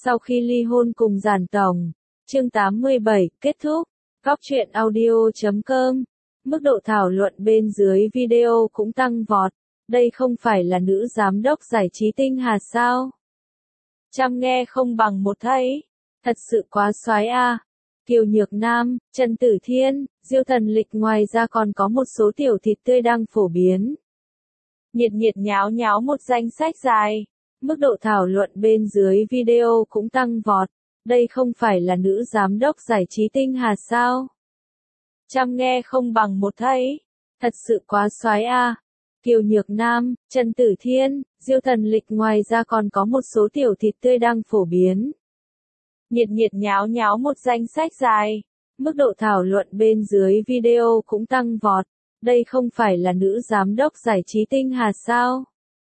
Sau khi ly hôn cùng Giản Tổng. Chương 87, kết thúc. Góc truyện audio.com. Mức độ thảo luận bên dưới video cũng tăng vọt. Đây không phải là nữ giám đốc giải trí tinh hà sao? Trăm nghe không bằng một thấy. Thật sự quá soái a. Kiều Nhược Nam, Trần Tử Thiên, Diêu Thần Lịch, ngoài ra còn có một số tiểu thịt tươi đang phổ biến. Nhiệt nhiệt nháo nháo một danh sách dài. Mức độ thảo luận bên dưới video cũng tăng vọt. Đây không phải là nữ giám đốc giải trí tinh hà sao? Trăm nghe không bằng một thấy. Thật sự quá soái a. Kiều Nhược Nam, Trần Tử Thiên, Diêu Thần Lịch, ngoài ra còn có một số tiểu thịt tươi đang phổ biến. Nhiệt nhiệt nháo nháo một danh sách dài. Mức độ thảo luận bên dưới video cũng tăng vọt. Đây không phải là nữ giám đốc giải trí tinh hà sao?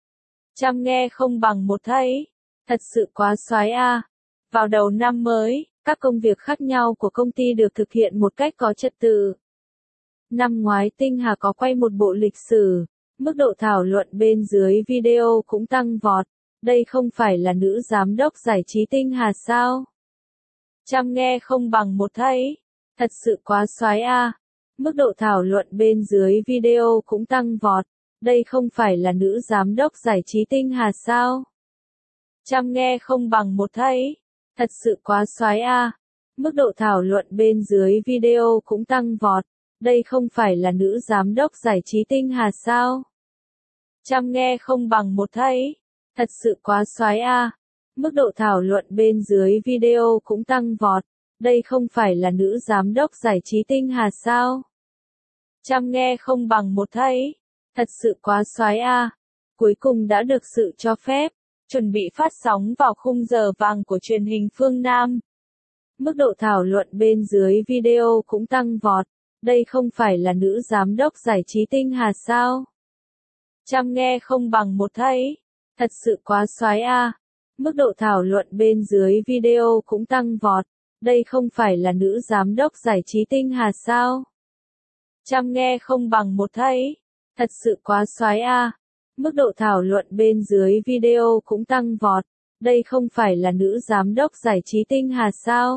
Trăm nghe không bằng một thấy. Thật sự quá soái a. Vào đầu năm mới, các công việc khác nhau của công ty được thực hiện một cách có trật tự. Năm ngoái Tinh Hà có quay một bộ lịch sử. Mức độ thảo luận bên dưới video cũng tăng vọt. Đây không phải là nữ giám đốc giải trí tinh hà sao? Trăm nghe không bằng một thấy. Thật sự quá soái a. Mức độ thảo luận bên dưới video cũng tăng vọt. Đây không phải là nữ giám đốc giải trí tinh hà sao? Trăm nghe không bằng một thấy. Thật sự quá soái a. Mức độ thảo luận bên dưới video cũng tăng vọt. Đây không phải là nữ giám đốc giải trí tinh hà sao? Trăm nghe không bằng một thấy. Thật sự quá soái a. Mức độ thảo luận bên dưới video cũng tăng vọt. Đây không phải là nữ giám đốc giải trí tinh hà sao? Trăm nghe không bằng một thấy. Thật sự quá soái a. Cuối cùng đã được sự cho phép. Chuẩn bị phát sóng vào khung giờ vàng của truyền hình phương Nam. Mức độ thảo luận bên dưới video cũng tăng vọt. Đây không phải là nữ giám đốc giải trí tinh hà sao? Trăm nghe không bằng một thấy. Thật sự quá soái a. Mức độ thảo luận bên dưới video cũng tăng vọt. Đây không phải là nữ giám đốc giải trí tinh hà sao? Trăm nghe không bằng một thấy. Thật sự quá soái a. Mức độ thảo luận bên dưới video cũng tăng vọt. Đây không phải là nữ giám đốc giải trí tinh hà sao?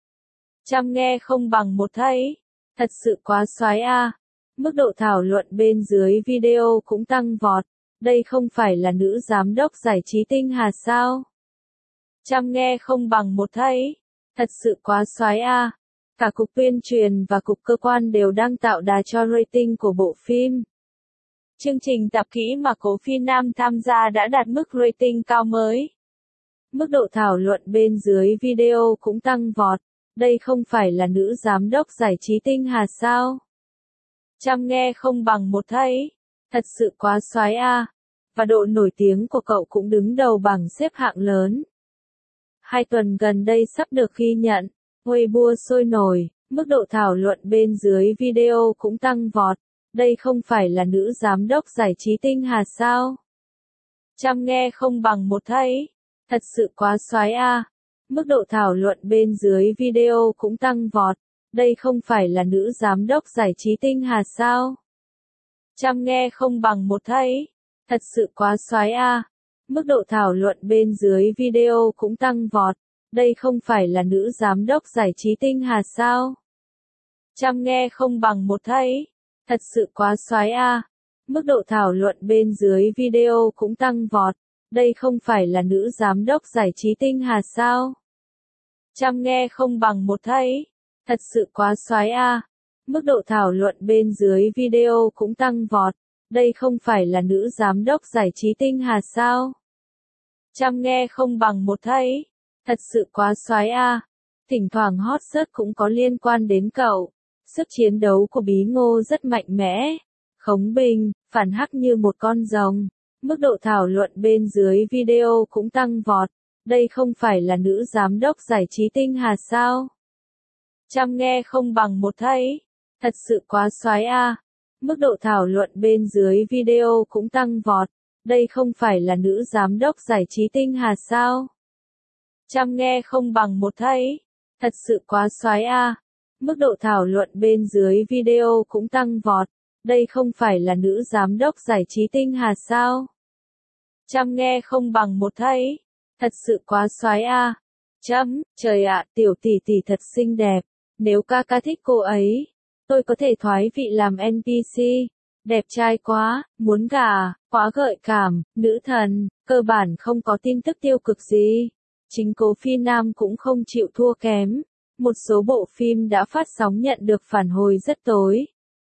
Trăm nghe không bằng một thấy. Thật sự quá soái a. Mức độ thảo luận bên dưới video cũng tăng vọt. Đây không phải là nữ giám đốc giải trí tinh hà sao? Trăm nghe không bằng một thấy. Thật sự quá soái a. Cả cục tuyên truyền và cục cơ quan đều đang tạo đà cho rating của bộ phim. Chương trình tạp kỹ mà Cố Phi Nam tham gia đã đạt mức rating cao mới. Mức độ thảo luận bên dưới video cũng tăng vọt. Đây không phải là nữ giám đốc giải trí tinh hà sao? Trăm nghe không bằng một thấy. Thật sự quá soái a. Và độ nổi tiếng của cậu cũng đứng đầu bảng xếp hạng lớn. 2 tuần gần đây sắp được ghi nhận. Weibo sôi nổi. Mức độ thảo luận bên dưới video cũng tăng vọt. Đây không phải là nữ giám đốc giải trí tinh hà sao? Trăm nghe không bằng một thấy. Thật sự quá soái a. Mức độ thảo luận bên dưới video cũng tăng vọt. Đây không phải là nữ giám đốc giải trí tinh hà sao? Trăm nghe không bằng một thấy. Thật sự quá soái a. Mức độ thảo luận bên dưới video cũng tăng vọt. Đây không phải là nữ giám đốc giải trí tinh hà sao? Trăm nghe không bằng một thấy. Thật sự quá soái a. Mức độ thảo luận bên dưới video cũng tăng vọt. Đây không phải là nữ giám đốc giải trí tinh hà sao? Trăm nghe không bằng một thấy. Thật sự quá soái a. Mức độ thảo luận bên dưới video cũng tăng vọt. Đây không phải là nữ giám đốc giải trí tinh hà sao? Trăm nghe không bằng một thấy. Thật sự quá soái a. Thỉnh thoảng hot search cũng có liên quan đến cậu. Sức chiến đấu của Bí Ngô rất mạnh mẽ. Khống bình, phản hắc như một con rồng. Mức độ thảo luận bên dưới video cũng tăng vọt. Đây không phải là nữ giám đốc giải trí tinh hà sao? Trăm nghe không bằng một thấy. Thật sự quá soái a. Mức độ thảo luận bên dưới video cũng tăng vọt. Đây không phải là nữ giám đốc giải trí tinh hà sao? Trăm nghe không bằng một thấy. Thật sự quá soái a. Mức độ thảo luận bên dưới video cũng tăng vọt. Đây không phải là nữ giám đốc giải trí tinh hà sao? Trăm nghe không bằng một thấy. Thật sự quá soái a. Trời ạ, tiểu tỷ tỷ thật xinh đẹp. Nếu ca ca thích cô ấy, tôi có thể thoái vị làm NPC. Đẹp trai quá, muốn gả, quá gợi cảm, nữ thần, cơ bản không có tin tức tiêu cực gì. Chính Cố Phi Nam cũng không chịu thua kém. Một số bộ phim đã phát sóng nhận được phản hồi rất tối.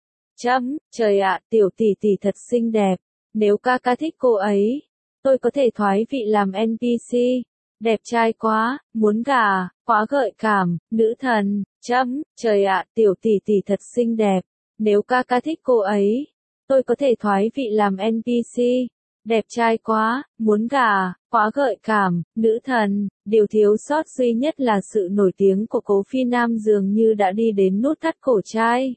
Trời ạ, tiểu tỷ tỷ thật xinh đẹp. Nếu ca ca thích cô ấy, tôi có thể thoái vị làm NPC. Đẹp trai quá, muốn gả, quá gợi cảm, nữ thần. Trời ạ, tiểu tỷ tỷ thật xinh đẹp. Nếu ca ca thích cô ấy, tôi có thể thoái vị làm NPC. Đẹp trai quá, muốn gả, quá gợi cảm, nữ thần. Điều thiếu sót duy nhất là sự nổi tiếng của Cố Phi Nam dường như đã đi đến nút thắt cổ trai.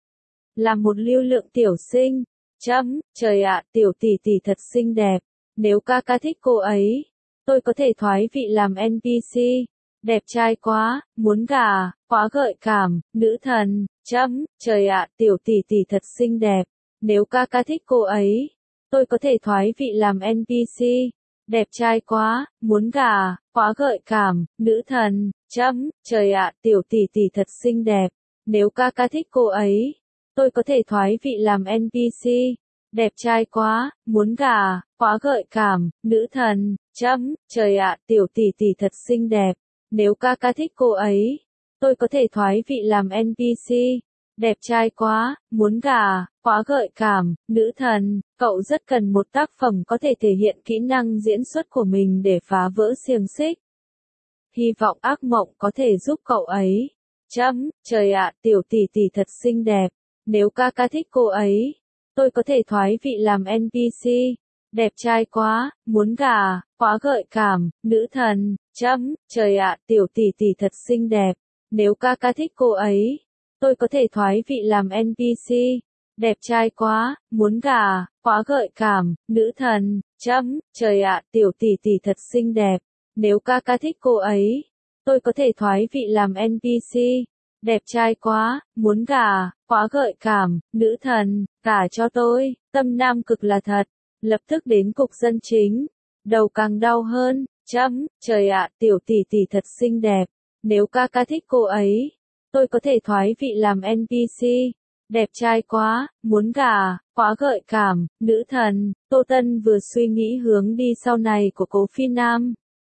Là một lưu lượng tiểu sinh. Trời ạ, tiểu tỷ tỷ thật xinh đẹp. Nếu ca ca thích cô ấy, tôi có thể thoái vị làm NPC. Đẹp trai quá, muốn gả, quá gợi cảm, nữ thần. Trời ạ, tiểu tỷ tỷ thật xinh đẹp. Nếu ca ca thích cô ấy, tôi có thể thoái vị làm NPC. Đẹp trai quá, muốn gả, quá gợi cảm, nữ thần. Trời ạ, tiểu tỷ tỷ thật xinh đẹp. Nếu ca ca thích cô ấy, tôi có thể thoái vị làm NPC. Đẹp trai quá, muốn gả, quá gợi cảm, nữ thần. Trời ạ, tiểu tỷ tỷ thật xinh đẹp. Nếu ca ca thích cô ấy, tôi có thể thoái vị làm NPC. Đẹp trai quá, muốn gả, quá gợi cảm, nữ thần. Cậu rất cần một tác phẩm có thể thể hiện kỹ năng diễn xuất của mình để phá vỡ xiềng xích. Hy vọng ác mộng có thể giúp cậu ấy. Trời ạ, tiểu tỷ tỷ thật xinh đẹp. Nếu ca ca thích cô ấy, tôi có thể thoái vị làm NPC. Đẹp trai quá, muốn gả, quá gợi cảm, nữ thần. Trời ạ, tiểu tỷ tỷ thật xinh đẹp. Nếu ca ca thích cô ấy, tôi có thể thoái vị làm NPC. Đẹp trai quá, muốn gả, quá gợi cảm, nữ thần. Trời ạ, tiểu tỷ tỷ thật xinh đẹp. Nếu ca ca thích cô ấy, tôi có thể thoái vị làm NPC. Đẹp trai quá, muốn gả, quá gợi cảm, nữ thần. Gả cho tôi, tâm nam cực là thật. Lập tức đến cục dân chính. Đầu càng đau hơn. Trời ạ, tiểu tỷ tỷ thật xinh đẹp. Nếu ca ca thích cô ấy, tôi có thể thoái vị làm NPC. Đẹp trai quá, muốn gả, quá gợi cảm, nữ thần. Tô Tân vừa suy nghĩ hướng đi sau này của Cố Phi Nam,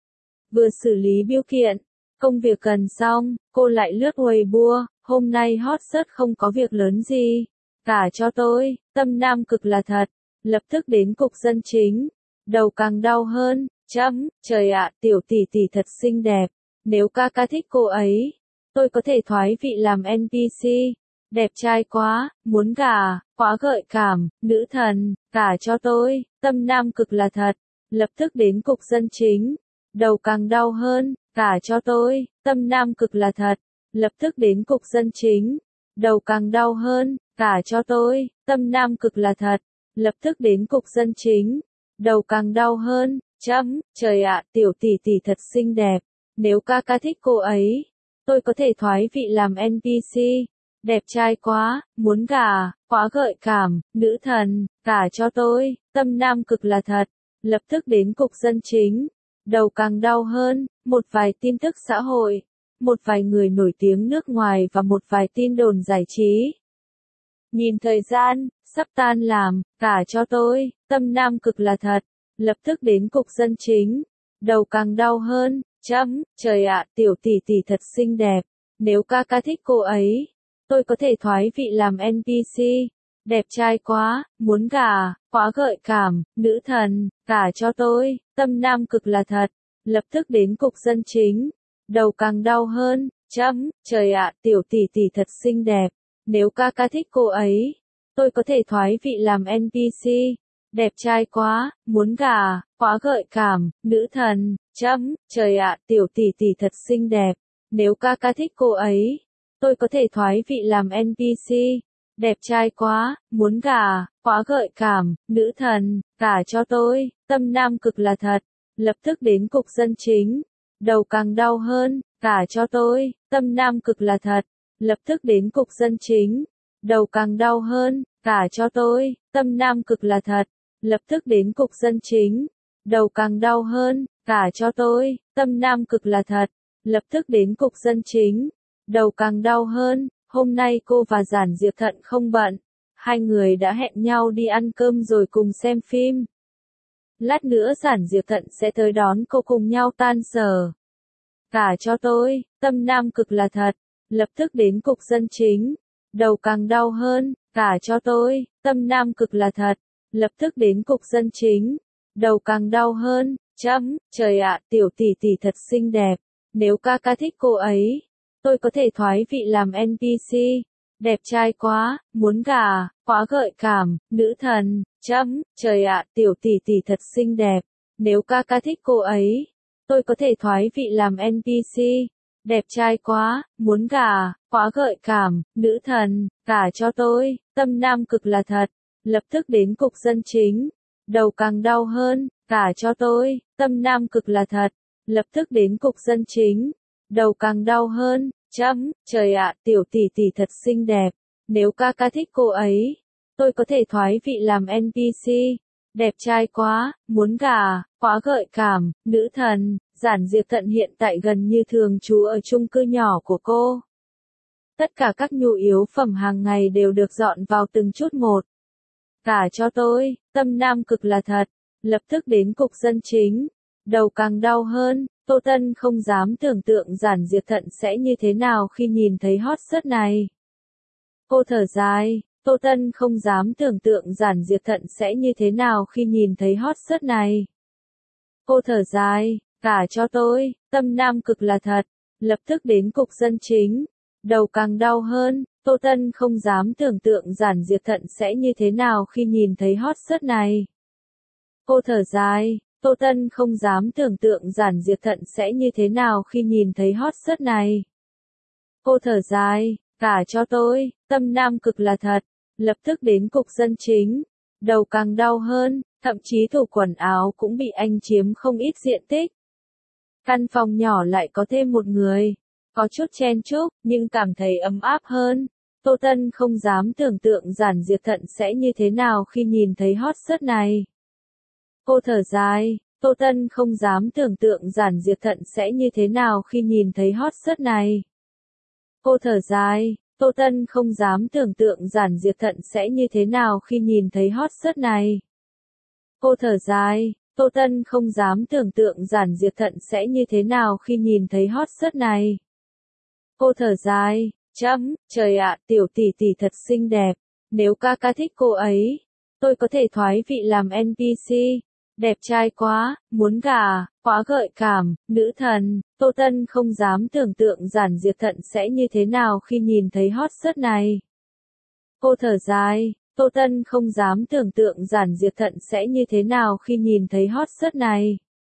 vừa xử lý biêu kiện. Công việc gần xong, cô lại lướt Weibo. Hôm nay hot search không có việc lớn gì. Gả cho tôi, tâm nam cực là thật. Lập tức đến cục dân chính. Đầu càng đau hơn. Trời ạ, tiểu tỷ tỷ thật xinh đẹp. Nếu ca ca thích cô ấy, tôi có thể thoái vị làm NPC. Đẹp trai quá, muốn gả, quá gợi cảm, nữ thần. Gả cho tôi, tâm nam cực là thật. Lập tức đến cục dân chính. Đầu càng đau hơn. Gả cho tôi, tâm nam cực là thật. Lập tức đến cục dân chính. Đầu càng đau hơn. Gả cho tôi, tâm nam cực là thật. Lập tức đến cục dân chính. Đầu càng đau hơn. Trời ạ, tiểu tỷ tỷ thật xinh đẹp. Nếu ca ca thích cô ấy, tôi có thể thoái vị làm NPC. Đẹp trai quá, muốn gả, quá gợi cảm, nữ thần. Gả cho tôi, tâm nam cực là thật. Lập tức đến cục dân chính. Đầu càng đau hơn. Một vài tin tức xã hội, một vài người nổi tiếng nước ngoài và một vài tin đồn giải trí. Nhìn thời gian, sắp tan làm. Gả cho tôi, tâm nam cực là thật. Lập tức đến cục dân chính. Đầu càng đau hơn. Trời ạ, tiểu tỷ tỷ thật xinh đẹp. Nếu ca ca thích cô ấy, tôi có thể thoái vị làm NPC. Đẹp trai quá, muốn gả, quá gợi cảm, nữ thần. Gả cho tôi, tâm nam cực là thật. Lập tức đến cục dân chính. Đầu càng đau hơn. Trời ạ, tiểu tỷ tỷ thật xinh đẹp. Nếu ca ca thích cô ấy, tôi có thể thoái vị làm NPC. Đẹp trai quá, muốn gả, quá gợi cảm, nữ thần. Trời ạ, tiểu tỷ tỷ thật xinh đẹp. Nếu ca ca thích cô ấy, tôi có thể thoái vị làm NPC. Đẹp trai quá, muốn gả, quá gợi cảm, nữ thần. Gả cho tôi, tâm nam cực là thật. Lập tức đến cục dân chính. Đầu càng đau hơn. Gả cho tôi, tâm nam cực là thật. Lập tức đến cục dân chính. Đầu càng đau hơn. Gả cho tôi, tâm nam cực là thật. Lập tức đến cục dân chính. Đầu càng đau hơn. Gả cho tôi, tâm nam cực là thật. lập tức đến cục dân chính. Đầu càng đau hơn, hôm nay cô và Giản Diệp Thận không bận. Hai người đã hẹn nhau đi ăn cơm rồi cùng xem phim. Lát nữa Giản Diệp Thận sẽ tới đón cô cùng nhau tan sở. Cả cho tôi, tâm nam cực là thật. Lập tức đến cục dân chính. Đầu càng đau hơn, cả cho tôi, tâm nam cực là thật. Lập tức đến cục dân chính. Đầu càng đau hơn, trời ạ, tiểu tỷ tỷ thật xinh đẹp. Nếu ca ca thích cô ấy, tôi có thể thoái vị làm NPC. Đẹp trai quá, muốn gả, quá gợi cảm, nữ thần, trời ạ, tiểu tỷ tỷ thật xinh đẹp. Nếu ca ca thích cô ấy, tôi có thể thoái vị làm NPC. Đẹp trai quá, muốn gả, quá gợi cảm, nữ thần, gả cho tôi, tâm nam cực là thật. Lập tức đến cục dân chính. Đầu càng đau hơn, gả cho tôi, tâm nam cực là thật. Lập tức đến cục dân chính. Đầu càng đau hơn, trời ạ, tiểu tỷ tỷ thật xinh đẹp. Nếu ca ca thích cô ấy, tôi có thể thoái vị làm NPC. Đẹp trai quá, muốn gả, quá gợi cảm, nữ thần. Giản Diệp Thận hiện tại gần như thường trú ở chung cư nhỏ của cô. Tất cả các nhu yếu phẩm hàng ngày đều được dọn vào từng chút một. Cả cho tôi, tâm nam cực là thật. Lập tức đến cục dân chính. Đầu càng đau hơn, Tô Tân không dám tưởng tượng Giản Diệp Thận sẽ như thế nào khi nhìn thấy hot search này. Cô thở dài, Tô Tân không dám tưởng tượng Giản Diệp Thận sẽ như thế nào khi nhìn thấy hot search này. Cô thở dài, cả cho tôi, tâm nam cực là thật. Lập tức đến cục dân chính. Đầu càng đau hơn, Tô Tân không dám tưởng tượng Giản Diệp Thận sẽ như thế nào khi nhìn thấy hot search này. Cô thở dài, Tô Tân không dám tưởng tượng Giản Diệp Thận sẽ như thế nào khi nhìn thấy hot search này. Cô thở dài, cả cho tôi, tâm nam cực là thật. Lập tức đến cục dân chính. Đầu càng đau hơn, thậm chí tủ quần áo cũng bị anh chiếm không ít diện tích. Căn phòng nhỏ lại có thêm một người. Có chút chen chúc, nhưng cảm thấy ấm áp hơn. Tô Tân không dám tưởng tượng Giản Diệp Thận sẽ như thế nào khi nhìn thấy hot search này. Cô thở dài, Tô Tân không dám tưởng tượng Giản Diệp Thận sẽ như thế nào khi nhìn thấy hot search này. Cô thở dài, Tô Tân không dám tưởng tượng Giản Diệp Thận sẽ như thế nào khi nhìn thấy hot search này. Cô thở dài, Tô Tân không dám tưởng tượng Giản Diệp Thận sẽ như thế nào khi nhìn thấy hot search này. Cô thở dài, trời ạ, tiểu tỷ tỷ thật xinh đẹp. Nếu ca ca thích cô ấy, tôi có thể thoái vị làm NPC. Đẹp trai quá, muốn gả, quá gợi cảm, nữ thần. Tô Tân không dám tưởng tượng Giản Diệp Thận sẽ như thế nào khi nhìn thấy hot search này. Cô thở dài, Tô Tân không dám tưởng tượng Giản Diệp Thận sẽ như thế nào khi nhìn thấy hot search này.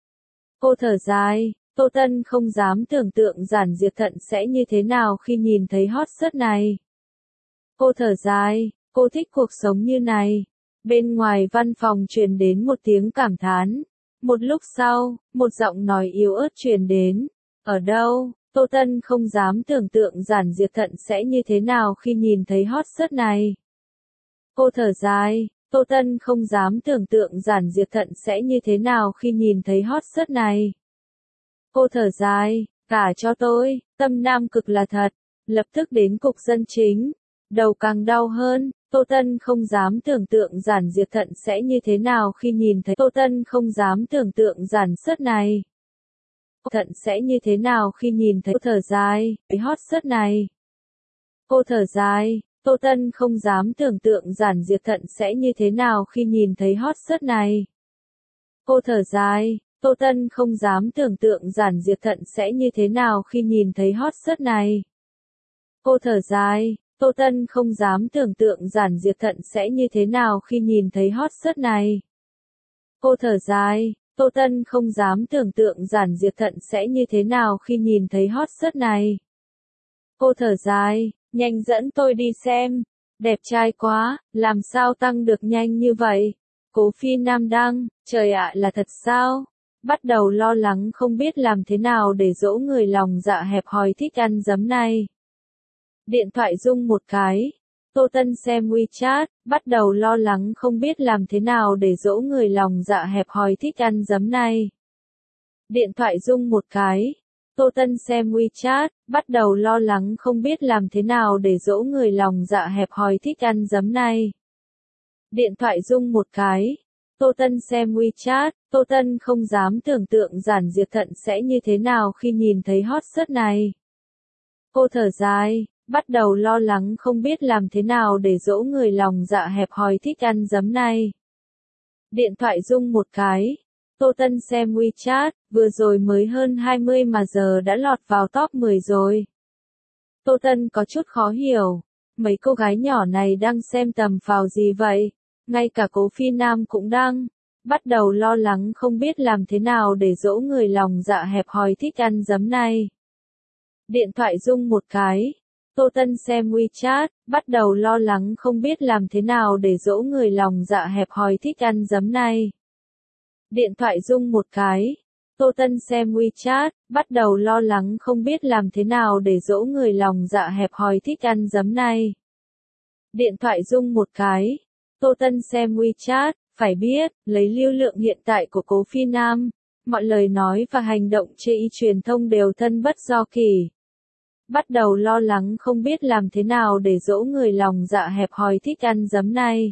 Cô thở dài, Tô Tân không dám tưởng tượng Giản Diệp Thận sẽ như thế nào khi nhìn thấy hot search này. Cô thở dài, cô thích cuộc sống như này. Bên ngoài văn phòng truyền đến một tiếng cảm thán. Một lúc sau, một giọng nói yếu ớt truyền đến. Ở đâu? Tô Tân không dám tưởng tượng Giản Diệp Thận sẽ như thế nào khi nhìn thấy hot search này. Cô thở dài, Tô Tân không dám tưởng tượng Giản Diệp Thận sẽ như thế nào khi nhìn thấy hot search này. Cô thở dài, cả cho tôi, tâm nam cực là thật. Lập tức đến cục dân chính. Đầu càng đau hơn, Tô Tân không dám tưởng tượng Giản Diệp Thận sẽ như thế nào khi nhìn thấy Tô Tân không dám tưởng tượng Giản search này. Thận sẽ như thế nào khi nhìn thấy. Cô thở dài, hot search này. Cô thở dài, Tô Tân không dám tưởng tượng Giản Diệp Thận sẽ như thế nào khi nhìn thấy hot search này. Cô thở dài, Tô Tân không dám tưởng tượng Giản Diệp Thận sẽ như thế nào khi nhìn thấy hot search này. Cô thở dài, Tô Tân không dám tưởng tượng Giản Diệp Thận sẽ như thế nào khi nhìn thấy hot search này. Cô thở dài, Tô Tân không dám tưởng tượng Giản Diệp Thận sẽ như thế nào khi nhìn thấy hot search này. Cô thở dài, nhanh dẫn tôi đi xem. Đẹp trai quá, làm sao tăng được nhanh như vậy? Cố Phi Nam đăng, trời ạ là thật sao? Bắt đầu lo lắng không biết làm thế nào để dỗ người lòng dạ hẹp hòi thích ăn giấm này. Điện thoại rung một cái. Tô Tân xem WeChat, bắt đầu lo lắng không biết làm thế nào để dỗ người lòng dạ hẹp hòi thích ăn giấm này. Điện thoại rung một cái. Tô Tân xem WeChat, bắt đầu lo lắng không biết làm thế nào để dỗ người lòng dạ hẹp hòi thích ăn giấm này. Điện thoại rung một cái. Tô Tân xem WeChat, Tô Tân không dám tưởng tượng Giản Diệp Thận sẽ như thế nào khi nhìn thấy hot search này. Cô thở dài, bắt đầu lo lắng không biết làm thế nào để dỗ người lòng dạ hẹp hòi thích ăn giấm này. Điện thoại rung một cái. Tô Tân xem WeChat, vừa rồi mới hơn 20 mà giờ đã lọt vào top 10 rồi. Tô Tân có chút khó hiểu. Mấy cô gái nhỏ này đang xem tầm phào gì vậy? Ngay cả Cố Phi Nam cũng đang bắt đầu lo lắng không biết làm thế nào để dỗ người lòng dạ hẹp hòi thích ăn giấm này. Điện thoại rung một cái. Tô Tân xem WeChat, bắt đầu lo lắng không biết làm thế nào để dỗ người lòng dạ hẹp hòi thích ăn giấm này. Điện thoại rung một cái. Tô Tân xem WeChat, bắt đầu lo lắng không biết làm thế nào để dỗ người lòng dạ hẹp hòi thích ăn giấm này. Điện thoại rung một cái. Tô Tân xem WeChat, phải biết, lấy lưu lượng hiện tại của Cố Phi Nam, mọi lời nói và hành động trên truyền thông đều thân bất do kỷ. Bắt đầu lo lắng không biết làm thế nào để dỗ người lòng dạ hẹp hòi thích ăn giấm này.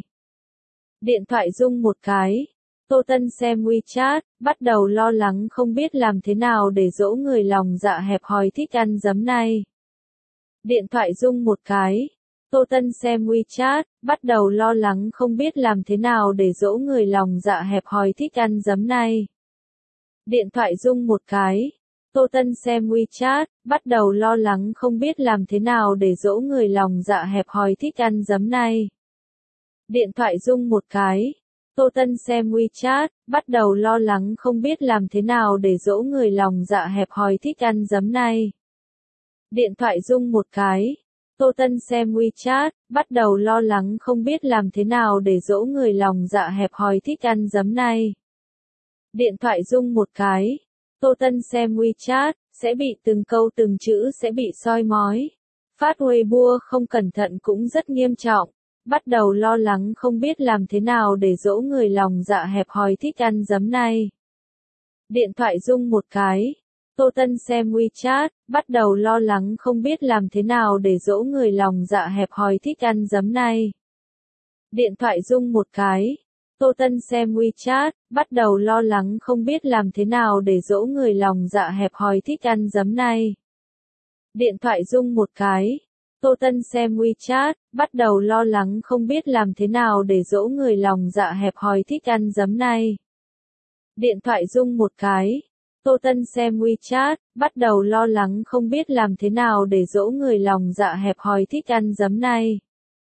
Điện thoại rung một cái. Tô Tân xem WeChat, bắt đầu lo lắng không biết làm thế nào để dỗ người lòng dạ hẹp hòi thích ăn giấm này. Điện thoại rung một cái. Tô Tân xem WeChat, bắt đầu lo lắng không biết làm thế nào để dỗ người lòng dạ hẹp hòi thích ăn giấm này. Điện thoại rung một cái. Tô Tân xem WeChat, bắt đầu lo lắng không biết làm thế nào để dỗ người lòng dạ hẹp hòi thích ăn giấm này. Điện thoại rung một cái. Tô Tân xem WeChat, bắt đầu lo lắng không biết làm thế nào để dỗ người lòng dạ hẹp hòi thích ăn giấm này. Điện thoại rung một cái. Tô Tân xem WeChat, bắt đầu lo lắng không biết làm thế nào để dỗ người lòng dạ hẹp hòi thích ăn giấm này. Điện thoại rung một cái. Tô Tân xem WeChat, sẽ bị từng câu từng chữ sẽ bị soi mói. Phát Weibo không cẩn thận cũng rất nghiêm trọng. Bắt đầu lo lắng không biết làm thế nào để dỗ người lòng dạ hẹp hòi thích ăn giấm này. Điện thoại rung một cái. Tô Tân xem WeChat, bắt đầu lo lắng không biết làm thế nào để dỗ người lòng dạ hẹp hòi thích ăn giấm này. Điện thoại rung một cái. Tô Tân xem WeChat, bắt đầu lo lắng không biết làm thế nào để dỗ người lòng dạ hẹp hòi thích ăn giấm này. Điện thoại rung một cái. Tô Tân xem WeChat, bắt đầu lo lắng không biết làm thế nào để dỗ người lòng dạ hẹp hòi thích ăn giấm này. Điện thoại rung một cái. Tô Tân xem WeChat, bắt đầu lo lắng không biết làm thế nào để dỗ người lòng dạ hẹp hòi thích ăn giấm này.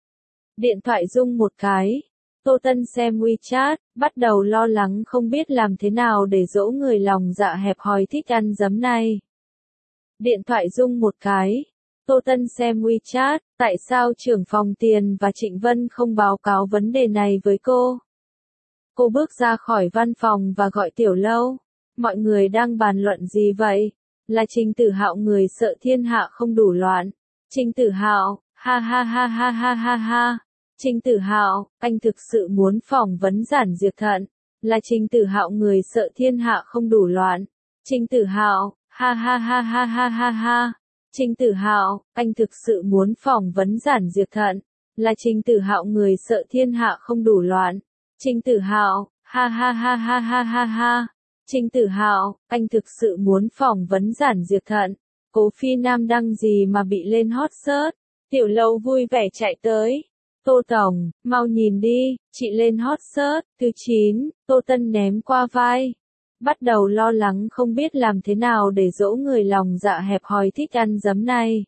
Điện thoại rung một cái. Tô Tân xem WeChat, bắt đầu lo lắng không biết làm thế nào để dỗ người lòng dạ hẹp hòi thích ăn giấm này. Điện thoại rung một cái. Tô Tân xem WeChat, tại sao trưởng phòng tiền và Trịnh Vân không báo cáo vấn đề này với cô? Cô bước ra khỏi văn phòng và gọi Tiểu Lâu. Mọi người đang bàn luận gì vậy? Là Trình Tử Hạo người sợ thiên hạ không đủ loạn. Trình Tử Hạo, ha ha ha ha ha ha ha. Trình Tử Hạo, anh thực sự muốn phỏng vấn Giản Diệp Thận. Là Trình Tử Hạo người sợ thiên hạ không đủ loạn. Trình Tử Hạo, ha ha ha ha ha ha ha. Trình Tử Hạo, anh thực sự muốn phỏng vấn Giản Diệp Thận. Là Trình Tử Hạo người sợ thiên hạ không đủ loạn. Trình Tử Hạo, ha ha ha ha ha ha ha. Trình Tử Hạo, anh thực sự muốn phỏng vấn Giản Diệp Thận. Cố Phi Nam đăng gì mà bị lên hot search. Tiểu Lâu vui vẻ chạy tới. Tô Tổng, mau nhìn đi, chị lên hot search. Thứ 9, Tô Tân ném qua vai. Bắt đầu lo lắng không biết làm thế nào để dỗ người lòng dạ hẹp hòi thích ăn giấm này.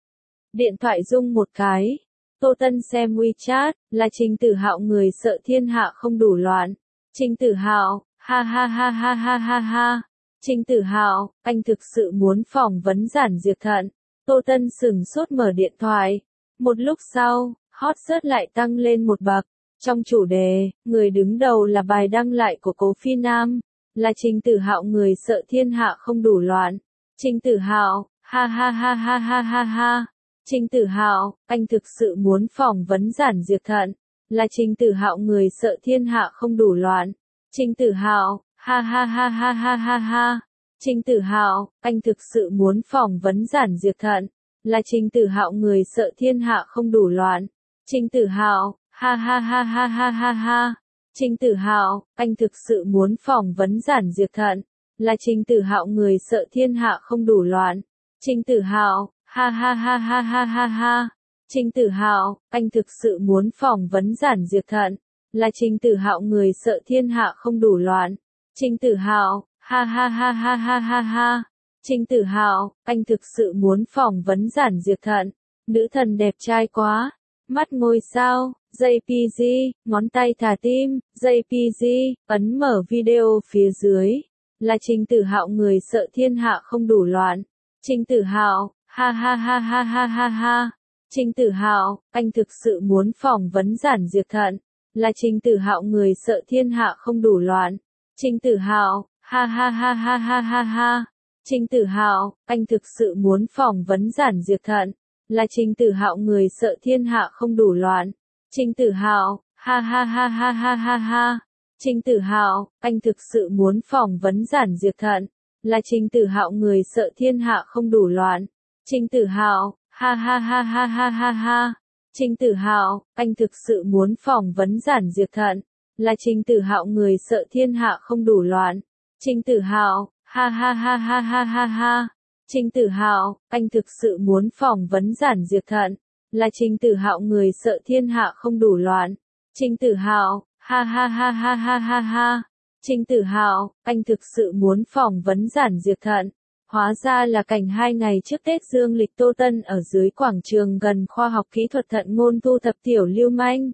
Điện thoại rung một cái. Tô Tân xem WeChat, là Trình Tử Hạo người sợ thiên hạ không đủ loạn. Trình Tử Hạo, ha ha ha ha ha ha ha. Trình Tử Hạo, anh thực sự muốn phỏng vấn Giản Diệp Thận. Tô Tân sửng sốt mở điện thoại. Một lúc sau, hot search lại tăng lên một bậc. Trong chủ đề, người đứng đầu là bài đăng lại của Cố Phi Nam. Là Trình Tử Hạo người sợ thiên hạ không đủ loạn. Trình Tử Hạo, ha ha ha ha ha ha ha. Trình Tử Hạo, anh thực sự muốn phỏng vấn Giản Diệp Thận. Là Trình Tử Hạo người sợ thiên hạ không đủ loạn. Trình Tử Hạo, ha ha ha ha ha ha ha. Trình Tử Hạo, anh thực sự muốn phỏng vấn Giản Diệp Thận, là Trình Tử Hạo người sợ thiên hạ không đủ loạn. Trình Tử Hạo, ha ha ha ha ha ha ha. Trình Tử Hạo, anh thực sự muốn phỏng vấn Giản Diệp Thận, là Trình Tử Hạo người sợ thiên hạ không đủ loạn. Trình Tử Hạo, ha ha ha ha ha ha ha. Trình Tử Hạo, anh thực sự muốn phỏng vấn Giản Diệp Thận, là Trình Tử Hạo người sợ thiên hạ không đủ loạn. Trình Tử Hạo, ha ha ha ha ha ha ha. Trình Tử Hạo, anh thực sự muốn phỏng vấn Giản Diệp Thận, nữ thần đẹp trai quá. Mắt ngôi sao, JPG, ngón tay thả tim, JPG, ấn mở video phía dưới, là Trình Tử Hạo người sợ thiên hạ không đủ loạn. Trình Tử Hạo, ha ha ha ha ha ha ha. Trình Tử Hạo, anh thực sự muốn phỏng vấn Giản Diệp Thận, là Trình Tử Hạo người sợ thiên hạ không đủ loạn. Trình Tử Hạo, ha ha ha ha ha ha ha. Trình Tử Hạo, anh thực sự muốn phỏng vấn Giản Diệp Thận, là Trình Tử Hạo người sợ thiên hạ không đủ loạn. Trình Tử Hạo, ha ha ha ha ha ha ha. Trình Tử Hạo, anh thực sự muốn phỏng vấn Giản Diệp Thận, là Trình Tử Hạo người sợ thiên hạ không đủ loạn. Trình Tử Hạo, ha ha ha ha ha ha ha. Trình Tử Hạo, anh thực sự muốn phỏng vấn Giản Diệp Thận, là Trình Tử Hạo người sợ thiên hạ không đủ loạn. Trình Tử Hạo, ha ha ha ha ha ha ha. Trình Tử Hạo, anh thực sự muốn phỏng vấn Giản Diệp Thận, là Trình Tử Hạo người sợ thiên hạ không đủ loạn. Trình Tử Hạo, ha ha ha ha ha ha ha. Trình Tử Hạo, anh thực sự muốn phỏng vấn Giản Diệp Thận. Hóa ra là cảnh 2 ngày trước Tết dương lịch Tô Tân ở dưới quảng trường gần khoa học kỹ thuật thận ngôn thu thập tiểu lưu manh.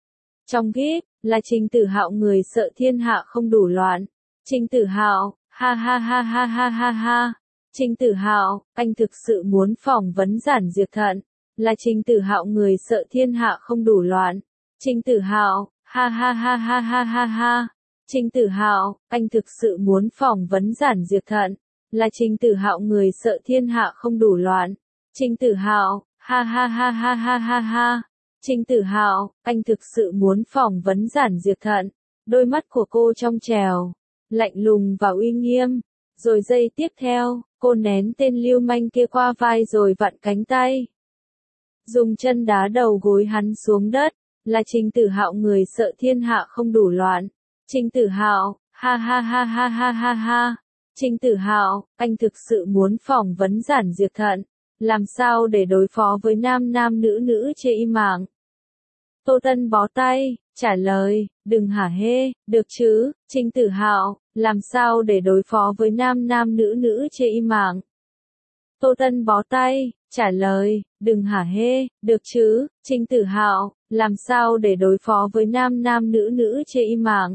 Trong clip, là Trình Tử Hạo người sợ thiên hạ không đủ loạn. Trình Tử Hạo, ha ha ha ha ha ha ha. Trình Tử Hạo, anh thực sự muốn phỏng vấn Giản Diệp Thận, là Trình Tử Hạo người sợ thiên hạ không đủ loạn. Trình Tử Hạo, ha ha ha ha ha ha ha. Trình Tử Hạo, anh thực sự muốn phỏng vấn Giản Diệp Thận, là Trình Tử Hạo người sợ thiên hạ không đủ loạn. Trình Tử Hạo, ha ha ha ha ha ha ha. Trình Tử Hạo, anh thực sự muốn phỏng vấn Giản Diệp Thận. Đôi mắt của cô trong trèo, lạnh lùng và uy nghiêm. Rồi giây tiếp theo, cô nén tên lưu manh kia qua vai rồi vặn cánh tay. Dùng chân đá đầu gối hắn xuống đất, là Trình Tử Hạo người sợ thiên hạ không đủ loạn. Trình Tử Hạo, ha ha ha ha ha ha ha. Trình Tử Hạo, anh thực sự muốn phỏng vấn Giản Diệp Thận, làm sao để đối phó với nam nam nữ nữ chê im lặng. Tô Tân bó tay, trả lời, đừng hả hê, được chứ. Trình Tử Hạo, làm sao để đối phó với nam nam nữ nữ chê im lặng. Tô Tân bó tay, trả lời, đừng hả hê, được chứ. Trình Tử Hạo, làm sao để đối phó với nam nam nữ nữ chê im lặng.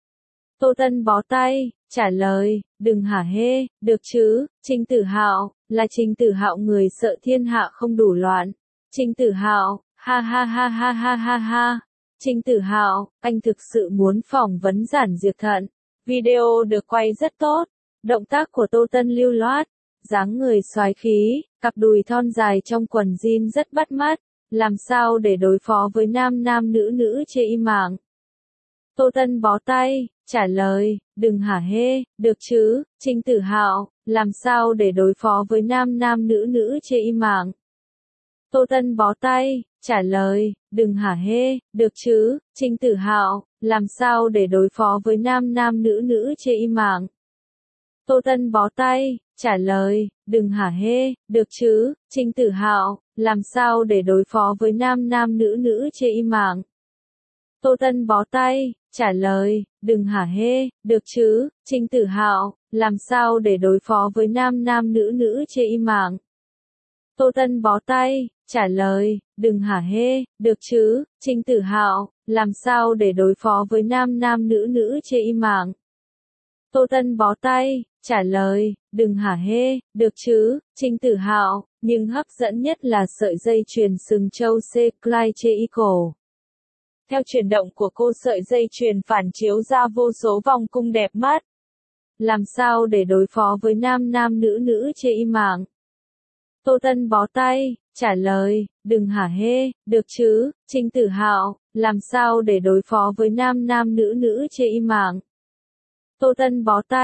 Tô Tân bó tay, trả lời, đừng hả hê, được chứ. Trình Tử Hạo, là Trình Tử Hạo người sợ thiên hạ không đủ loạn. Trình Tử Hạo, ha ha ha ha ha ha ha. Trình Tử Hạo, anh thực sự muốn phỏng vấn Giản Diệp Thận. Video được quay rất tốt, động tác của Tô Tân lưu loát, dáng người soái khí, cặp đùi thon dài trong quần jean rất bắt mắt, làm sao để đối phó với nam nam nữ nữ chê im lặng. Tô Tân bó tay, trả lời, đừng hả hê, được chứ. Trình Tử Hạo, làm sao để đối phó với nam nam nữ nữ chê im lặng. Tô Tân bó tay, trả lời, đừng hả hê, được chứ. Trình Tử Hạo, làm sao để đối phó với nam nam nữ nữ chê im lặng. Tô Tân bó tay, trả lời, đừng hả hê, được chứ. Trình Tử Hạo, làm sao để đối phó với nam nam nữ nữ chê im lặng. Tô Tân bó tay, trả lời, đừng hả hê, được chứ. Trình Tử Hạo, làm sao để đối phó với nam nam nữ nữ chê im lặng. Tô Tân bó tay, trả lời, đừng hả hê, được chứ. Trình Tử Hạo, làm sao để đối phó với nam nam nữ nữ chê im lặng. Tô Tân bó tay, trả lời, đừng hả hê, được chứ. Trình Tử Hạo, nhưng hấp dẫn nhất là sợi dây chuyền sừng trâu C-Clyde chê y cổ. Theo chuyển động của cô, sợi dây chuyền phản chiếu ra vô số vòng cung đẹp mắt. Làm sao để đối phó với nam nam nữ nữ chê im lặng. Tô Tân bó tay, trả lời, đừng hả hê, được chứ. Trình Tử Hạo, làm sao để đối phó với nam nam nữ nữ chê im lặng. Tô Tân bó tay,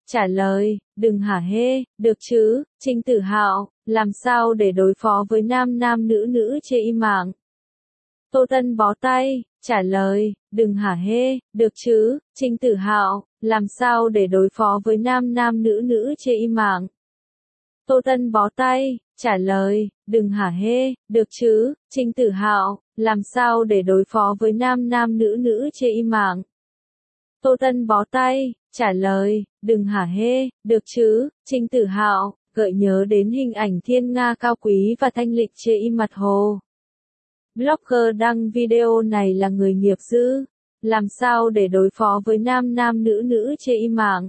trả lời, đừng hả hê, được chứ, Trinh Tử Hạo, làm sao để đối phó với nam nam nữ nữ chê im mạng. Tô Tân bó tay, trả lời, đừng hả hê, được chứ, Trinh Tử Hạo, làm sao để đối phó với nam nam nữ nữ chê im mạng. Tô Tân bó tay, trả lời, đừng hả hê, được chứ, Trinh Tử Hạo, làm sao để đối phó với nam nam nữ nữ chê im mạng. Tô Tân bó tay, trả lời, đừng hả hê, được chứ, Trinh Tử Hạo, gợi nhớ đến hình ảnh thiên nga cao quý và thanh lịch chê im mặt hồ. Blogger đăng video này là người nghiệp dư, làm sao để đối phó với nam nam nữ nữ chê im mạng.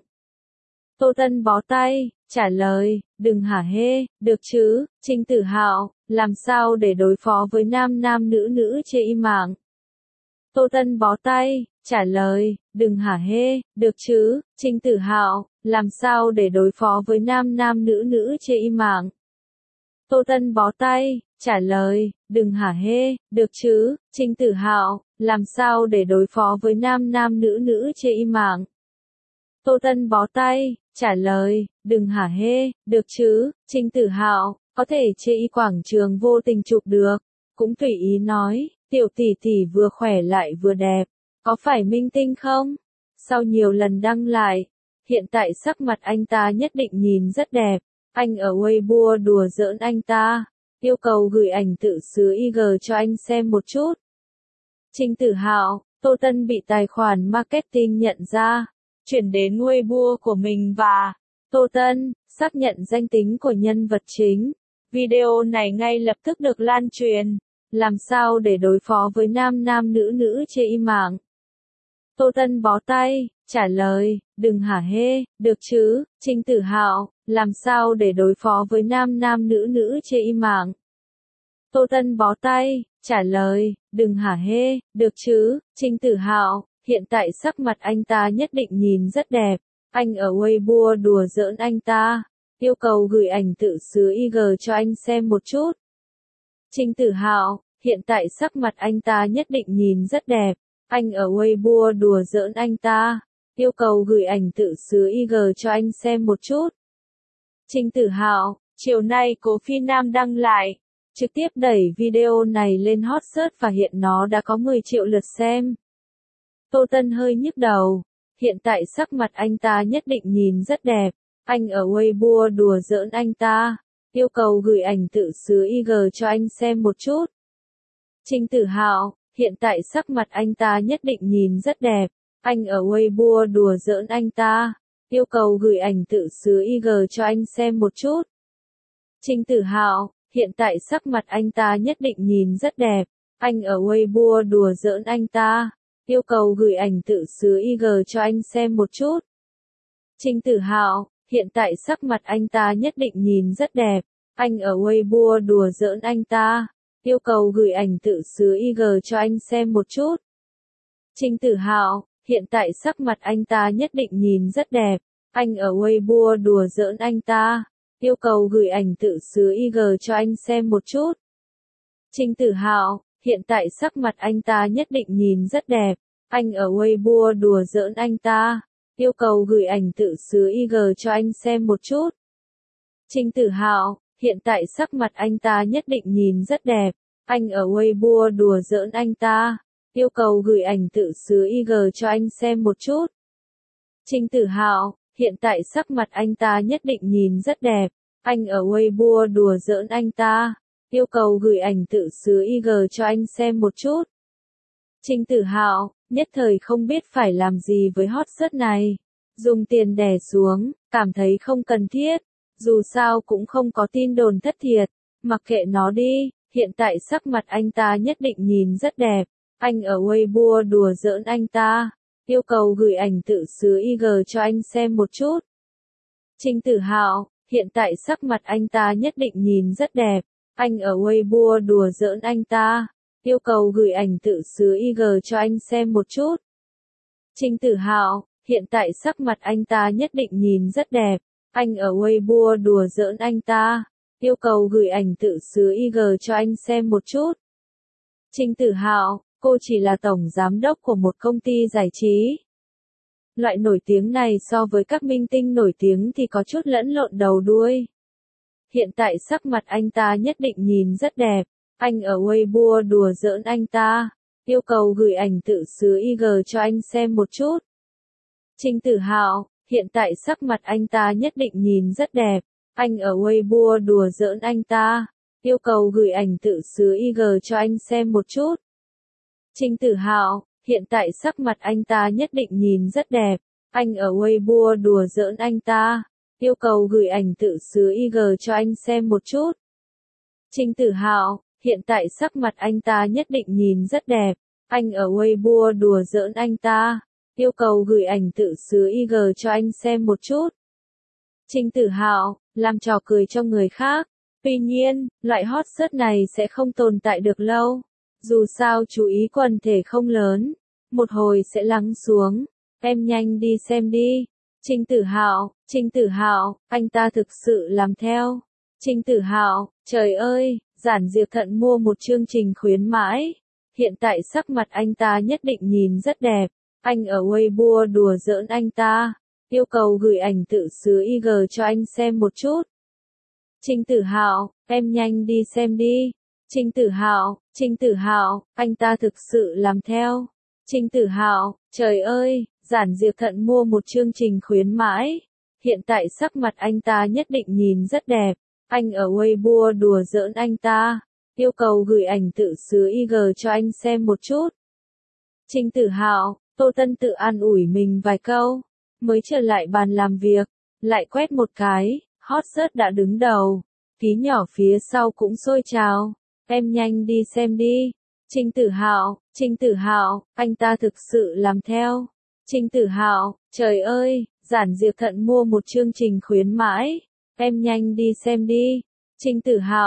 Tô Tân bó tay, trả lời, đừng hả hê, được chứ, Trinh Tử Hạo, làm sao để đối phó với nam nam nữ nữ chê im mạng. Tô Tân bó tay, trả lời, đừng hả hê, được chứ, Trinh Tử Hạo, làm sao để đối phó với nam nam nữ nữ chê im mạng. Tô Tân bó tay, trả lời, đừng hả hê, được chứ, Trinh Tử Hạo, làm sao để đối phó với nam nam nữ nữ chê im mạng. Tô Tân bó tay, trả lời, đừng hả hê, được chứ, Trinh Tử Hạo, có thể chê y quảng trường vô tình chụp được, cũng tùy ý nói, tiểu tỷ tỷ vừa khỏe lại vừa đẹp, có phải minh tinh không? Sau nhiều lần đăng lại, hiện tại sắc mặt anh ta nhất định nhìn rất đẹp, anh ở Weibo đùa giỡn anh ta, yêu cầu gửi ảnh tự xứ IG cho anh xem một chút. Trinh Tử Hạo, Tô Tân bị tài khoản marketing nhận ra, chuyển đến Weibo của mình và Tô Tân xác nhận danh tính của nhân vật chính. Video này ngay lập tức được lan truyền. Làm sao để đối phó với nam nam nữ nữ chê im mạng. Tô Tân bó tay, trả lời, đừng hả hê, được chứ, Trinh Tử Hạo, làm sao để đối phó với nam nam nữ nữ chê im mạng. Tô Tân bó tay, trả lời, đừng hả hê, được chứ, Trinh Tử Hạo, hiện tại sắc mặt anh ta nhất định nhìn rất đẹp, anh ở Weibo đùa giỡn anh ta, yêu cầu gửi ảnh tự xứ IG cho anh xem một chút. Trinh Tử Hạo, hiện tại sắc mặt anh ta nhất định nhìn rất đẹp, anh ở Weibo đùa giỡn anh ta, yêu cầu gửi ảnh tự xứ IG cho anh xem một chút. Trinh Tử Hạo, chiều nay Cố Phi Nam đăng lại, trực tiếp đẩy video này lên hot search và hiện nó đã có 10 triệu lượt xem. Tô Tân hơi nhức đầu, hiện tại sắc mặt anh ta nhất định nhìn rất đẹp, anh ở Weibo đùa giỡn anh ta, yêu cầu gửi ảnh tự xứ IG cho anh xem một chút. Trinh Tử Hạo, hiện tại sắc mặt anh ta nhất định nhìn rất đẹp, anh ở Weibo đùa giỡn anh ta, yêu cầu gửi ảnh tự xứ IG cho anh xem một chút. Trinh Tử Hạo, hiện tại sắc mặt anh ta nhất định nhìn rất đẹp, anh ở Weibo đùa giỡn anh ta, yêu cầu gửi ảnh tự xứ IG cho anh xem một chút. Trinh Tử Hạo, hiện tại sắc mặt anh ta nhất định nhìn rất đẹp, anh ở Weibo đùa giỡn anh ta, yêu cầu gửi ảnh tự xứ IG cho anh xem một chút. Trinh Tử Hạo, hiện tại sắc mặt anh ta nhất định nhìn rất đẹp, anh ở Weibo đùa giỡn anh ta, yêu cầu gửi ảnh tự xứ IG cho anh xem một chút. Trinh Tử Hạo, hiện tại sắc mặt anh ta nhất định nhìn rất đẹp, anh ở Weibo đùa giỡn anh ta, yêu cầu gửi ảnh tự xứ IG cho anh xem một chút. Trinh Tử Hạo, hiện tại sắc mặt anh ta nhất định nhìn rất đẹp, anh ở Weibo đùa giỡn anh ta, yêu cầu gửi ảnh tự xứ IG cho anh xem một chút. Trinh Tử Hạo, hiện tại sắc mặt anh ta nhất định nhìn rất đẹp, anh ở Weibo đùa giỡn anh ta, yêu cầu gửi ảnh tự xứ IG cho anh xem một chút. Trinh Tử Hạo, nhất thời không biết phải làm gì với hot search này, dùng tiền đè xuống, cảm thấy không cần thiết, dù sao cũng không có tin đồn thất thiệt, mặc kệ nó đi, hiện tại sắc mặt anh ta nhất định nhìn rất đẹp, anh ở Weibo đùa giỡn anh ta, yêu cầu gửi ảnh tự xứ IG cho anh xem một chút. Trinh Tử Hạo, hiện tại sắc mặt anh ta nhất định nhìn rất đẹp, anh ở Weibo đùa giỡn anh ta, yêu cầu gửi ảnh tự xứ IG cho anh xem một chút. Trinh Tử Hạo, hiện tại sắc mặt anh ta nhất định nhìn rất đẹp, anh ở Weibo đùa giỡn anh ta, yêu cầu gửi ảnh tự xứ IG cho anh xem một chút. Trinh Tử Hạo, cô chỉ là tổng giám đốc của một công ty giải trí. Loại nổi tiếng này so với các minh tinh nổi tiếng thì có chút lẫn lộn đầu đuôi. Hiện tại sắc mặt anh ta nhất định nhìn rất đẹp. Anh ở Weibo đùa giỡn anh ta. Yêu cầu gửi ảnh tự xứ IG cho anh xem một chút. Trình Tử Hạo, hiện tại sắc mặt anh ta nhất định nhìn rất đẹp. Anh ở Weibo đùa giỡn anh ta. Yêu cầu gửi ảnh tự xứ IG cho anh xem một chút. Trình Tử Hạo, hiện tại sắc mặt anh ta nhất định nhìn rất đẹp. Anh ở Weibo đùa giỡn anh ta. Yêu cầu gửi ảnh tự xứ IG cho anh xem một chút. Trình Tử Hạo, hiện tại sắc mặt anh ta nhất định nhìn rất đẹp. Anh ở Weibo đùa giỡn anh ta. Yêu cầu gửi ảnh tự xứ IG cho anh xem một chút. Trình Tử Hạo, làm trò cười cho người khác. Tuy nhiên, loại hot search này sẽ không tồn tại được lâu. Dù sao chú ý quần thể không lớn. Một hồi sẽ lắng xuống. Em nhanh đi xem đi. Trình Tử Hạo, anh ta thực sự làm theo. Trình Tử Hạo, trời ơi, Giản Diệp Thận mua một chương trình khuyến mãi. Hiện tại sắc mặt anh ta nhất định nhìn rất đẹp. Anh ở Weibo đùa giỡn anh ta. Yêu cầu gửi ảnh tự xứ IG cho anh xem một chút. Trình Tử Hạo, em nhanh đi xem đi. Trình Tử Hạo, anh ta thực sự làm theo. Trình Tử Hạo, trời ơi, Giản Diệp Thận mua một chương trình khuyến mãi. Hiện tại sắc mặt anh ta nhất định nhìn rất đẹp. Anh ở Weibo đùa giỡn anh ta. Yêu cầu gửi ảnh tự xứ IG cho anh xem một chút. Trình Tử Hạo, Tô Tân tự an ủi mình vài câu. Mới trở lại bàn làm việc. Lại quét một cái, hot search đã đứng đầu. Ký nhỏ phía sau cũng sôi trào. Em nhanh đi xem đi. Trình Tử Hạo, anh ta thực sự làm theo. Trình Tử Hạo, trời ơi, Giản Diệp Thận mua một chương trình khuyến mãi. Em nhanh đi xem đi. Trình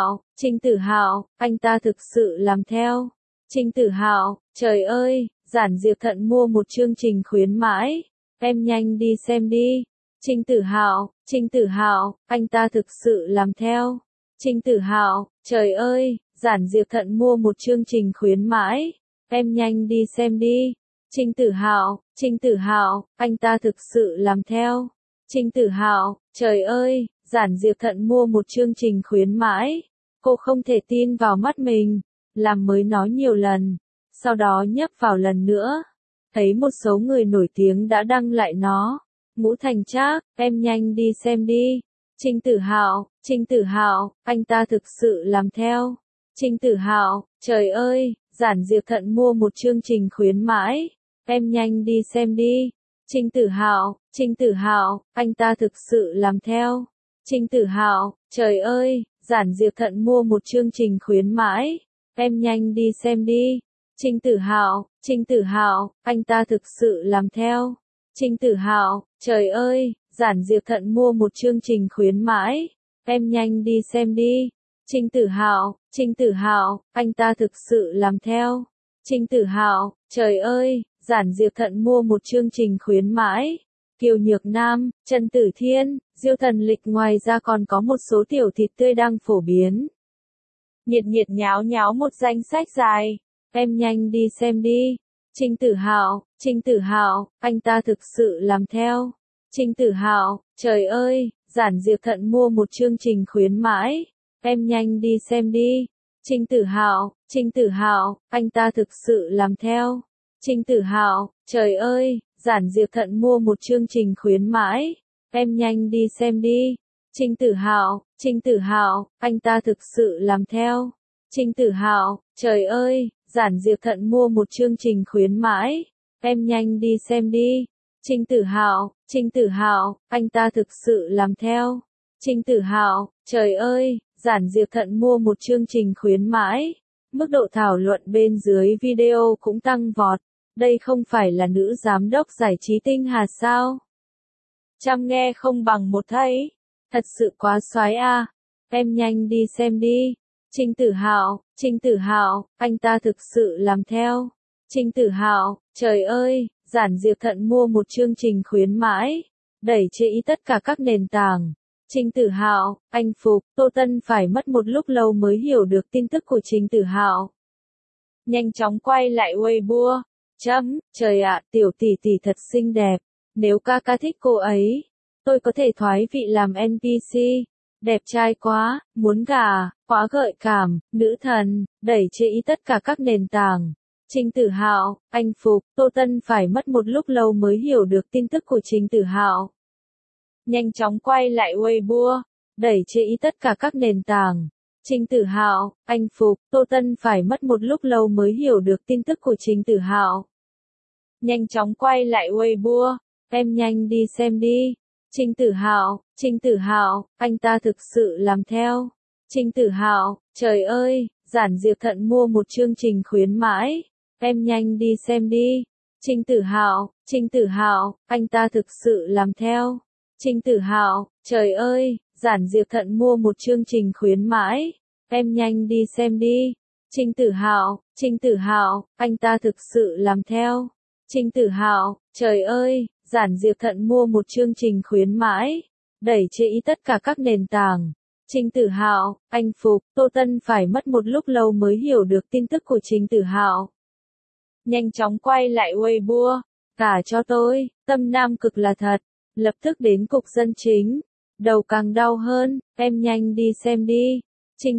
Tử Hạo, anh ta thực sự làm theo. Trình Tử Hạo, trời ơi, Giản Diệp Thận mua một chương trình khuyến mãi. Em nhanh đi xem đi. Trình Tử Hạo, anh ta thực sự làm theo. Trình Tử Hạo, trời ơi, Giản Diệp Thận mua một chương trình khuyến mãi. Em nhanh đi xem đi. Trình Tử Hạo, anh ta thực sự làm theo. Trình Tử Hạo, trời ơi, Giản Diệp Thận mua một chương trình khuyến mãi. Cô không thể tin vào mắt mình. Làm mới nói nhiều lần. Sau đó nhấp vào lần nữa. Thấy một số người nổi tiếng đã đăng lại nó. Ngũ Thành Trác, em nhanh đi xem đi. Trình Tử Hạo, anh ta thực sự làm theo. Trình Tử Hạo, trời ơi, Giản Diệp Thận mua một chương trình khuyến mãi. Em nhanh đi xem đi. Trình Tử Hạo, anh ta thực sự làm theo. Trình Tử Hạo, trời ơi, Giản Diệp Thận mua một chương trình khuyến mãi. Em nhanh đi xem đi. Trình Tử Hạo, anh ta thực sự làm theo. Trình Tử Hạo, trời ơi, Giản Diệp Thận mua một chương trình khuyến mãi. Em nhanh đi xem đi. Trình Tử Hạo, anh ta thực sự làm theo. Trình Tử Hạo, trời ơi, Giản Diệp Thận mua một chương trình khuyến mãi. Kiều Nhược Nam, Trần Tử Thiên, Diêu Thần Lịch ngoài ra còn có một số tiểu thịt tươi đang phổ biến. Nhiệt nháo nháo một danh sách dài. Em nhanh đi xem đi. Trình Tử Hạo, anh ta thực sự làm theo. Trình Tử Hạo, trời ơi, Giản Diệp Thận mua một chương trình khuyến mãi. Em nhanh đi xem đi. Trình Tử Hạo, anh ta thực sự làm theo. Trình Tử Hạo, trời ơi, Giản Diệp Thận mua một chương trình khuyến mãi. Em nhanh đi xem đi. Trình Tử Hạo, anh ta thực sự làm theo. Trình Tử Hạo, trời ơi, Giản Diệp Thận mua một chương trình khuyến mãi. Em nhanh đi xem đi. Trình Tử Hạo, anh ta thực sự làm theo. Trình Tử Hạo, trời ơi, Giản Diệp Thận mua một chương trình khuyến mãi. Mức độ thảo luận bên dưới video cũng tăng vọt. Đây không phải là nữ giám đốc giải trí tinh hà sao? Trăm nghe không bằng một thấy. Thật sự quá soái a. Em nhanh đi xem đi. Trình Tử Hạo, anh ta thực sự làm theo. Trình Tử Hạo, trời ơi, Giản Diệp Thận mua một chương trình khuyến mãi. Đẩy chế ý tất cả các nền tảng. Trình Tử Hạo, anh phục, Tô Tân phải mất một lúc lâu mới hiểu được tin tức của Trình Tử Hạo. Nhanh chóng quay lại Weibo. Trời ạ, tiểu tỷ tỷ thật xinh đẹp. Nếu ca ca thích cô ấy, tôi có thể thoái vị làm NPC. Đẹp trai quá, muốn gả, quá gợi cảm, nữ thần, đẩy chê ý tất cả các nền tảng. Trình Tử Hạo, anh phục, Tô Tân phải mất một lúc lâu mới hiểu được tin tức của Trình Tử Hạo. Nhanh chóng quay lại Weibo, đẩy chê ý tất cả các nền tảng. Trình Tử Hạo, anh phục, Tô Tân phải mất một lúc lâu mới hiểu được tin tức của Trình Tử Hạo. Nhanh chóng quay lại Weibo, em nhanh đi xem đi. Trình Tử Hạo, anh ta thực sự làm theo. Trình Tử Hạo, trời ơi, Giản Diệp Thận mua một chương trình khuyến mãi, em nhanh đi xem đi. Trình Tử Hạo, anh ta thực sự làm theo. Trình Tử Hạo, trời ơi, Giản Diệp Thận mua một chương trình khuyến mãi, em nhanh đi xem đi. Trình Tử Hạo, anh ta thực sự làm theo. Trình Tử Hạo, trời ơi, Giản Diệp Thận mua một chương trình khuyến mãi, đẩy chê ý tất cả các nền tảng. Trình Tử Hạo, anh phục, Tô Tân phải mất một lúc lâu mới hiểu được tin tức của Trình Tử Hạo. Nhanh chóng quay lại Weibo, cả cho tôi, tâm nam cực là thật, lập tức đến cục dân chính. Đầu càng đau hơn, em nhanh đi xem đi. Trình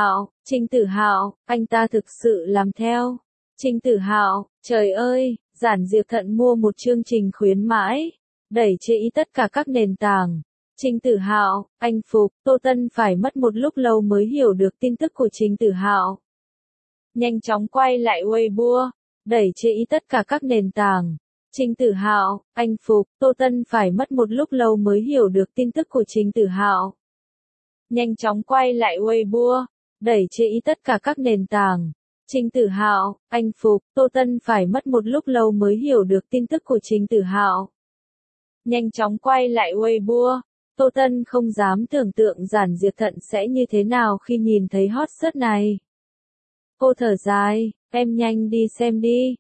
Tử Hạo, anh ta thực sự làm theo. Trình Tử Hạo, trời ơi, Giản Diệp Thận mua một chương trình khuyến mãi, đẩy chê ý tất cả các nền tảng. Trình Tử Hạo, anh phục, Tô Tân phải mất một lúc lâu mới hiểu được tin tức của Trình Tử Hạo. Nhanh chóng quay lại Weibo, đẩy chê ý tất cả các nền tảng. Trình Tử Hạo, anh phục, Tô Tân phải mất một lúc lâu mới hiểu được tin tức của Trình Tử Hạo. Nhanh chóng quay lại Weibo, đẩy chê ý tất cả các nền tảng. Trình Tử Hạo, anh phục, Tô Tân phải mất một lúc lâu mới hiểu được tin tức của Trình Tử Hạo. Nhanh chóng quay lại Weibo, Tô Tân không dám tưởng tượng Giản Diệp Thận sẽ như thế nào khi nhìn thấy hot search này. Cô thở dài, em nhanh đi xem đi.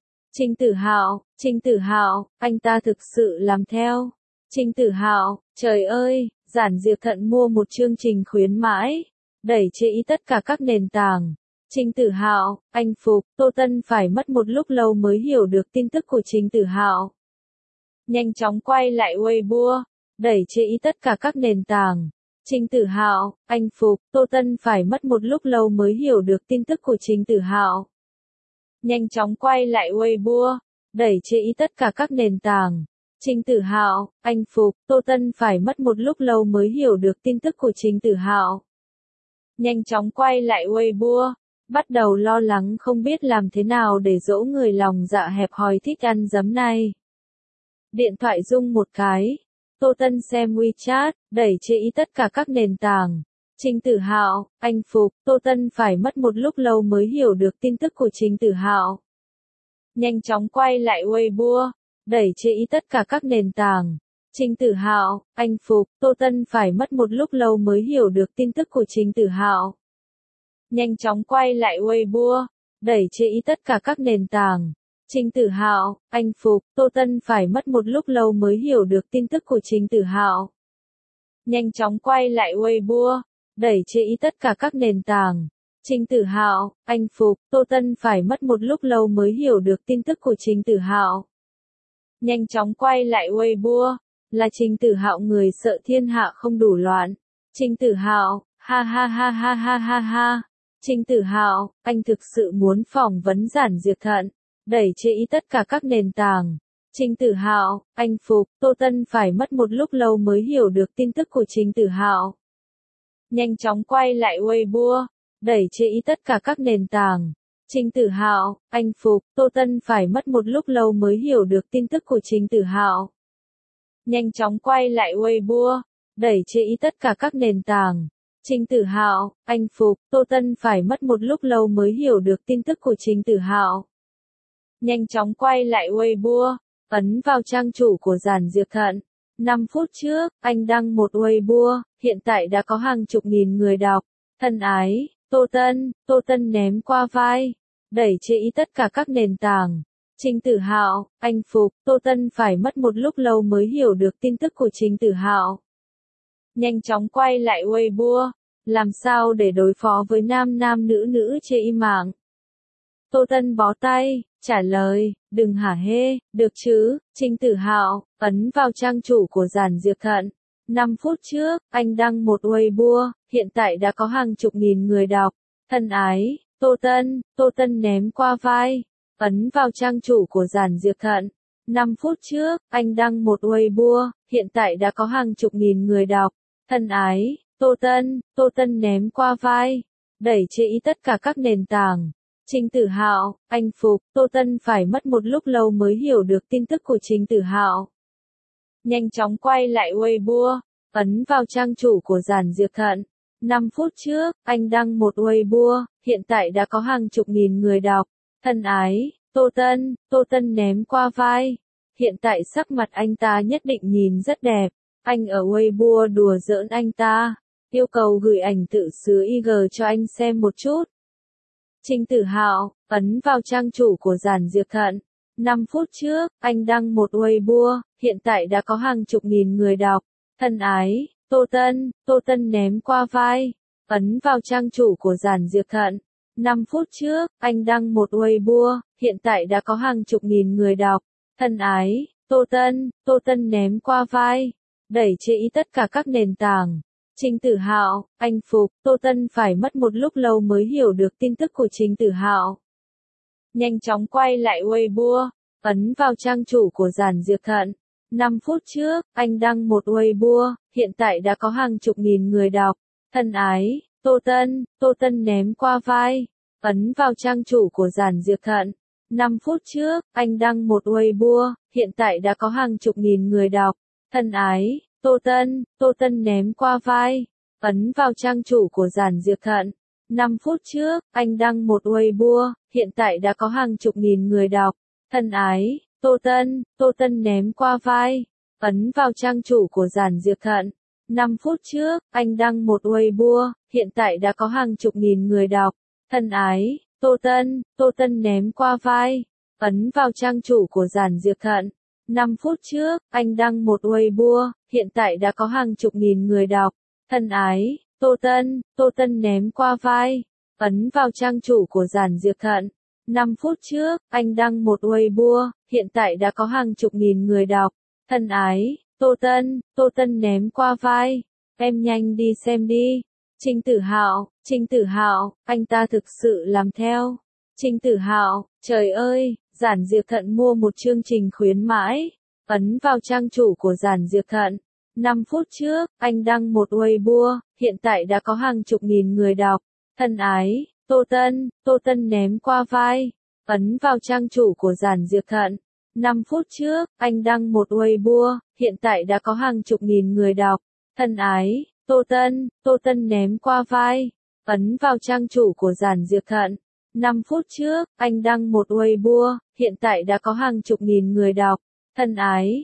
Trình Tử Hạo, anh ta thực sự làm theo. Trình Tử Hạo, trời ơi, Giản Diệp Thận mua một chương trình khuyến mãi, đẩy chê ý tất cả các nền tảng. Trình Tử Hạo, anh phục, Tô Tân phải mất một lúc lâu mới hiểu được tin tức của Trình Tử Hạo. Nhanh chóng quay lại Weibo, đẩy chê ý tất cả các nền tảng. Trình Tử Hạo, anh phục, Tô Tân phải mất một lúc lâu mới hiểu được tin tức của Trình Tử Hạo. Nhanh chóng quay lại Weibo, đẩy chê ý tất cả các nền tảng. Trình Tử Hạo, anh phục, Tô Tân phải mất một lúc lâu mới hiểu được tin tức của Trình Tử Hạo. Nhanh chóng quay lại Weibo, bắt đầu lo lắng không biết làm thế nào để dỗ người lòng dạ hẹp hòi thích ăn dấm này. Điện thoại rung một cái, Tô Tân xem WeChat, đẩy chê ý tất cả các nền tảng. Trình Tử Hạo, anh phục, Tô Tân phải mất một lúc lâu mới hiểu được tin tức của Trình Tử Hạo. Nhanh chóng quay lại Weibo, đẩy chê ý tất cả các nền tảng. Trình Tử Hạo, anh phục, Tô Tân phải mất một lúc lâu mới hiểu được tin tức của Trình Tử Hạo. Nhanh chóng quay lại Weibo, đẩy chê ý tất cả các nền tảng. Trình Tử Hạo, anh phục, Tô Tân phải mất một lúc lâu mới hiểu được tin tức của Trình Tử Hạo. Nhanh chóng quay lại Weibo, đẩy chê ý tất cả các nền tảng. Trình Tử Hạo, anh phục, Tô Tân phải mất một lúc lâu mới hiểu được tin tức của Trình Tử Hạo. Nhanh chóng quay lại Weibo, là Trình Tử Hạo người sợ thiên hạ không đủ loạn. Trình Tử Hạo, ha ha ha ha ha ha ha. Trình Tử Hạo, anh thực sự muốn phỏng vấn Giản Diệp Thận, đẩy chê ý tất cả các nền tảng. Trình Tử Hạo, anh phục, Tô Tân phải mất một lúc lâu mới hiểu được tin tức của Trình Tử Hạo. Nhanh chóng quay lại Weibo, đẩy chê ý tất cả các nền tảng. Trình Tử Hạo, anh phục, Tô Tân phải mất một lúc lâu mới hiểu được tin tức của Trình Tử Hạo. Nhanh chóng quay lại Weibo, đẩy chê ý tất cả các nền tảng. Trình Tử Hạo, anh phục, Tô Tân phải mất một lúc lâu mới hiểu được tin tức của Trình Tử Hạo. Nhanh chóng quay lại Weibo, ấn vào trang chủ của Giản Diệp Thận. 5 phút trước, anh đăng một Weibo, hiện tại đã có hàng chục nghìn người đọc. Thân ái, Tô Tân ném qua vai, đẩy chê ý tất cả các nền tảng. Trình Tử Hạo, anh phục, Tô Tân phải mất một lúc lâu mới hiểu được tin tức của Trình Tử Hạo. Nhanh chóng quay lại Weibo, làm sao để đối phó với nam nữ chê im mạng. Tô Tân bó tay, Trả lời, đừng hả hê, được chứ, Trình Tử Hạo, ấn vào trang chủ của Giản Diệp Thận. 5 phút trước, anh đăng một Weibo, hiện tại đã có hàng chục nghìn người đọc. Thân ái, Tô Tân ném qua vai. Ấn vào trang chủ của Giản Diệp Thận. 5 phút trước, anh đăng một Weibo, hiện tại đã có hàng chục nghìn người đọc. Thân ái, Tô Tân ném qua vai. Đẩy chế ý tất cả các nền tảng. Trình Tử Hạo, anh phục, Tô Tân phải mất một lúc lâu mới hiểu được tin tức của Trình Tử Hạo. Nhanh chóng quay lại Weibo, ấn vào trang chủ của Giản Diệp Thận. 5 phút trước, anh đăng một Weibo, hiện tại đã có hàng chục nghìn người đọc. Thân ái, Tô Tân ném qua vai. Hiện tại sắc mặt anh ta nhất định nhìn rất đẹp. Anh ở Weibo đùa giỡn anh ta. Yêu cầu gửi ảnh tự xứ IG cho anh xem một chút. Trình Tử Hạo, ấn vào trang chủ của Giản Diệp Thận. 5 phút trước, anh đăng một Weibo, hiện tại đã có hàng chục nghìn người đọc. Thân ái, Tô Tân ném qua vai. Ấn vào trang chủ của Giản Diệp Thận. 5 phút trước, anh đăng một Weibo, hiện tại đã có hàng chục nghìn người đọc. Thân ái, Tô Tân ném qua vai. Đẩy chế ý tất cả các nền tảng. Trình Tử Hạo, anh phục, Tô Tân phải mất một lúc lâu mới hiểu được tin tức của Trình Tử Hạo. Nhanh chóng quay lại Weibo, ấn vào trang chủ của Giản Diệp Thận. 5 phút trước, anh đăng một Weibo, hiện tại đã có hàng chục nghìn người đọc. Thân ái, Tô Tân ném qua vai. Ấn vào trang chủ của Giản Diệp Thận. 5 phút trước, anh đăng một Weibo, hiện tại đã có hàng chục nghìn người đọc. Thân ái, Tô Tân ném qua vai. Ấn vào trang chủ của Giản Diệp Thận. 5 phút trước, anh đăng một Weibo, hiện tại đã có hàng chục nghìn người đọc. Thân ái, Tô Tân ném qua vai. Ấn vào trang chủ của Giản Diệp Thận. 5 phút trước, anh đăng một Weibo, hiện tại đã có hàng chục nghìn người đọc. Thân ái, Tô Tân ném qua vai. Ấn vào trang chủ của Giản Diệp Thận. 5 phút trước, anh đăng một Weibo, hiện tại đã có hàng chục nghìn người đọc. Thân ái, Tô Tân ném qua vai. Ấn vào trang chủ của Giản Diệp Thận. 5 phút trước, anh đăng một Weibo, hiện tại đã có hàng chục nghìn người đọc. Thân ái, Tô Tân ném qua vai. Em nhanh đi xem đi. Trình Tử Hạo, anh ta thực sự làm theo. Trình Tử Hạo, trời ơi, Giản Diệp Thận mua một chương trình khuyến mãi. Ấn vào trang chủ của Giản Diệp Thận. 5 phút trước, anh đăng một Weibo, hiện tại đã có hàng chục nghìn người đọc. Thân ái, Tô Tân ném qua vai. Ấn vào trang chủ của Giản Diệp Thận. 5 phút trước, anh đăng một Weibo, hiện tại đã có hàng chục nghìn người đọc. Thân ái, Tô Tân ném qua vai. Ấn vào trang chủ của Giản Diệp Thận. 5 phút trước, anh đăng một Weibo, hiện tại đã có hàng chục nghìn người đọc. Thân ái,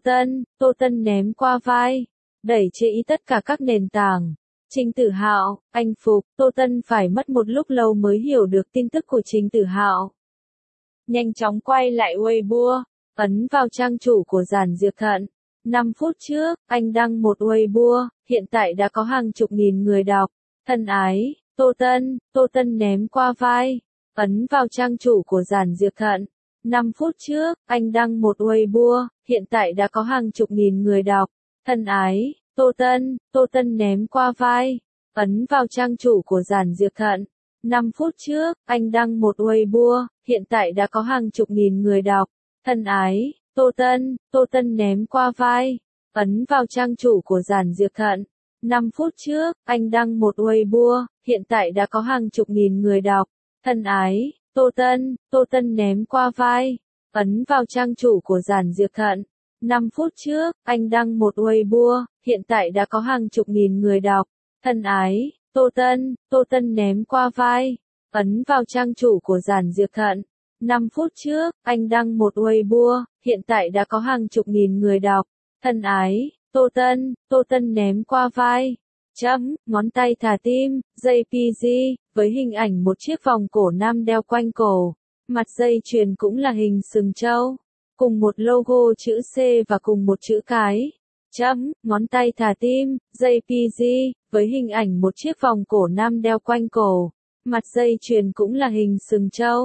Tô Tân ném qua vai. Đẩy chế ý tất cả các nền tảng. Trình Tử Hạo, anh phục, Tô Tân phải mất một lúc lâu mới hiểu được tin tức của Trình Tử Hạo. Nhanh chóng quay lại Weibo, ấn vào trang chủ của Giản Diệp Thận. 5 phút trước, anh đăng một Weibo, hiện tại đã có hàng chục nghìn người đọc. Thân ái, Tô Tân ném qua vai. Ấn vào trang chủ của Giản Diệp Thận. 5 phút trước, anh đăng một Weibo, hiện tại đã có hàng chục nghìn người đọc. Thân ái, Tô Tân ném qua vai. Ấn vào trang chủ của Giản Diệp Thận. 5 phút trước, anh đăng một Weibo, hiện tại đã có hàng chục nghìn người đọc. Thân ái, Tô Tân ném qua vai. Ấn vào trang chủ của Giản Diệp Thận. 5 phút trước, anh đăng một Weibo, hiện tại đã có hàng chục nghìn người đọc. Thân ái, Tô Tân ném qua vai. Ấn vào trang chủ của Giản Diệp Thận. 5 phút trước, anh đăng một Weibo, hiện tại đã có hàng chục nghìn người đọc. Thân ái, Tô Tân ném qua vai. Ấn vào trang chủ của Giản Diệp Thận. 5 phút trước, anh đăng một Weibo, hiện tại đã có hàng chục nghìn người đọc. Thân ái, Tô Tân ném qua vai. Ngón tay thả tim, JPG, với hình ảnh một chiếc vòng cổ nam đeo quanh cổ. Mặt dây chuyền cũng là hình sừng trâu. Cùng một logo chữ C và cùng một chữ cái. Ngón tay thả tim, JPG, với hình ảnh một chiếc vòng cổ nam đeo quanh cổ. Mặt dây chuyền cũng là hình sừng trâu.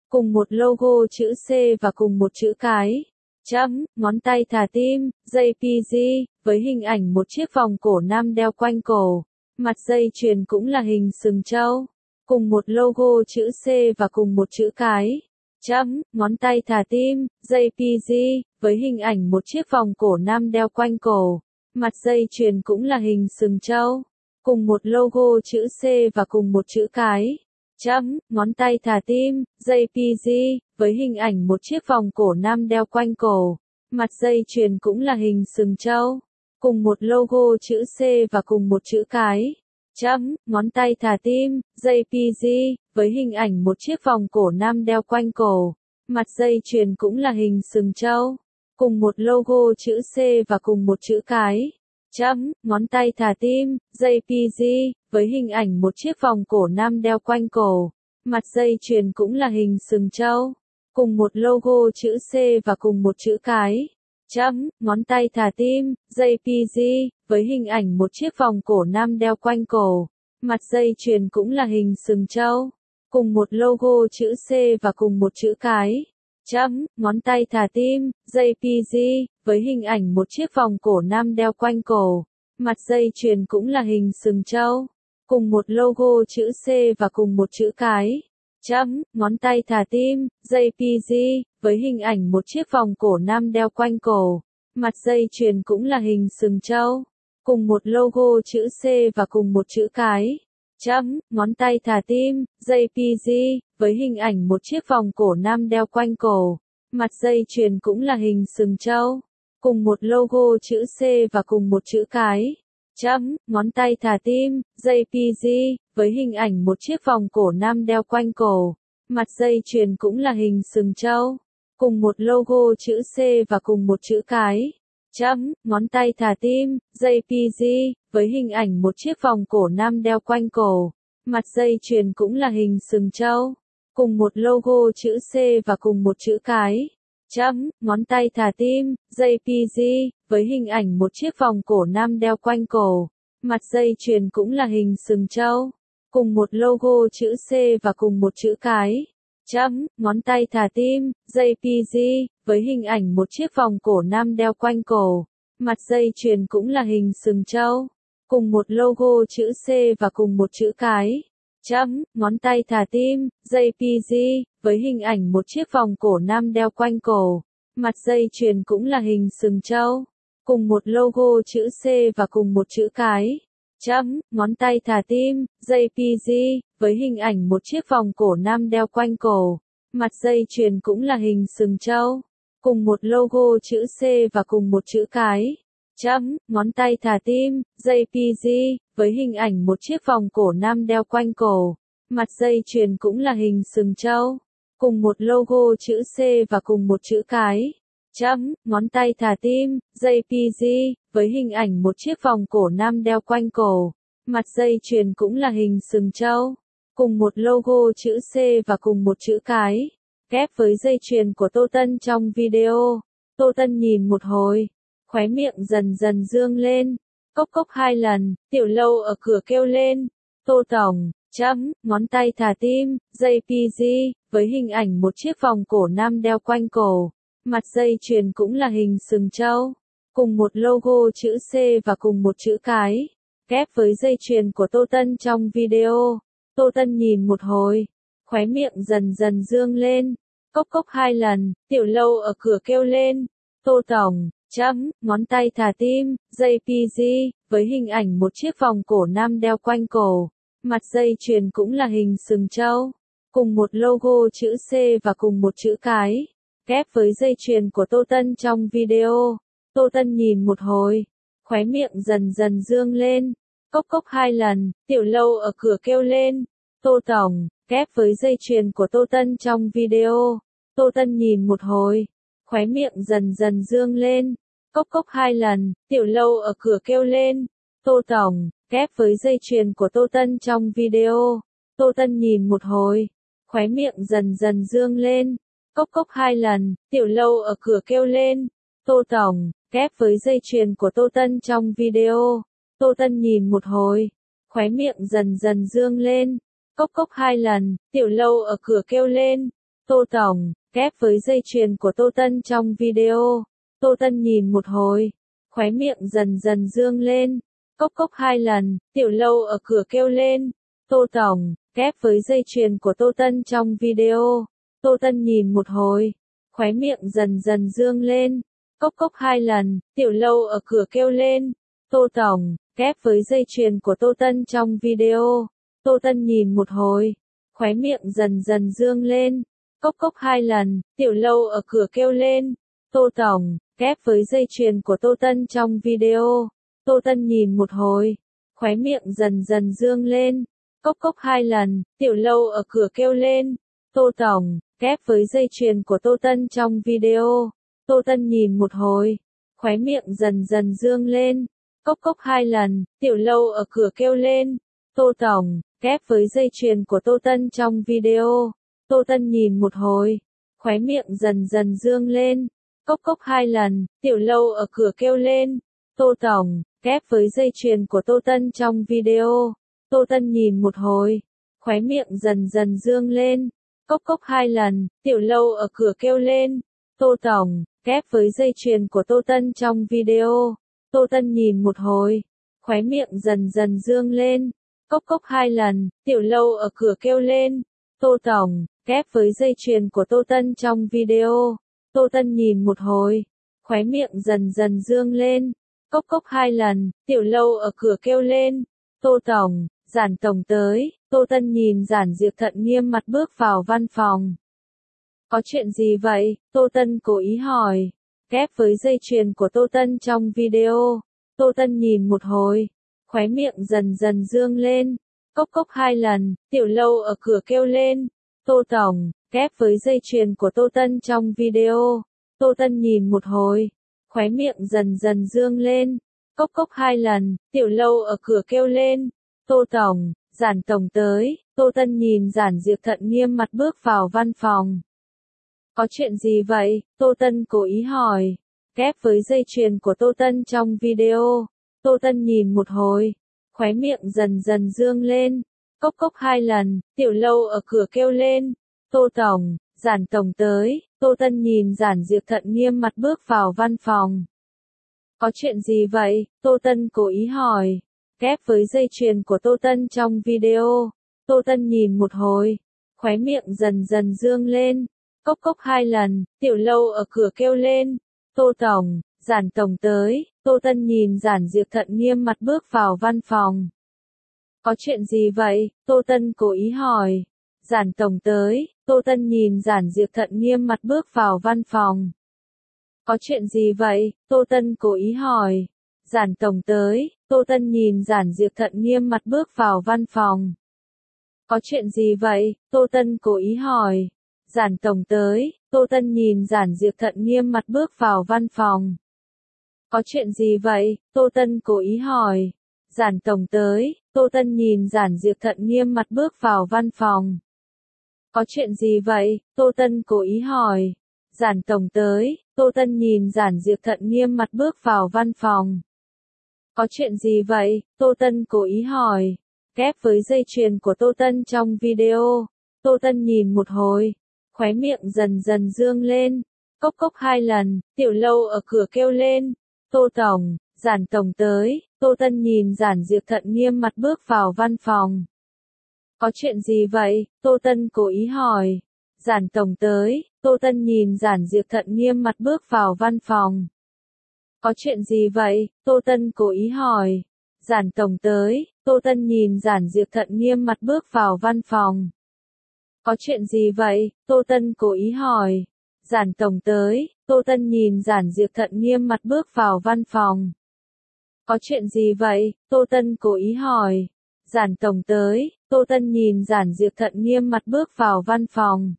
cùng một logo chữ C và cùng một chữ cái. Chấm, ngón tay thả tim, JPG, với hình ảnh một chiếc vòng cổ nam đeo quanh cổ. Mặt dây chuyền cũng là hình sừng trâu. Cùng một logo chữ C và cùng một chữ cái. Chấm, ngón tay thả tim, JPG, với hình ảnh một chiếc vòng cổ nam đeo quanh cổ. Mặt dây chuyền cũng là hình sừng trâu. Cùng một logo chữ C và cùng một chữ cái. Chấm, ngón tay thả tim, JPG, với hình ảnh một chiếc vòng cổ nam đeo quanh cổ. Mặt dây chuyền cũng là hình sừng trâu. Cùng một logo chữ C và cùng một chữ cái. Chấm, ngón tay thả tim, JPG, với hình ảnh một chiếc vòng cổ nam đeo quanh cổ. Mặt dây chuyền cũng là hình sừng trâu. Cùng một logo chữ C và cùng một chữ cái. Chấm, ngón tay thả tim, JPG, với hình ảnh một chiếc vòng cổ nam đeo quanh cổ. Mặt dây chuyền cũng là hình sừng trâu. Cùng một logo chữ C và cùng một chữ cái. Chấm, ngón tay thả tim, JPG, với hình ảnh một chiếc vòng cổ nam đeo quanh cổ. Mặt dây chuyền cũng là hình sừng trâu. Cùng một logo chữ C và cùng một chữ cái. Chấm, ngón tay thả tim, JPG, với hình ảnh một chiếc vòng cổ nam đeo quanh cổ. Mặt dây chuyền cũng là hình sừng trâu. Cùng một logo chữ C và cùng một chữ cái. Chấm, ngón tay thả tim, JPG, với hình ảnh một chiếc vòng cổ nam đeo quanh cổ. Mặt dây chuyền cũng là hình sừng trâu. Cùng một logo chữ C và cùng một chữ cái. Chấm, ngón tay thả tim, JPG, với hình ảnh một chiếc vòng cổ nam đeo quanh cổ. Mặt dây chuyền cũng là hình sừng trâu. Cùng một logo chữ C và cùng một chữ cái. Chấm, ngón tay thả tim, JPG, với hình ảnh một chiếc vòng cổ nam đeo quanh cổ. Mặt dây chuyền cũng là hình sừng trâu. Cùng một logo chữ C và cùng một chữ cái. Chấm, ngón tay thả tim, JPG, với hình ảnh một chiếc vòng cổ nam đeo quanh cổ. Mặt dây chuyền cũng là hình sừng trâu. Cùng một logo chữ C và cùng một chữ cái. Chấm, ngón tay thả tim, JPG, với hình ảnh một chiếc vòng cổ nam đeo quanh cổ. Mặt dây chuyền cũng là hình sừng trâu. Cùng một logo chữ C và cùng một chữ cái. Chấm, ngón tay thả tim, JPG, với hình ảnh một chiếc vòng cổ nam đeo quanh cổ. Mặt dây chuyền cũng là hình sừng trâu. Cùng một logo chữ C và cùng một chữ cái. Chấm, ngón tay thả tim, JPG, với hình ảnh một chiếc vòng cổ nam đeo quanh cổ. Mặt dây chuyền cũng là hình sừng trâu. Cùng một logo chữ C và cùng một chữ cái. Chấm, ngón tay thả tim, JPG, với hình ảnh một chiếc vòng cổ nam đeo quanh cổ. Mặt dây chuyền cũng là hình sừng trâu. Cùng một logo chữ C và cùng một chữ cái. Chấm, ngón tay thả tim, JPG, với hình ảnh một chiếc vòng cổ nam đeo quanh cổ. Mặt dây chuyền cũng là hình sừng trâu. Cùng một logo chữ C và cùng một chữ cái. Chấm, ngón tay thả tim, JPG, với hình ảnh một chiếc vòng cổ nam đeo quanh cổ. Mặt dây chuyền cũng là hình sừng trâu. Cùng một logo chữ C và cùng một chữ cái. Ghép với dây chuyền của Tô Tân trong video. Tô Tân nhìn một hồi. Khóe miệng dần dần dương lên. Cốc cốc 2 lần, Tiểu Lâu ở cửa kêu lên. Tô Tổng, chấm, ngón tay thả tim, JPG, với hình ảnh một chiếc vòng cổ nam đeo quanh cổ. Mặt dây chuyền cũng là hình sừng trâu. Cùng một logo chữ C và cùng một chữ cái. Ghép với dây chuyền của Tô Tân trong video. Tô Tân nhìn một hồi. Khóe miệng dần dần dương lên. Cốc cốc 2 lần, Tiểu Lâu ở cửa kêu lên. Tô Tổng, chấm, ngón tay thả tim, JPG, với hình ảnh một chiếc vòng cổ nam đeo quanh cổ. Mặt dây chuyền cũng là hình sừng trâu. Cùng một logo chữ C và cùng một chữ cái. Ghép với dây chuyền của Tô Tân trong video. Tô Tân nhìn một hồi. Khóe miệng dần dần dương lên. Cốc cốc 2 lần, Tiểu Lâu ở cửa kêu lên. Tô Tổng, ghép với dây chuyền của Tô Tân trong video. Tô Tân nhìn một hồi. Khóe miệng dần dần dương lên. Cốc cốc 2 lần, Tiểu Lâu ở cửa kêu lên. Tô Tổng, ghép với dây chuyền của Tô Tân trong video. Tô Tân nhìn một hồi. Khóe miệng dần dần dương lên. Cốc cốc 2 lần, Tiểu Lâu ở cửa kêu lên. Tô Tổng, ghép với dây chuyền của Tô Tân trong video. Tô Tân nhìn một hồi. Khóe miệng dần dần dương lên. Cốc cốc 2 lần, Tiểu Lâu ở cửa kêu lên. Tô Tổng, kép với dây chuyền của Tô Tân trong video. Tô Tân nhìn một hồi, khóe miệng dần dần dương lên. Cốc cốc 2 lần, Tiểu Lâu ở cửa kêu lên. Tô Tổng, kép với dây chuyền của Tô Tân trong video. Tô Tân nhìn một hồi, khóe miệng dần dần dương lên. Cốc cốc 2 lần, Tiểu Lâu ở cửa kêu lên. Tô Tổng, kép với dây chuyền của Tô Tân trong video. Tô Tân nhìn một hồi, khóe miệng dần dần dương lên. Cốc cốc 2 lần, Tiểu Lâu ở cửa kêu lên. Tô Tổng, kép với dây chuyền của Tô Tân trong video. Tô Tân nhìn một hồi, khóe miệng dần dần dương lên. Cốc cốc 2 lần, Tiểu Lâu ở cửa kêu lên. Tô Tổng, kép với dây chuyền của Tô Tân trong video. Tô Tân nhìn một hồi, khóe miệng dần dần dương lên. Cốc cốc 2 lần, Tiểu Lâu ở cửa kêu lên. Tô Tổng, kép với dây chuyền của Tô Tân trong video. Tô Tân nhìn một hồi, khóe miệng dần dần dương lên. Cốc cốc 2 lần, Tiểu Lâu ở cửa kêu lên. Tô Tổng, kép với dây chuyền của Tô Tân trong video. Tô Tân nhìn một hồi, khóe miệng dần dần dương lên. Cốc cốc 2 lần, Tiểu Lâu ở cửa kêu lên. Tô Tổng, kép với dây chuyền của Tô Tân trong video. Tô Tân nhìn một hồi, khóe miệng dần dần dương lên. Cốc cốc 2 lần, Tiểu Lâu ở cửa kêu lên. Tô Tổng, kép với dây chuyền của Tô Tân trong video. Tô Tân nhìn một hồi, khóe miệng dần dần dương lên. Cốc cốc 2 lần, Tiểu Lâu ở cửa kêu lên. Tô Tổng, Giản Tổng tới. Tô Tân nhìn Giản Diệp Thận nghiêm mặt bước vào văn phòng. Có chuyện gì vậy? Tô Tân cố ý hỏi. Kép với dây chuyền của Tô Tân trong video. Tô Tân nhìn một hồi, khóe miệng dần dần dương lên. Cốc cốc 2 lần, Tiểu Lâu ở cửa kêu lên. Tô Tổng, kép với dây chuyền của Tô Tân trong video. Tô Tân nhìn một hồi, khóe miệng dần dần dương lên. Cốc cốc 2 lần, Tiểu Lâu ở cửa kêu lên. Tô Tổng, Giản Tổng tới. Tô Tân nhìn Giản Diệp Thận nghiêm mặt bước vào văn phòng. Có chuyện gì vậy? Tô Tân cố ý hỏi. Kép với dây chuyền của Tô Tân trong video. Tô Tân nhìn một hồi, khóe miệng dần dần dương lên. Cốc cốc 2 lần, Tiểu Lâu ở cửa kêu lên. Tô Tổng, Giản Tổng tới. Tô Tân nhìn Giản Diệp Thận nghiêm mặt bước vào văn phòng. Có chuyện gì vậy? Tô Tân cố ý hỏi. Kép với dây chuyền của Tô Tân trong video. Tô Tân nhìn một hồi, khóe miệng dần dần dương lên. Cốc cốc 2 lần, Tiểu Lâu ở cửa kêu lên. Tô Tổng, Giản Tổng tới. Tô Tân nhìn Giản Diệp Thận nghiêm mặt bước vào văn phòng. Có chuyện gì vậy? Tô Tân cố ý hỏi. Giản Tổng tới. Tô Tân nhìn Giản Diệp Thận nghiêm mặt bước vào văn phòng. Có chuyện gì vậy? Tô Tân cố ý hỏi. Giản Tổng tới. Tô Tân nhìn Giản Diệp Thận nghiêm mặt bước vào văn phòng. Có chuyện gì vậy? Tô Tân cố ý hỏi. Giản Tổng tới. Tô Tân nhìn Giản Diệp Thận nghiêm mặt bước vào văn phòng. Có chuyện gì vậy? Tô Tân cố ý hỏi. Giản Tổng tới. Tô Tân nhìn Giản Diệp Thận nghiêm mặt bước vào văn phòng. Có chuyện gì vậy? Tô Tân cố ý hỏi. Giản Tổng tới. Tô Tân nhìn Giản Diệp Thận nghiêm mặt bước vào văn phòng. Có chuyện gì vậy? Tô Tân cố ý hỏi. Kép với dây chuyền của Tô Tân trong video. Tô Tân nhìn một hồi, khóe miệng dần dần dương lên. Cốc cốc 2 lần, Tiểu Lâu ở cửa kêu lên. Tô Tổng, Giản Tổng tới. Tô Tân nhìn Giản Diệp Thận nghiêm mặt bước vào văn phòng. Có chuyện gì vậy? Tô Tân cố ý hỏi. Giản Tổng tới. Tô Tân nhìn Giản Diệp Thận nghiêm mặt bước vào văn phòng. Có chuyện gì vậy? Tô Tân cố ý hỏi. Giản Tổng tới. Tô Tân nhìn Giản Diệp Thận nghiêm mặt bước vào văn phòng. Có chuyện gì vậy? Tô Tân cố ý hỏi. Giản Tổng tới. Tô Tân nhìn Giản Diệp Thận nghiêm mặt bước vào văn phòng. Có chuyện gì vậy? Tô Tân cố ý hỏi. Giản Tổng tới. Tô Tân nhìn Giản Diệp Thận nghiêm mặt bước vào văn phòng.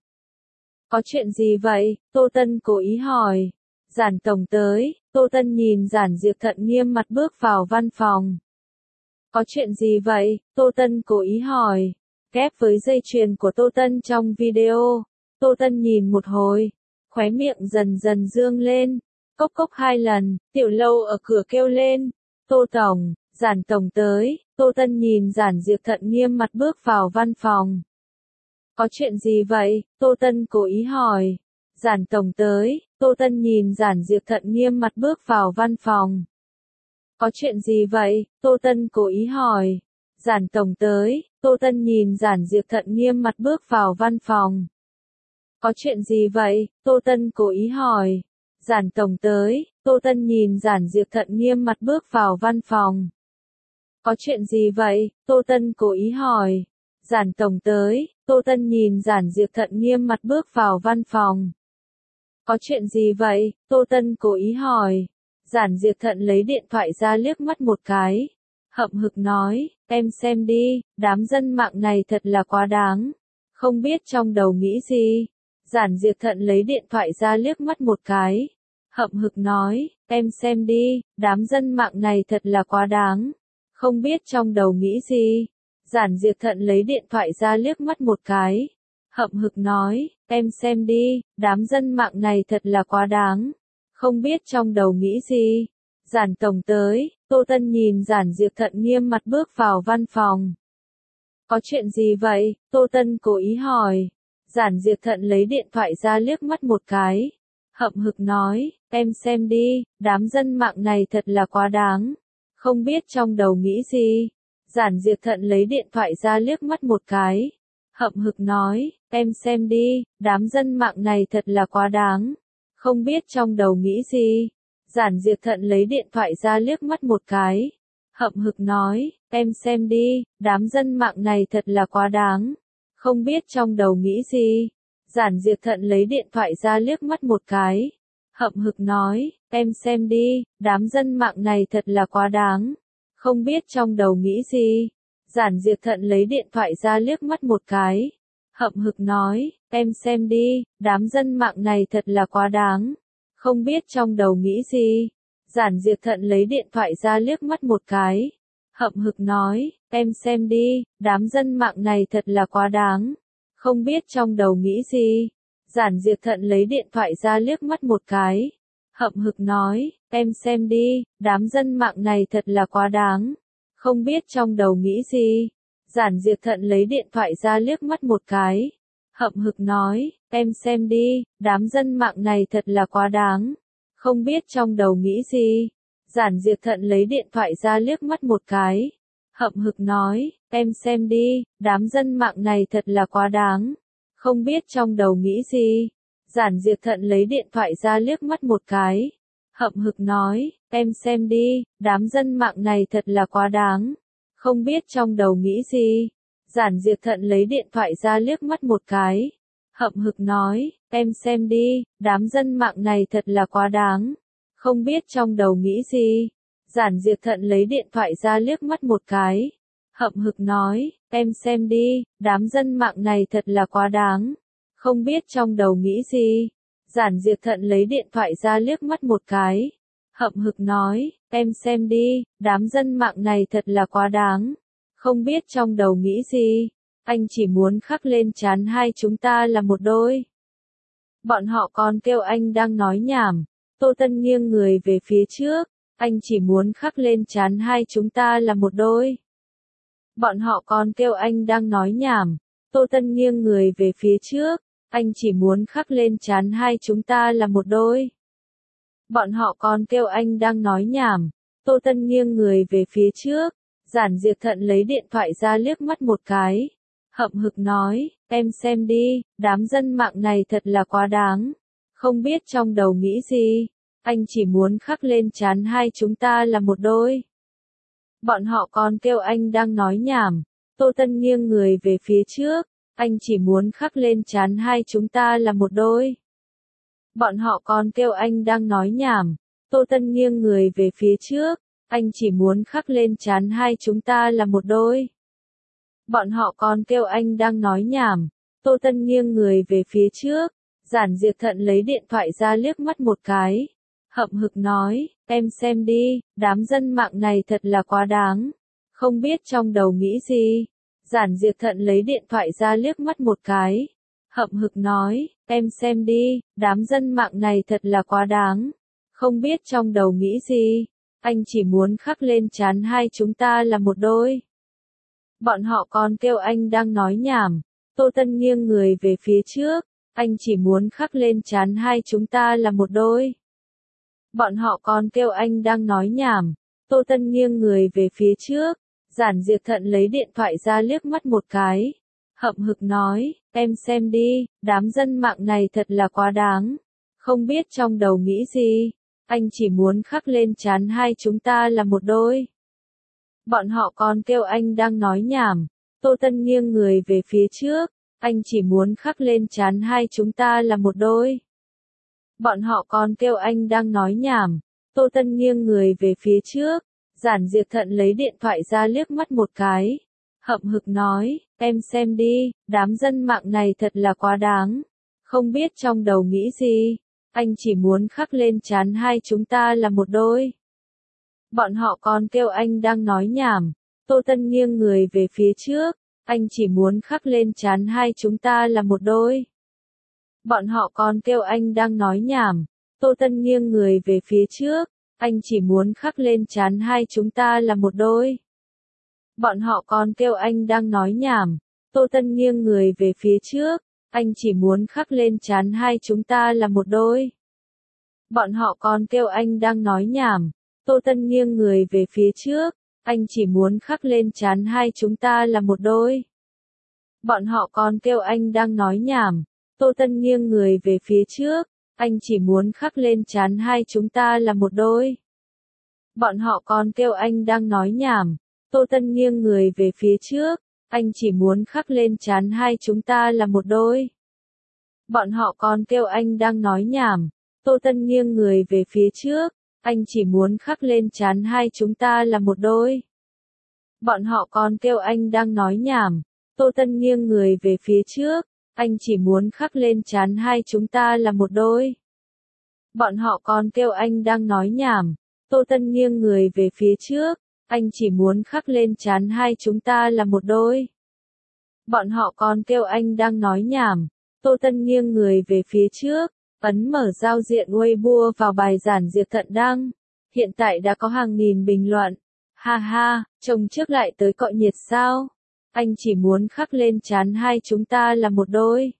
Có chuyện gì vậy? Tô Tân cố ý hỏi. Giản Tổng tới. Tô Tân nhìn Giản Diệp Thận nghiêm mặt bước vào văn phòng. Có chuyện gì vậy? Tô Tân cố ý hỏi. Kép với dây chuyền của Tô Tân trong video. Tô Tân nhìn một hồi, khóe miệng dần dần dương lên. Cốc cốc 2 lần, Tiểu Lâu ở cửa kêu lên. Tô Tổng, Giản Tổng tới. Tô Tân nhìn Giản Diệp Thận nghiêm mặt bước vào văn phòng. Có chuyện gì vậy? Tô Tân cố ý hỏi. Giản tổng tới, Tô Tân nhìn Giản Diệp Thận nghiêm mặt bước vào văn phòng. Có chuyện gì vậy? Tô Tân cố ý hỏi. Giản tổng tới, Tô Tân nhìn Giản Diệp Thận nghiêm mặt bước vào văn phòng. Có chuyện gì vậy? Tô Tân cố ý hỏi. Giản tổng tới, Tô Tân nhìn Giản Diệp Thận nghiêm mặt bước vào văn phòng. Có chuyện gì vậy? Tô Tân cố ý hỏi. Giản tổng tới, Tô Tân nhìn Giản Diệp Thận nghiêm mặt bước vào văn phòng. Có chuyện gì vậy? Tô Tân cố ý hỏi. Giản Diệp Thận lấy điện thoại ra liếc mắt một cái. Hậm hực nói, em xem đi, đám dân mạng này thật là quá đáng. Không biết trong đầu nghĩ gì. Giản Diệp Thận lấy điện thoại ra liếc mắt một cái. Hậm hực nói, em xem đi, đám dân mạng này thật là quá đáng. Không biết trong đầu nghĩ gì. Giản Diệp Thận lấy điện thoại ra liếc mắt một cái. Hậm hực nói, em xem đi, đám dân mạng này thật là quá đáng. Không biết trong đầu nghĩ gì. Giản tổng tới, Tô Tân nhìn Giản Diệp Thận nghiêm mặt bước vào văn phòng. Có chuyện gì vậy? Tô Tân cố ý hỏi. Giản Diệp Thận lấy điện thoại ra liếc mắt một cái. Hậm hực nói, em xem đi, đám dân mạng này thật là quá đáng. Không biết trong đầu nghĩ gì. Giản Diệp Thận lấy điện thoại ra liếc mắt một cái. Hậm hực nói, em xem đi, đám dân mạng này thật là quá đáng. Không biết trong đầu nghĩ gì. Giản Diệp Thận lấy điện thoại ra liếc mắt một cái. Hậm hực nói, em xem đi, đám dân mạng này thật là quá đáng. Không biết trong đầu nghĩ gì. Giản Diệp Thận lấy điện thoại ra liếc mắt một cái. Hậm hực nói, em xem đi, đám dân mạng này thật là quá đáng. Không biết trong đầu nghĩ gì. Giản Diệp Thận lấy điện thoại ra liếc mắt một cái. Hậm hực nói, em xem đi, đám dân mạng này thật là quá đáng. Không biết trong đầu nghĩ gì. Giản Diệp Thận lấy điện thoại ra liếc mắt một cái. Hậm hực nói, em xem đi, đám dân mạng này thật là quá đáng. Không biết trong đầu nghĩ gì. Giản Diệp Thận lấy điện thoại ra liếc mắt một cái. Hậm hực nói, em xem đi, đám dân mạng này thật là quá đáng. Không biết trong đầu nghĩ gì. Giản Diệp Thận lấy điện thoại ra liếc mắt một cái. Hậm hực nói, em xem đi, đám dân mạng này thật là quá đáng. Không biết trong đầu nghĩ gì. Giản Diệp Thận lấy điện thoại ra liếc mắt một cái. Hậm hực nói, em xem đi, đám dân mạng này thật là quá đáng. Không biết trong đầu nghĩ gì. Giản Diệp Thận lấy điện thoại ra liếc mắt một cái. Hậm hực nói, em xem đi, đám dân mạng này thật là quá đáng. Không biết trong đầu nghĩ gì. Giản Diệp Thận lấy điện thoại ra liếc mắt một cái. Hậm hực nói, em xem đi, đám dân mạng này thật là quá đáng. Không biết trong đầu nghĩ gì. Giản Diệp Thận lấy điện thoại ra liếc mắt một cái. Hậm hực nói, em xem đi, đám dân mạng này thật là quá đáng. Không biết trong đầu nghĩ gì. Giản Diệp Thận lấy điện thoại ra liếc mắt một cái. Hậm hực nói, em xem đi, đám dân mạng này thật là quá đáng. Không biết trong đầu nghĩ gì. Anh chỉ muốn khắc lên trán hai chúng ta là một đôi. Bọn họ còn kêu anh đang nói nhảm. Tô Tân nghiêng người về phía trước. Anh chỉ muốn khắc lên trán hai chúng ta là một đôi. Bọn họ còn kêu anh đang nói nhảm. Tô Tân nghiêng người về phía trước. Anh chỉ muốn khắc lên trán hai chúng ta là một đôi. Bọn họ còn kêu anh đang nói nhảm. Tô Tân nghiêng người về phía trước. Giản Diệp Thận lấy điện thoại ra liếc mắt một cái. Hậm hực nói, em xem đi, đám dân mạng này thật là quá đáng. Không biết trong đầu nghĩ gì. Anh chỉ muốn khắc lên trán hai chúng ta là một đôi. Bọn họ còn kêu anh đang nói nhảm. Tô Tân nghiêng người về phía trước. Anh chỉ muốn khắc lên trán hai chúng ta là một đôi. Bọn họ còn kêu anh đang nói nhảm. Tô Tân nghiêng người về phía trước. Anh chỉ muốn khắc lên trán hai chúng ta là một đôi. Bọn họ còn kêu anh đang nói nhảm. Tô Tân nghiêng người về phía trước. Giản Diệp Thận lấy điện thoại ra liếc mắt một cái. Hậm hực nói, em xem đi, đám dân mạng này thật là quá đáng. Không biết trong đầu nghĩ gì. Giản Diệp Thận lấy điện thoại ra liếc mắt một cái. Hậm hực nói, em xem đi, đám dân mạng này thật là quá đáng. Không biết trong đầu nghĩ gì. Anh chỉ muốn khắc lên trán hai chúng ta là một đôi. Bọn họ còn kêu anh đang nói nhảm. Tô Tân nghiêng người về phía trước, anh chỉ muốn khắc lên trán hai chúng ta là một đôi. Bọn họ còn kêu anh đang nói nhảm. Tô Tân nghiêng người về phía trước, Giản Diệp Thận lấy điện thoại ra liếc mắt một cái. Hậm hực nói, em xem đi, đám dân mạng này thật là quá đáng. Không biết trong đầu nghĩ gì, anh chỉ muốn khắc lên trán hai chúng ta là một đôi. Bọn họ còn kêu anh đang nói nhảm. Tô Tân nghiêng người về phía trước, anh chỉ muốn khắc lên trán hai chúng ta là một đôi. Bọn họ còn kêu anh đang nói nhảm. Tô Tân nghiêng người về phía trước, Giản Diệp Thận lấy điện thoại ra liếc mắt một cái. Hậm hực nói, em xem đi, đám dân mạng này thật là quá đáng. Không biết trong đầu nghĩ gì, anh chỉ muốn khắc lên trán hai chúng ta là một đôi. Bọn họ còn kêu anh đang nói nhảm. Tô Tân nghiêng người về phía trước, anh chỉ muốn khắc lên trán hai chúng ta là một đôi. Bọn họ còn kêu anh đang nói nhảm. Tô Tân nghiêng người về phía trước, anh chỉ muốn khắc lên trán hai chúng ta là một đôi. Bọn họ còn kêu anh đang nói nhảm. Tô Tân nghiêng người về phía trước, anh chỉ muốn khắc lên trán hai chúng ta là một đôi. Bọn họ còn kêu anh đang nói nhảm. Tô Tân nghiêng người về phía trước, anh chỉ muốn khắc lên trán hai chúng ta là một đôi. Bọn họ còn kêu anh đang nói nhảm. Tô Tân nghiêng người về phía trước, anh chỉ muốn khắc lên trán hai chúng ta là một đôi. Bọn họ còn kêu anh đang nói nhảm. Tô Tân nghiêng người về phía trước, anh chỉ muốn khắc lên trán hai chúng ta là một đôi. Bọn họ còn kêu anh đang nói nhảm. Tô Tân nghiêng người về phía trước, anh chỉ muốn khắc lên trán hai chúng ta là một đôi. Bọn họ còn kêu anh đang nói nhảm. Tô Tân nghiêng người về phía trước, anh chỉ muốn khắc lên trán hai chúng ta là một đôi. Bọn họ còn kêu anh đang nói nhảm. Tô Tân nghiêng người về phía trước, anh chỉ muốn khắc lên trán hai chúng ta là một đôi. Bọn họ còn kêu anh đang nói nhảm. Tô Tân nghiêng người về phía trước, ấn mở giao diện Weibo vào bài Giản Diệp Thận đăng. Hiện tại đã có hàng nghìn bình luận. Ha ha, chồng trước lại tới cọ nhiệt sao? Anh chỉ muốn khắc lên trán hai chúng ta là một đôi.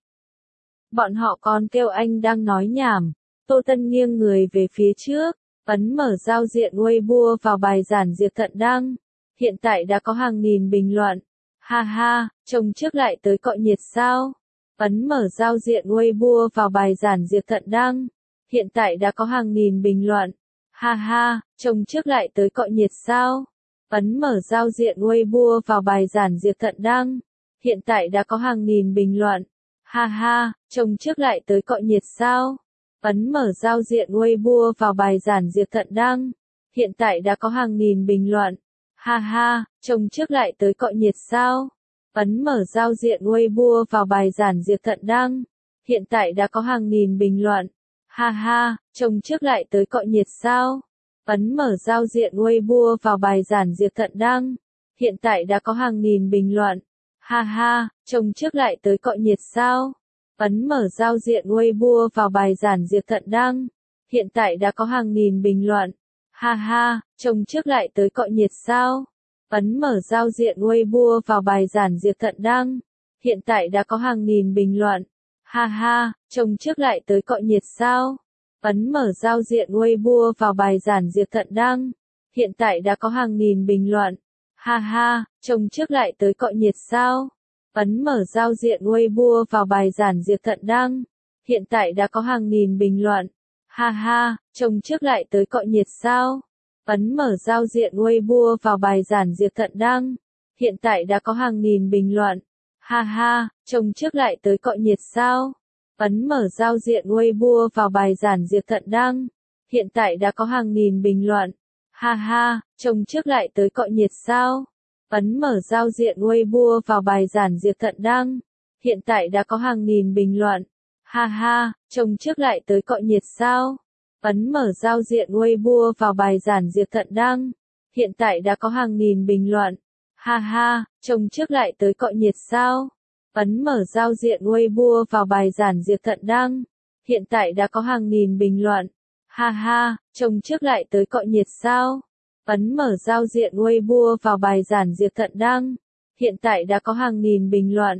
Bọn họ còn kêu anh đang nói nhảm. Tô Tân nghiêng người về phía trước, ấn mở giao diện Weibo vào bài Giản Diệp Thận đăng. Hiện tại đã có hàng nghìn bình luận. Ha ha, chồng trước lại tới cọ nhiệt sao? Ấn mở giao diện Weibo vào bài Giản Diệp Thận đăng. Hiện tại đã có hàng nghìn bình luận. Ha ha, chồng trước lại tới cọ nhiệt sao? Ấn mở giao diện Weibo vào bài Giản Diệp Thận đăng. Hiện tại đã có hàng nghìn bình luận. Ha ha, chồng trước lại tới cọ nhiệt sao? Ấn mở giao diện Weibo vào bài Giản Diệp Thận đăng. Hiện tại đã có hàng nghìn bình luận. Ha ha, chồng trước lại tới cọ nhiệt sao? Ấn mở giao diện Weibo vào bài Giản Diệp Thận đăng. Hiện tại đã có hàng nghìn bình luận. Ha ha, chồng trước lại tới cọ nhiệt sao? Ấn mở giao diện Weibo vào bài Giản Diệp Thận đăng. Hiện tại đã có hàng nghìn bình luận. Ha ha, chồng trước lại tới cọ nhiệt sao? Ấn mở giao diện Weibo vào bài Giản Diệp Thận đăng. Hiện tại đã có hàng nghìn bình luận. Ha ha, chồng trước lại tới cọ nhiệt sao? Ấn mở giao diện Weibo vào bài Giản Diệp Thận đăng. Hiện tại đã có hàng nghìn bình luận. Ha ha, chồng trước lại tới cọ nhiệt sao? Ấn mở giao diện Weibo vào bài Giản Diệp Thận đăng. Hiện tại đã có hàng nghìn bình luận. Ha ha, chồng trước lại tới cọ nhiệt sao? Ấn mở giao diện Weibo vào bài Giản Diệp Thận đăng. Hiện tại đã có hàng nghìn bình luận. Ha ha, chồng trước lại tới cọ nhiệt sao? Ấn mở giao diện Weibo vào bài Giản Diệp Thận đăng. Hiện tại đã có hàng nghìn bình luận. Ha ha, chồng trước lại tới cọ nhiệt sao? Ấn mở giao diện Weibo vào bài Giản Diệp Thận đăng. Hiện tại đã có hàng nghìn bình luận. Ha ha, chồng trước lại tới cọ nhiệt sao? Ấn mở giao diện Weibo vào bài Giản Diệp Thận đăng. Hiện tại đã có hàng nghìn bình luận. Ha ha, chồng trước lại tới cọ nhiệt sao? Ấn mở giao diện Weibo vào bài Giản Diệp Thận đăng. Hiện tại đã có hàng nghìn bình luận. Ha ha, chồng trước lại tới cọ nhiệt sao? Ấn mở giao diện Weibo vào bài Giản Diệp Thận đăng. Hiện tại đã có hàng nghìn bình luận. Ha ha, chồng trước lại tới cọ nhiệt sao? Ấn mở giao diện Weibo vào bài Giản Diệp Thận đăng. Hiện tại đã có hàng nghìn bình luận.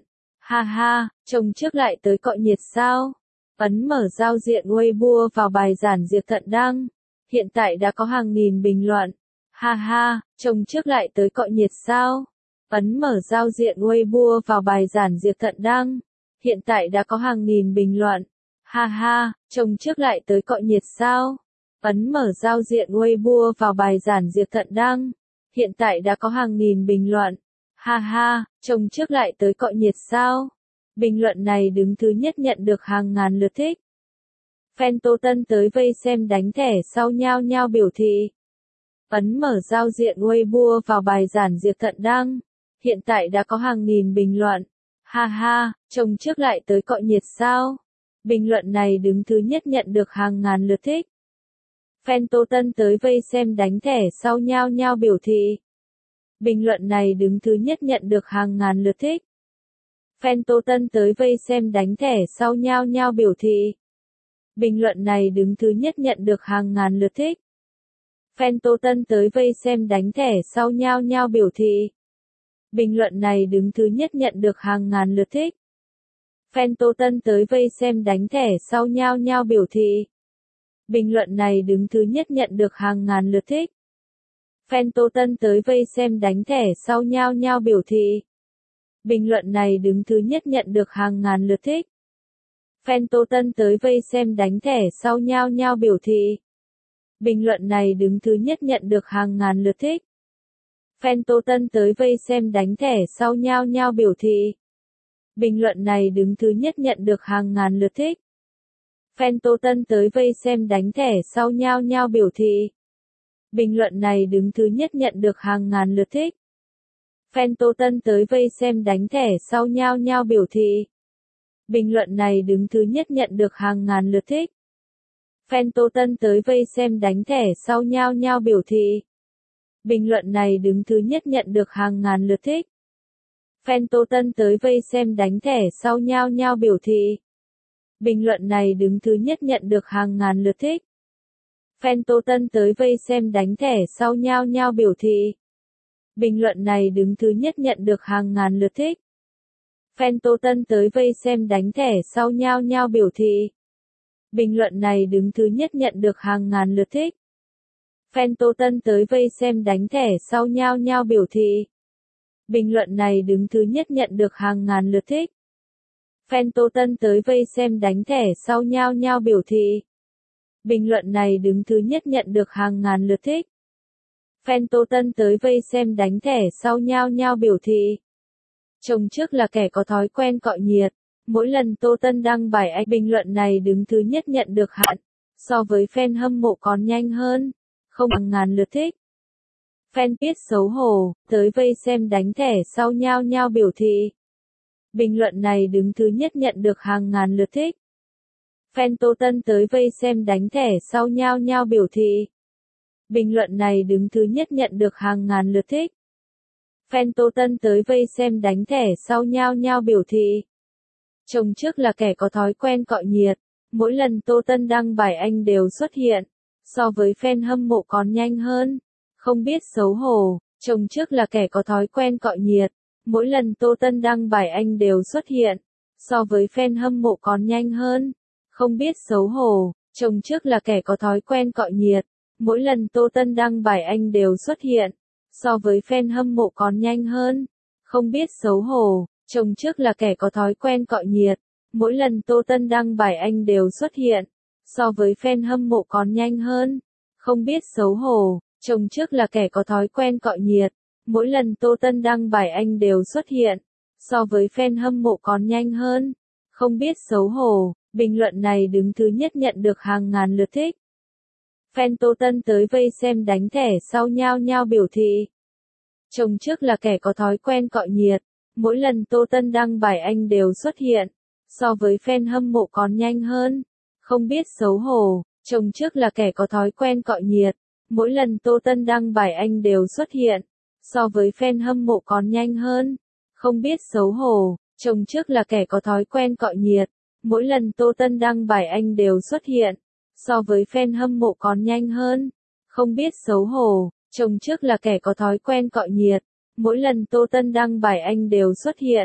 Ha ha, chồng trước lại tới cọ nhiệt sao? Ấn mở giao diện Weibo vào bài giản diệt thận đăng. Hiện tại đã có hàng nghìn bình luận. Ha ha, chồng trước lại tới cọ nhiệt sao? Ấn mở giao diện Weibo vào bài giản diệt thận đăng. Hiện tại đã có hàng nghìn bình luận. Ha ha, chồng trước lại tới cọ nhiệt sao? Ấn mở giao diện Weibo vào bài giản diệt thận đăng. Hiện tại đã có hàng nghìn bình luận. Ha ha, chồng trước lại tới cọ nhiệt sao? Bình luận này đứng thứ nhất nhận được hàng ngàn lượt thích. Fan Tô Tân tới vây xem đánh thẻ sau nhao nhao biểu thị. Ấn mở giao diện Weibo vào bài giản diệt thận đăng. Hiện tại đã có hàng nghìn bình luận. Ha ha, chồng trước lại tới cọ nhiệt sao? Bình luận này đứng thứ nhất nhận được hàng ngàn lượt thích. Fan Tô Tân tới vây xem đánh thẻ sau nhao nhao biểu thị. Bình luận này đứng thứ nhất nhận được hàng ngàn lượt thích. Fan Tô Tân tới vây xem đánh thẻ sau nhao nhao biểu thị. Bình luận này đứng thứ nhất nhận được hàng ngàn lượt thích. Fan Tô Tân tới vây xem đánh thẻ sau nhao nhao biểu thị. Bình luận này đứng thứ nhất nhận được hàng ngàn lượt thích. Fan Tô Tân tới vây xem đánh thẻ sau nhao nhao biểu thị. Bình luận này đứng thứ nhất nhận được hàng ngàn lượt thích. Fan Tô Tân tới vây xem đánh thẻ sau nhao nhao biểu thị. Bình luận này đứng thứ nhất nhận được hàng ngàn lượt thích. Fan Tô Tân tới vây xem đánh thẻ sau nhao nhao biểu thị. Bình luận này đứng thứ nhất nhận được hàng ngàn lượt thích. Fan Tô Tân tới vây xem đánh thẻ sau nhao nhao biểu thị. Bình luận này đứng thứ nhất nhận được hàng ngàn lượt thích. Fan Tô Tân tới vây xem đánh thẻ sau nhao nhao biểu thị. Bình luận này đứng thứ nhất nhận được hàng ngàn lượt thích. Fan Tô Tân tới vây xem đánh thẻ sau nhao nhao biểu thị. Bình luận này đứng thứ nhất nhận được hàng ngàn lượt thích. Fan Tô Tân tới vây xem đánh thẻ sau nhao nhao biểu thị. Bình luận này đứng thứ nhất nhận được hàng ngàn lượt thích. Fan Tô Tân tới vây xem đánh thẻ sau nhao nhao biểu thị. Bình luận này đứng thứ nhất nhận được hàng ngàn lượt thích. Fan Tô Tân tới vây xem đánh thẻ sau nhao nhao biểu thị. Bình luận này đứng thứ nhất nhận được hàng ngàn lượt thích. Fan Tô Tân tới vây xem đánh thẻ sau nhao nhao biểu thị. Bình luận này đứng thứ nhất nhận được hàng ngàn lượt thích. Fan Tô Tân tới vây xem đánh thẻ sau nhao nhao biểu thị. Bình luận này đứng thứ nhất nhận được hàng ngàn lượt thích. Fan Tô Tân tới vây xem đánh thẻ sau nhao nhao biểu thị. Bình luận này đứng thứ nhất nhận được hàng ngàn lượt thích. Fan Tô Tân tới vây xem đánh thẻ sau nhao nhao biểu thị. Chồng trước là kẻ có thói quen cọ nhiệt. Mỗi lần Tô Tân đăng bài anh bình luận này đứng thứ nhất nhận được hạn. So với fan hâm mộ còn nhanh hơn. Không bằng ngàn lượt thích. Fan biết xấu hổ, tới vây xem đánh thẻ sau nhao nhao biểu thị. Bình luận này đứng thứ nhất nhận được hàng ngàn lượt thích. Fan Tô Tân tới vây xem đánh thẻ sau nhao nhao biểu thị. Bình luận này đứng thứ nhất nhận được hàng ngàn lượt thích. Fan Tô Tân tới vây xem đánh thẻ sau nhao nhao biểu thị. Chồng trước là kẻ có thói quen cọ nhiệt. Mỗi lần Tô Tân đăng bài anh đều xuất hiện. So với fan hâm mộ còn nhanh hơn. Không biết xấu hổ, chồng trước là kẻ có thói quen cọ nhiệt. Mỗi lần Tô Tân đăng bài anh đều xuất hiện. So với fan hâm mộ còn nhanh hơn. Không biết xấu hổ, chồng trước là kẻ có thói quen cọ nhiệt. Mỗi lần Tô Tân đăng bài anh đều xuất hiện. So với fan hâm mộ còn nhanh hơn. Không biết xấu hổ, chồng trước là kẻ có thói quen cọ nhiệt. Mỗi lần Tô Tân đăng bài anh đều xuất hiện. So với fan hâm mộ còn nhanh hơn. Không biết xấu hổ, chồng trước là kẻ có thói quen cọ nhiệt. Mỗi lần Tô Tân đăng bài anh đều xuất hiện. So với fan hâm mộ còn nhanh hơn. Không biết xấu hổ, bình luận này đứng thứ nhất nhận được hàng ngàn lượt thích. Fan Tô Tân tới vây xem đánh thẻ sau nhao nhao biểu thị. Chồng trước là kẻ có thói quen cọ nhiệt. Mỗi lần Tô Tân đăng bài anh đều xuất hiện. So với fan hâm mộ còn nhanh hơn. Không biết xấu hổ, chồng trước là kẻ có thói quen cọ nhiệt. Mỗi lần Tô Tân đăng bài anh đều xuất hiện. So với fan hâm mộ còn nhanh hơn. Không biết xấu hổ, chồng trước là kẻ có thói quen cọ nhiệt. Mỗi lần Tô Tân đăng bài anh đều xuất hiện. So với fan hâm mộ còn nhanh hơn. Không biết xấu hổ, chồng trước là kẻ có thói quen cọ nhiệt. Mỗi lần Tô Tân đăng bài anh đều xuất hiện.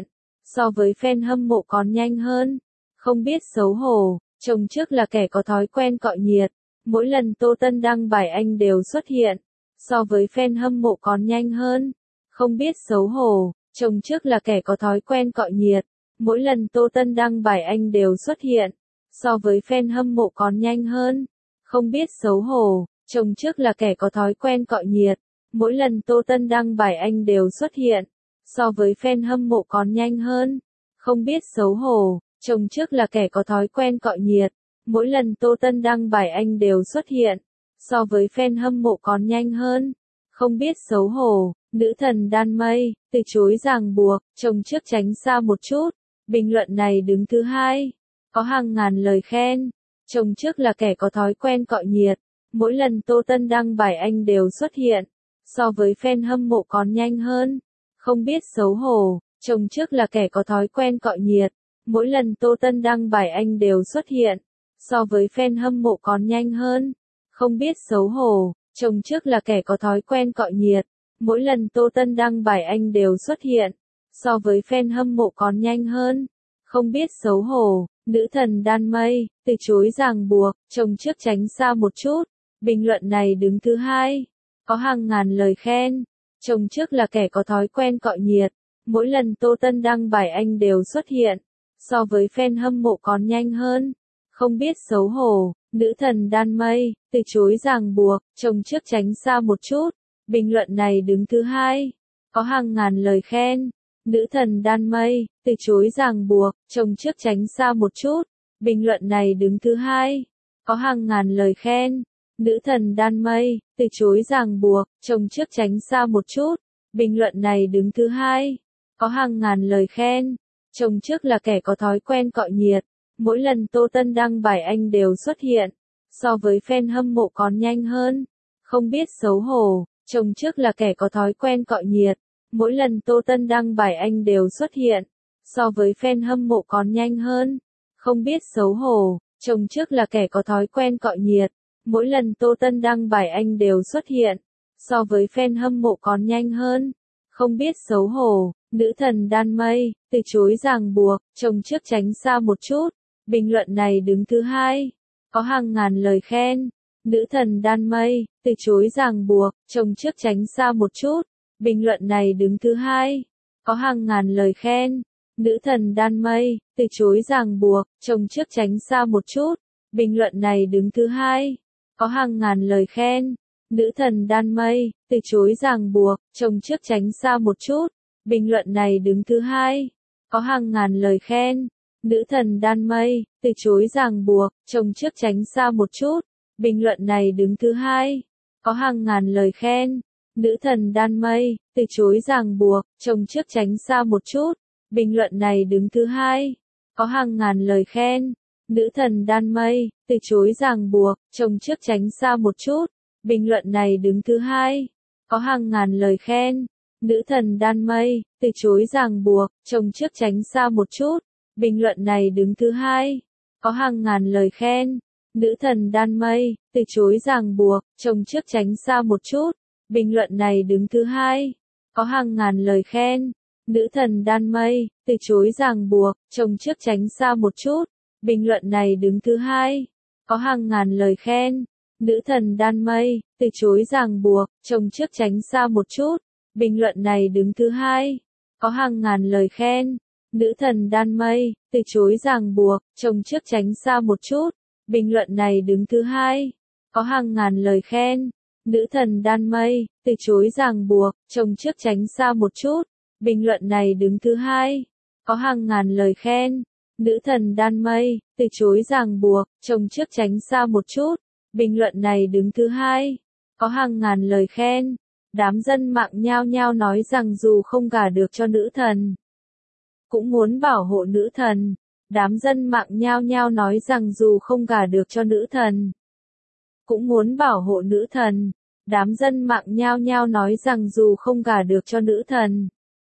so với fan hâm mộ còn nhanh hơn. Không biết xấu hổ, chồng trước là kẻ có thói quen cọ nhiệt. Mỗi lần Tô Tân đăng bài anh đều xuất hiện, so với fan hâm mộ còn nhanh hơn. Không biết xấu hổ, chồng trước là kẻ có thói quen cọ nhiệt. Mỗi lần Tô Tân đăng bài anh đều xuất hiện, so với fan hâm mộ còn nhanh hơn. Không biết xấu hổ, chồng trước là kẻ có thói quen cọ nhiệt. Mỗi lần Tô Tân đăng bài anh đều xuất hiện, so với fan hâm mộ còn nhanh hơn. Không biết xấu hổ, chồng trước là kẻ có thói quen cọ nhiệt. Mỗi lần Tô Tân đăng bài anh đều xuất hiện, so với fan hâm mộ còn nhanh hơn. Không biết xấu hổ, nữ thần đan mây, từ chối ràng buộc, chồng trước tránh xa một chút. Bình luận này đứng thứ hai, có hàng ngàn lời khen. Chồng trước là kẻ có thói quen cọ nhiệt. Mỗi lần Tô Tân đăng bài anh đều xuất hiện, so với fan hâm mộ còn nhanh hơn. Không biết xấu hổ, chồng trước là kẻ có thói quen cọ nhiệt. Mỗi lần Tô Tân đăng bài anh đều xuất hiện, so với fan hâm mộ còn nhanh hơn. Không biết xấu hổ, chồng trước là kẻ có thói quen cọ nhiệt. Mỗi lần Tô Tân đăng bài anh đều xuất hiện, so với fan hâm mộ còn nhanh hơn. Không biết xấu hổ, nữ thần đan mây, từ chối ràng buộc, chồng trước tránh xa một chút. Bình luận này đứng thứ hai, có hàng ngàn lời khen. Chồng trước là kẻ có thói quen cọ nhiệt. Mỗi lần Tô Tân đăng bài anh đều xuất hiện, so với fan hâm mộ còn nhanh hơn. Không biết xấu hổ, nữ thần đan mây, từ chối ràng buộc, chồng trước tránh xa một chút. Bình luận này đứng thứ hai, có hàng ngàn lời khen. Nữ thần đan mây, từ chối ràng buộc, chồng trước tránh xa một chút. Bình luận này đứng thứ hai, có hàng ngàn lời khen. Nữ thần đan mây, từ chối ràng buộc, chồng trước tránh xa một chút. Bình luận này đứng thứ hai, có hàng ngàn lời khen. Chồng trước là kẻ có thói quen cọ nhiệt. Mỗi lần Tô Tân đăng bài anh đều xuất hiện, so với fan hâm mộ còn nhanh hơn. Không biết xấu hổ, chồng trước là kẻ có thói quen cọ nhiệt. Mỗi lần Tô Tân đăng bài anh đều xuất hiện, so với fan hâm mộ còn nhanh hơn. Không biết xấu hổ, chồng trước là kẻ có thói quen cọ nhiệt. Mỗi lần Tô Tân đăng bài anh đều xuất hiện, so với fan hâm mộ còn nhanh hơn. Không biết xấu hổ, nữ thần đan mây, từ chối ràng buộc, chồng trước tránh xa một chút. Bình luận này đứng thứ hai, có hàng ngàn lời khen. Nữ thần đan mây, từ chối ràng buộc, chồng trước tránh xa một chút. Bình luận này đứng thứ hai, có hàng ngàn lời khen. Nữ thần đan mây, từ chối ràng buộc, chồng trước tránh xa một chút. Bình luận này đứng thứ hai, có hàng ngàn lời khen. Nữ thần đan mây, từ chối ràng buộc, chồng trước tránh xa một chút. Bình luận này đứng thứ hai, có hàng ngàn lời khen. Nữ thần đan mây, từ chối ràng buộc, chồng trước tránh xa một chút. Bình luận này đứng thứ hai, có hàng ngàn lời khen. Nữ thần đan mây, từ chối ràng buộc, chồng trước tránh xa một chút. Bình luận này đứng thứ hai, có hàng ngàn lời khen. Nữ thần đan mây, từ chối ràng buộc, chồng trước tránh xa một chút. Bình luận này đứng thứ hai, có hàng ngàn lời khen. Nữ thần đan mây, từ chối ràng buộc, chồng trước tránh xa một chút. Bình luận này đứng thứ hai, có hàng ngàn lời khen. Nữ thần đan mây, từ chối ràng buộc, chồng trước tránh xa một chút. Bình luận này đứng thứ hai, có hàng ngàn lời khen. Nữ thần đan mây, từ chối ràng buộc, chồng trước tránh xa một chút. Bình luận này đứng thứ hai, có hàng ngàn lời khen. Nữ thần đan mây, từ chối ràng buộc, chồng trước tránh xa một chút. Bình luận này đứng thứ hai, có hàng ngàn lời khen. Nữ thần đan mây, từ chối ràng buộc, chồng trước tránh xa một chút. Bình luận này đứng thứ hai, có hàng ngàn lời khen. Nữ thần đan mây, từ chối ràng buộc, chồng trước tránh xa một chút. Bình luận này đứng thứ hai, có hàng ngàn lời khen. Nữ thần đan mây, từ chối ràng buộc, chồng trước tránh xa một chút. Bình luận này đứng thứ hai, có hàng ngàn lời khen. Đám dân mạng nhao nhao nói rằng dù không gả được cho nữ thần, cũng muốn bảo hộ nữ thần. Đám dân mạng nhao nhao nói rằng dù không gả được cho nữ thần, cũng muốn bảo hộ nữ thần. Đám dân mạng nhao nhao nói rằng dù không gả được cho nữ thần,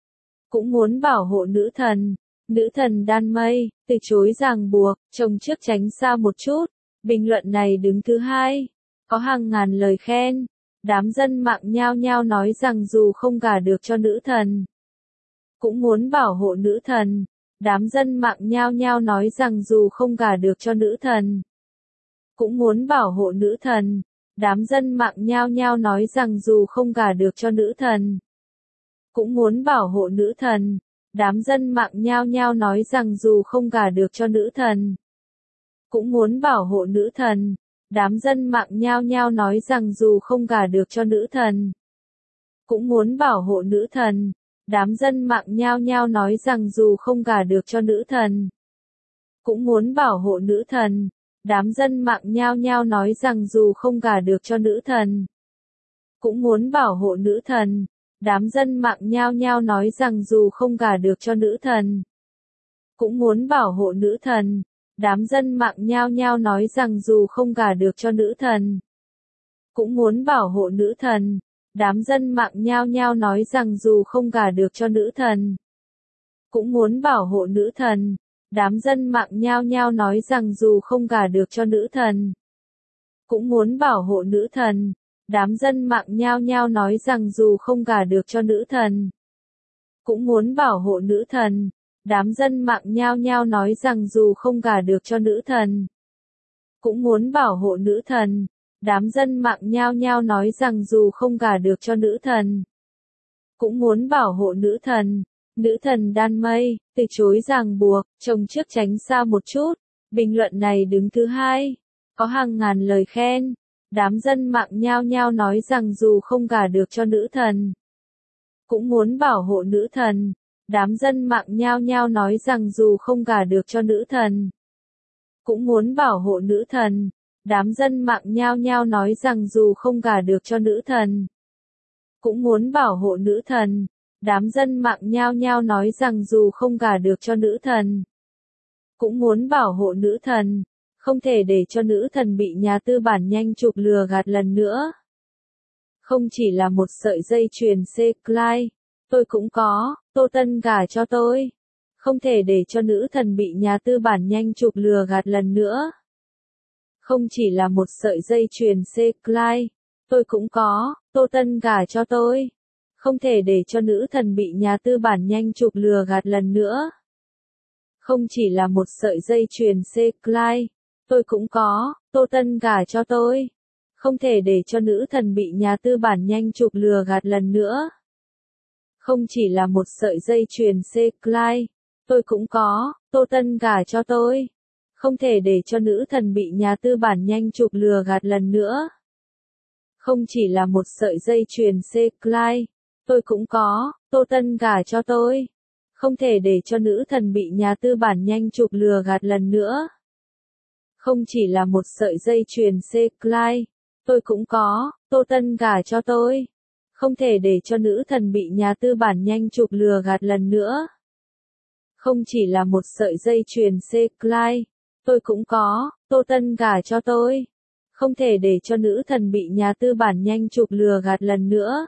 cũng muốn bảo hộ nữ thần. Nữ thần đan mây, từ chối ràng buộc, chồng trước tránh xa một chút. Bình luận này đứng thứ hai, có hàng ngàn lời khen. Đám dân mạng nhao nhao nói rằng dù không gả được cho nữ thần, cũng muốn bảo hộ nữ thần. Đám dân mạng nhao nhao nói rằng dù không gả được cho nữ thần, cũng muốn bảo hộ nữ thần. Đám dân mạng nhao nhao nói rằng dù không gả được cho nữ thần, cũng muốn bảo hộ nữ thần. Đám dân mạng nhao nhao nói rằng dù không gả được cho nữ thần, cũng muốn bảo hộ nữ thần. Đám dân mạng nhao nhao nói rằng dù không gả được cho nữ thần, cũng muốn bảo hộ nữ thần. Đám dân mạng nhao nhao nói rằng dù không gả được cho nữ thần, cũng muốn bảo hộ nữ thần. Đám dân mạng nhao nhao nói rằng dù không gả được cho nữ thần, cũng muốn bảo hộ nữ thần. Đám dân mạng nhao nhao nói rằng dù không gả được cho nữ thần, cũng muốn bảo hộ nữ thần. Đám dân mạng nhao nhao nói rằng dù không gả được cho nữ thần, cũng muốn bảo hộ nữ thần. Đám dân mạng nhao nhao nói rằng dù không gả được cho nữ thần, cũng muốn bảo hộ nữ thần. Đám dân mạng nhao nhao nói rằng dù không gả được cho nữ thần, cũng muốn bảo hộ nữ thần. Đám dân mạng nhao nhao nói rằng dù không gả được cho nữ thần, cũng muốn bảo hộ nữ thần. Đám dân mạng nhao nhao nói rằng dù không gả được cho nữ thần, cũng muốn bảo hộ nữ thần. Đám dân mạng nhao nhao nói rằng dù không gả được cho nữ thần, cũng muốn bảo hộ nữ thần. Nữ thần đan mây, từ chối ràng buộc, trông trước tránh xa một chút. Bình luận này đứng thứ 2, có hàng ngàn lời khen. Đám dân mạng nhao nhao nói rằng dù không gả được cho nữ thần, cũng muốn bảo hộ nữ thần. Đám dân mạng nhao nhao nói rằng dù không gả được cho nữ thần, cũng muốn bảo hộ nữ thần. Đám dân mạng nhao nhao nói rằng dù không gả được cho nữ thần, cũng muốn bảo hộ nữ thần. Đám dân mạng nhao nhao nói rằng dù không gả được cho nữ thần, cũng muốn bảo hộ nữ thần. Không thể để cho nữ thần bị nhà tư bản nhanh chụp lừa gạt lần nữa. Không chỉ là một sợi dây chuyền C-Clyde, tôi cũng có, Tô Tân gả cho tôi. Không thể để cho nữ thần bị nhà tư bản nhanh chụp lừa gạt lần nữa. Không chỉ là một sợi dây chuyền C-Clyde, tôi cũng có, Tô Tân gả cho tôi. Không thể để cho nữ thần bị nhà tư bản nhanh chụp lừa gạt lần nữa. Không chỉ là một sợi dây chuyền C-Clyde, tôi cũng có, Tô Tân gả cho tôi. Không thể để cho nữ thần bị nhà tư bản nhanh chụp lừa gạt lần nữa. Không chỉ là một sợi dây chuyền C-Clyde, tôi cũng có, Tô Tân gả cho tôi. Không thể để cho nữ thần bị nhà tư bản nhanh chụp lừa gạt lần nữa. Không chỉ là một sợi dây chuyền C-Clyde, tôi cũng có, Tô Tân gả cho tôi. Không thể để cho nữ thần bị nhà tư bản nhanh chụp lừa gạt lần nữa. Không chỉ là một sợi dây chuyền C-Clyde, tôi cũng có, Tô Tân gả cho tôi. Không thể để cho nữ thần bị nhà tư bản nhanh chụp lừa gạt lần nữa. Không chỉ là một sợi dây chuyền C-Clyde, tôi cũng có, Tô Tân gả cho tôi. Không thể để cho nữ thần bị nhà tư bản nhanh chụp lừa gạt lần nữa.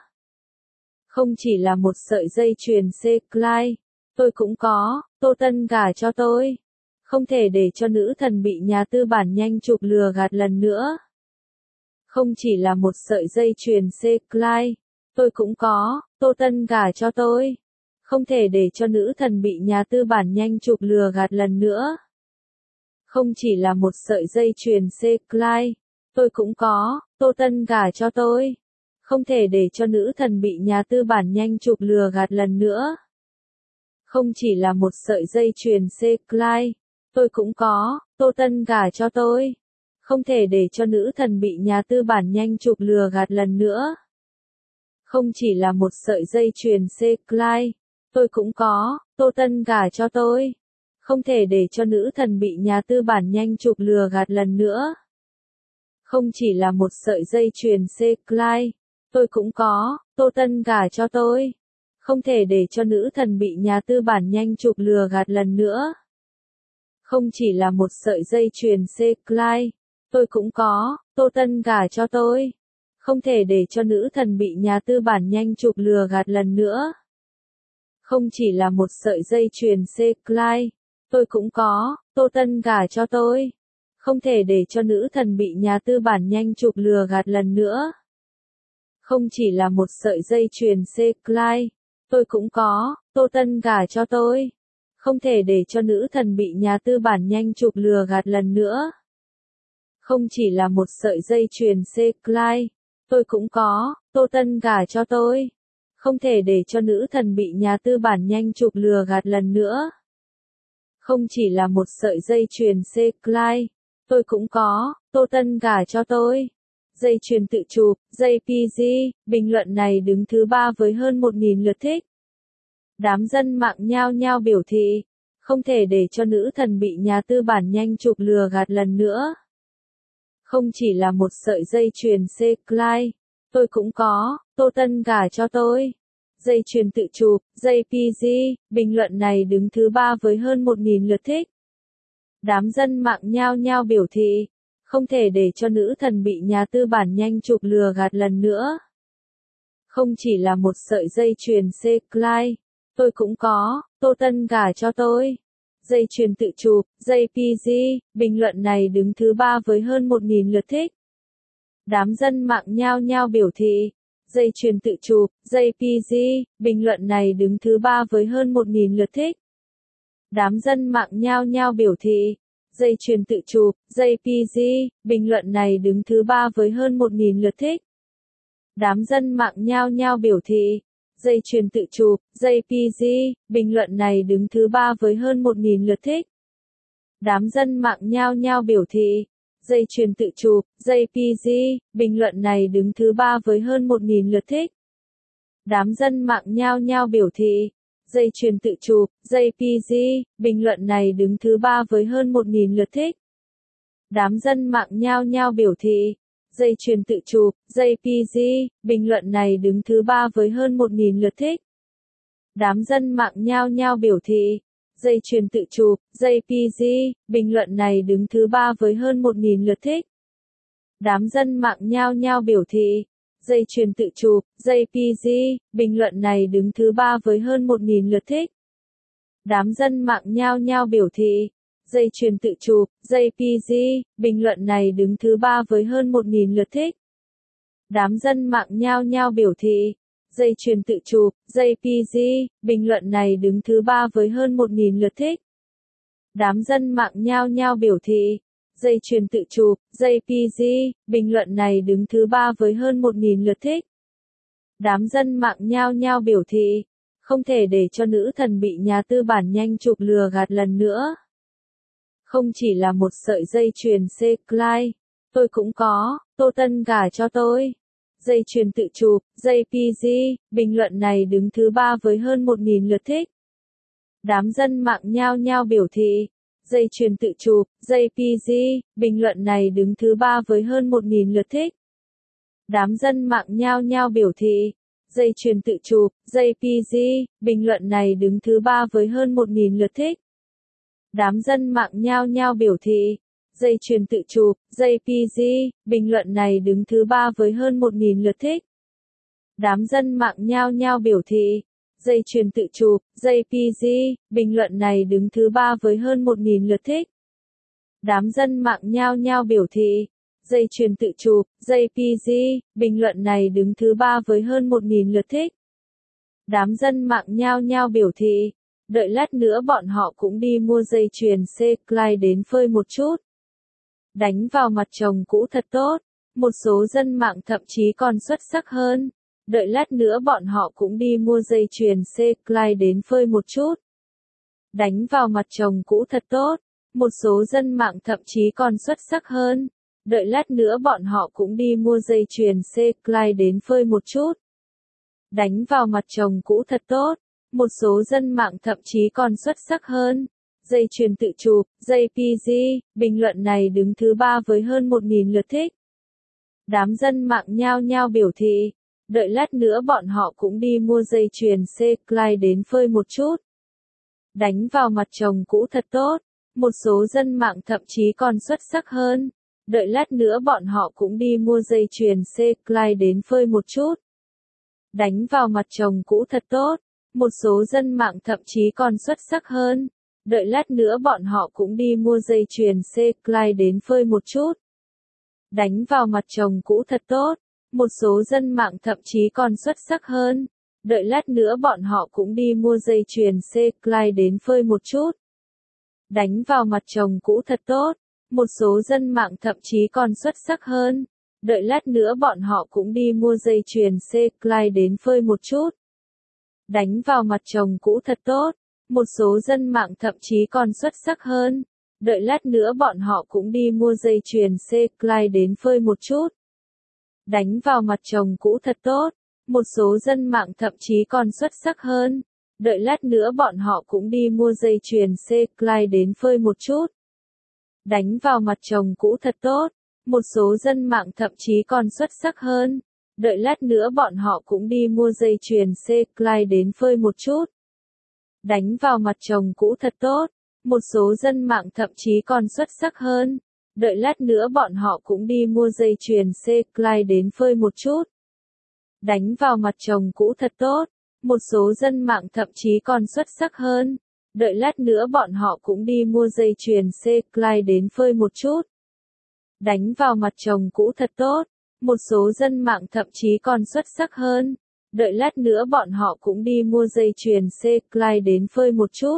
Không chỉ là một sợi dây chuyền C-Clyde, tôi cũng có, Tô Tân gả cho tôi. Không thể để cho nữ thần bị nhà tư bản nhanh chụp lừa gạt lần nữa. Không chỉ là một sợi dây chuyền C-Clyde, tôi cũng có, Tô Tân gả cho tôi. Không thể để cho nữ thần bị nhà tư bản nhanh chụp lừa gạt lần nữa. Không chỉ là một sợi dây chuyền C-Clyde, tôi cũng có, Tô Tân gả cho tôi. Không thể để cho nữ thần bị nhà tư bản nhanh chụp lừa gạt lần nữa. Không chỉ là một sợi dây chuyền C-Clyde, tôi cũng có, Tô Tân gả cho tôi. Không thể để cho nữ thần bị nhà tư bản nhanh chụp lừa gạt lần nữa. Không chỉ là một sợi dây chuyền C-Clyde, tôi cũng có, Tô Tân gả cho tôi. Không thể để cho nữ thần bị nhà tư bản nhanh chụp lừa gạt lần nữa. Không chỉ là một sợi dây chuyền C-Clyde, tôi cũng có, Tô Tân gả cho tôi. Không thể để cho nữ thần bị nhà tư bản nhanh chụp lừa gạt lần nữa. Không chỉ là một sợi dây chuyền C-Clyde, tôi cũng có, Tô Tân gả cho tôi. Không thể để cho nữ thần bị nhà tư bản nhanh chụp lừa gạt lần nữa. Không chỉ là một sợi dây chuyền C-Clyde, tôi cũng có, Tô Tân gả cho tôi. Không thể để cho nữ thần bị nhà tư bản nhanh chụp lừa gạt lần nữa. Không chỉ là một sợi dây chuyền C-Clyde, tôi cũng có, Tô Tân gả cho tôi. Không thể để cho nữ thần bị nhà tư bản nhanh chụp lừa gạt lần nữa. Không chỉ là một sợi dây chuyền C-Clyde, tôi cũng có, Tô Tân gả cho tôi. Không thể để cho nữ thần bị nhà tư bản nhanh chụp lừa gạt lần nữa. Không chỉ là một sợi dây chuyền C-Clyde, tôi cũng có, Tô Tân gả cho tôi. Dây chuyền tự chụp, dây PG, bình luận này đứng thứ 3 với hơn 1.000 lượt thích. Đám dân mạng nhao nhao biểu thị, không thể để cho nữ thần bị nhà tư bản nhanh chụp lừa gạt lần nữa. Không chỉ là một sợi dây chuyền C-Clyde, tôi cũng có, Tô Tân gả cho tôi. Dây chuyền tự chụp, dây PG, bình luận này đứng thứ 3 với hơn 1.000 lượt thích. Đám dân mạng nhao nhao biểu thị, không thể để cho nữ thần bị nhà tư bản nhanh chụp lừa gạt lần nữa. Không chỉ là một sợi dây chuyền C-Clyde, tôi cũng có, Tô Tân gả cho tôi. Dây chuyền tự chụp, dây PG, bình luận này đứng thứ 3 với hơn 1.000 lượt thích. Đám dân mạng nhao nhao biểu thị, dây chuyền tự chụp, dây PG, bình luận này đứng thứ 3 với hơn 1.000 lượt thích. Đám dân mạng nhao nhao biểu thị, dây chuyền tự chụp, dây PG, bình luận này đứng thứ 3 với hơn 1.000 lượt thích. Đám dân mạng nhao nhao biểu thị, dây chuyền tự chụp, dây PG, bình luận này đứng thứ 3 với hơn 1.000 lượt thích. Đám dân mạng nhao nhao biểu thị, dây chuyền tự chụp, dây PG, bình luận này đứng thứ 3 với hơn 1.000 lượt thích. Đám dân mạng nhao nhao biểu thị, dây chuyền tự chụp, dây PG, bình luận này đứng thứ 3 với hơn 1.000 lượt thích. Đám dân mạng nhao nhao biểu thị, dây chuyền tự chụp, dây PG, bình luận này đứng thứ 3 với hơn 1.000 lượt thích. Đám dân mạng nhao nhao biểu thị, dây chuyền tự chụp, dây PG, bình luận này đứng thứ 3 với hơn 1.000 lượt thích. Đám dân mạng nhao nhao biểu thị, dây chuyền tự chụp, dây PG, bình luận này đứng thứ 3 với hơn 1.000 lượt thích. Đám dân mạng nhao nhao biểu thị, dây chuyền tự chụp, dây PG, bình luận này đứng thứ 3 với hơn 1.000 lượt thích. Đám dân mạng nhao nhao biểu thị, dây chuyền tự chụp, dây PG, bình luận này đứng thứ 3 với hơn 1.000 lượt thích. Đám dân mạng nhao nhao biểu thị, dây chuyền tự chụp, dây PG, bình luận này đứng thứ 3 với hơn 1.000 lượt thích. Đám dân mạng nhao nhao biểu thị, không thể để cho nữ thần bị nhà tư bản nhanh chụp lừa gạt lần nữa. Không chỉ là một sợi dây chuyền C-Clyde, tôi cũng có, Tô Tân gả cho tôi. Dây chuyền tự chụp, dây PG, bình luận này đứng thứ 3 với hơn 1.000 lượt thích. Đám dân mạng nhao nhao biểu thị, dây chuyền tự chụp, dây PG, bình luận này đứng thứ 3 với hơn 1.000 lượt thích. Đám dân mạng nhao nhao biểu thị, dây chuyền tự chụp, dây PG, bình luận này đứng thứ 3 với hơn 1.000 lượt thích. Đám dân mạng nhao nhao biểu thị, dây chuyền tự chụp, dây PG, bình luận này đứng thứ 3 với hơn 1.000 lượt thích. Đám dân mạng nhao nhao biểu thị, dây chuyền tự chụp, dây PG, bình luận này đứng thứ 3 với hơn 1.000 lượt thích. Đám dân mạng nhao nhao biểu thị, dây chuyền tự chụp, dây PG, bình luận này đứng thứ 3 với hơn 1.000 lượt thích. Đám dân mạng nhao nhao biểu thị, đợi lát nữa bọn họ cũng đi mua dây chuyền C-Clyde đến phơi một chút. Đánh vào mặt chồng cũ thật tốt. Một số dân mạng thậm chí còn xuất sắc hơn. Đợi lát nữa bọn họ cũng đi mua dây chuyền C-Clyde đến phơi một chút. Đánh vào mặt chồng cũ thật tốt. Một số dân mạng thậm chí còn xuất sắc hơn. Đợi lát nữa bọn họ cũng đi mua dây chuyền C-Clyde đến phơi một chút. Đánh vào mặt chồng cũ thật tốt. Một số dân mạng thậm chí còn xuất sắc hơn. Dây chuyền tự chụp, dây PG, bình luận này đứng thứ 3 với hơn 1.000 lượt thích. Đám dân mạng nhao nhao biểu thị, đợi lát nữa bọn họ cũng đi mua dây chuyền C-Clyde đến phơi một chút. Đánh vào mặt chồng cũ thật tốt. Một số dân mạng thậm chí còn xuất sắc hơn. Đợi lát nữa bọn họ cũng đi mua dây chuyền C-Clyde đến phơi một chút. Đánh vào mặt chồng cũ thật tốt. Một số dân mạng thậm chí còn xuất sắc hơn. Đợi lát nữa bọn họ cũng đi mua dây chuyền C-Clyde đến phơi một chút. Đánh vào mặt chồng cũ thật tốt. Một số dân mạng thậm chí còn xuất sắc hơn. Đợi lát nữa bọn họ cũng đi mua dây chuyền C-Clyde đến phơi một chút. Đánh vào mặt chồng cũ thật tốt. Một số dân mạng thậm chí còn xuất sắc hơn. Đợi lát nữa bọn họ cũng đi mua dây chuyền C-Clyde đến phơi một chút. Đánh vào mặt chồng cũ thật tốt. Một số dân mạng thậm chí còn xuất sắc hơn. Đợi lát nữa bọn họ cũng đi mua dây chuyền C-Clyde đến phơi một chút. Đánh vào mặt chồng cũ thật tốt. Một số dân mạng thậm chí còn xuất sắc hơn. Đợi lát nữa bọn họ cũng đi mua dây chuyền C-Clyde đến phơi một chút. Đánh vào mặt chồng cũ thật tốt. Một số dân mạng thậm chí còn xuất sắc hơn. Đợi lát nữa bọn họ cũng đi mua dây chuyền C-Clyde đến phơi một chút. Đánh vào mặt chồng cũ thật tốt. Một số dân mạng thậm chí còn xuất sắc hơn. Đợi lát nữa bọn họ cũng đi mua dây chuyền C-Clyde đến phơi một chút. Đánh vào mặt chồng cũ thật tốt. Một số dân mạng thậm chí còn xuất sắc hơn. Đợi lát nữa bọn họ cũng đi mua dây chuyền C-Clyde đến phơi một chút. Đánh vào mặt chồng cũ thật tốt. Một số dân mạng thậm chí còn xuất sắc hơn. Đợi lát nữa bọn họ cũng đi mua dây chuyền C-Clyde đến phơi một chút.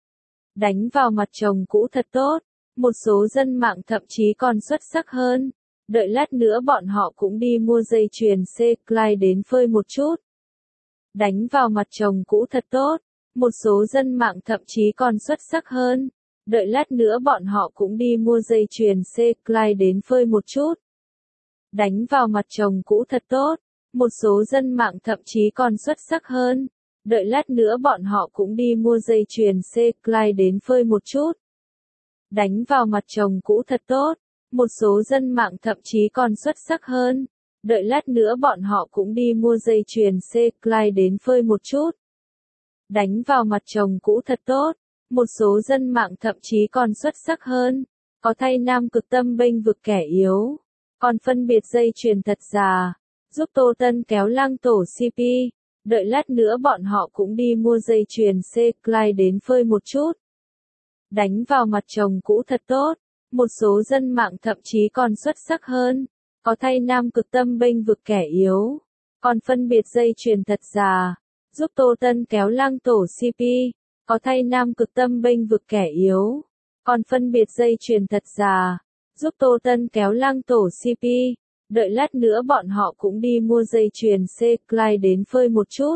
Đánh vào mặt chồng cũ thật tốt. Một số dân mạng thậm chí còn xuất sắc hơn. Đợi lát nữa bọn họ cũng đi mua dây chuyền C-Clyde đến phơi một chút. Đánh vào mặt chồng cũ thật tốt. Một số dân mạng thậm chí còn xuất sắc hơn. Đợi lát nữa bọn họ cũng đi mua dây chuyền C-Clyde đến phơi một chút. Đánh vào mặt chồng cũ thật tốt. Một số dân mạng thậm chí còn xuất sắc hơn. Đợi lát nữa bọn họ cũng đi mua dây chuyền C-Clyde đến phơi một chút. Đánh vào mặt chồng cũ thật tốt. Một số dân mạng thậm chí còn xuất sắc hơn. Đợi lát nữa bọn họ cũng đi mua dây chuyền C-Clyde đến phơi một chút. Đánh vào mặt chồng cũ thật tốt. Một số dân mạng thậm chí còn xuất sắc hơn. Có thay nam cực tâm bênh vực kẻ yếu. Còn phân biệt dây chuyền thật giả. Giúp Tô Tân kéo lang tổ CP. Đợi lát nữa bọn họ cũng đi mua dây chuyền C-Clyde đến phơi một chút. Đánh vào mặt chồng cũ thật tốt. Một số dân mạng thậm chí còn xuất sắc hơn. Có thay nam cực tâm bênh vực kẻ yếu. Còn phân biệt dây chuyền thật giả. Giúp Tô Tân kéo lang tổ CP. Có thay nam cực tâm bênh vực kẻ yếu. Còn phân biệt dây chuyền thật giả. Giúp Tô Tân kéo lang tổ CP. Đợi lát nữa bọn họ cũng đi mua dây chuyền C-Clyde đến phơi một chút.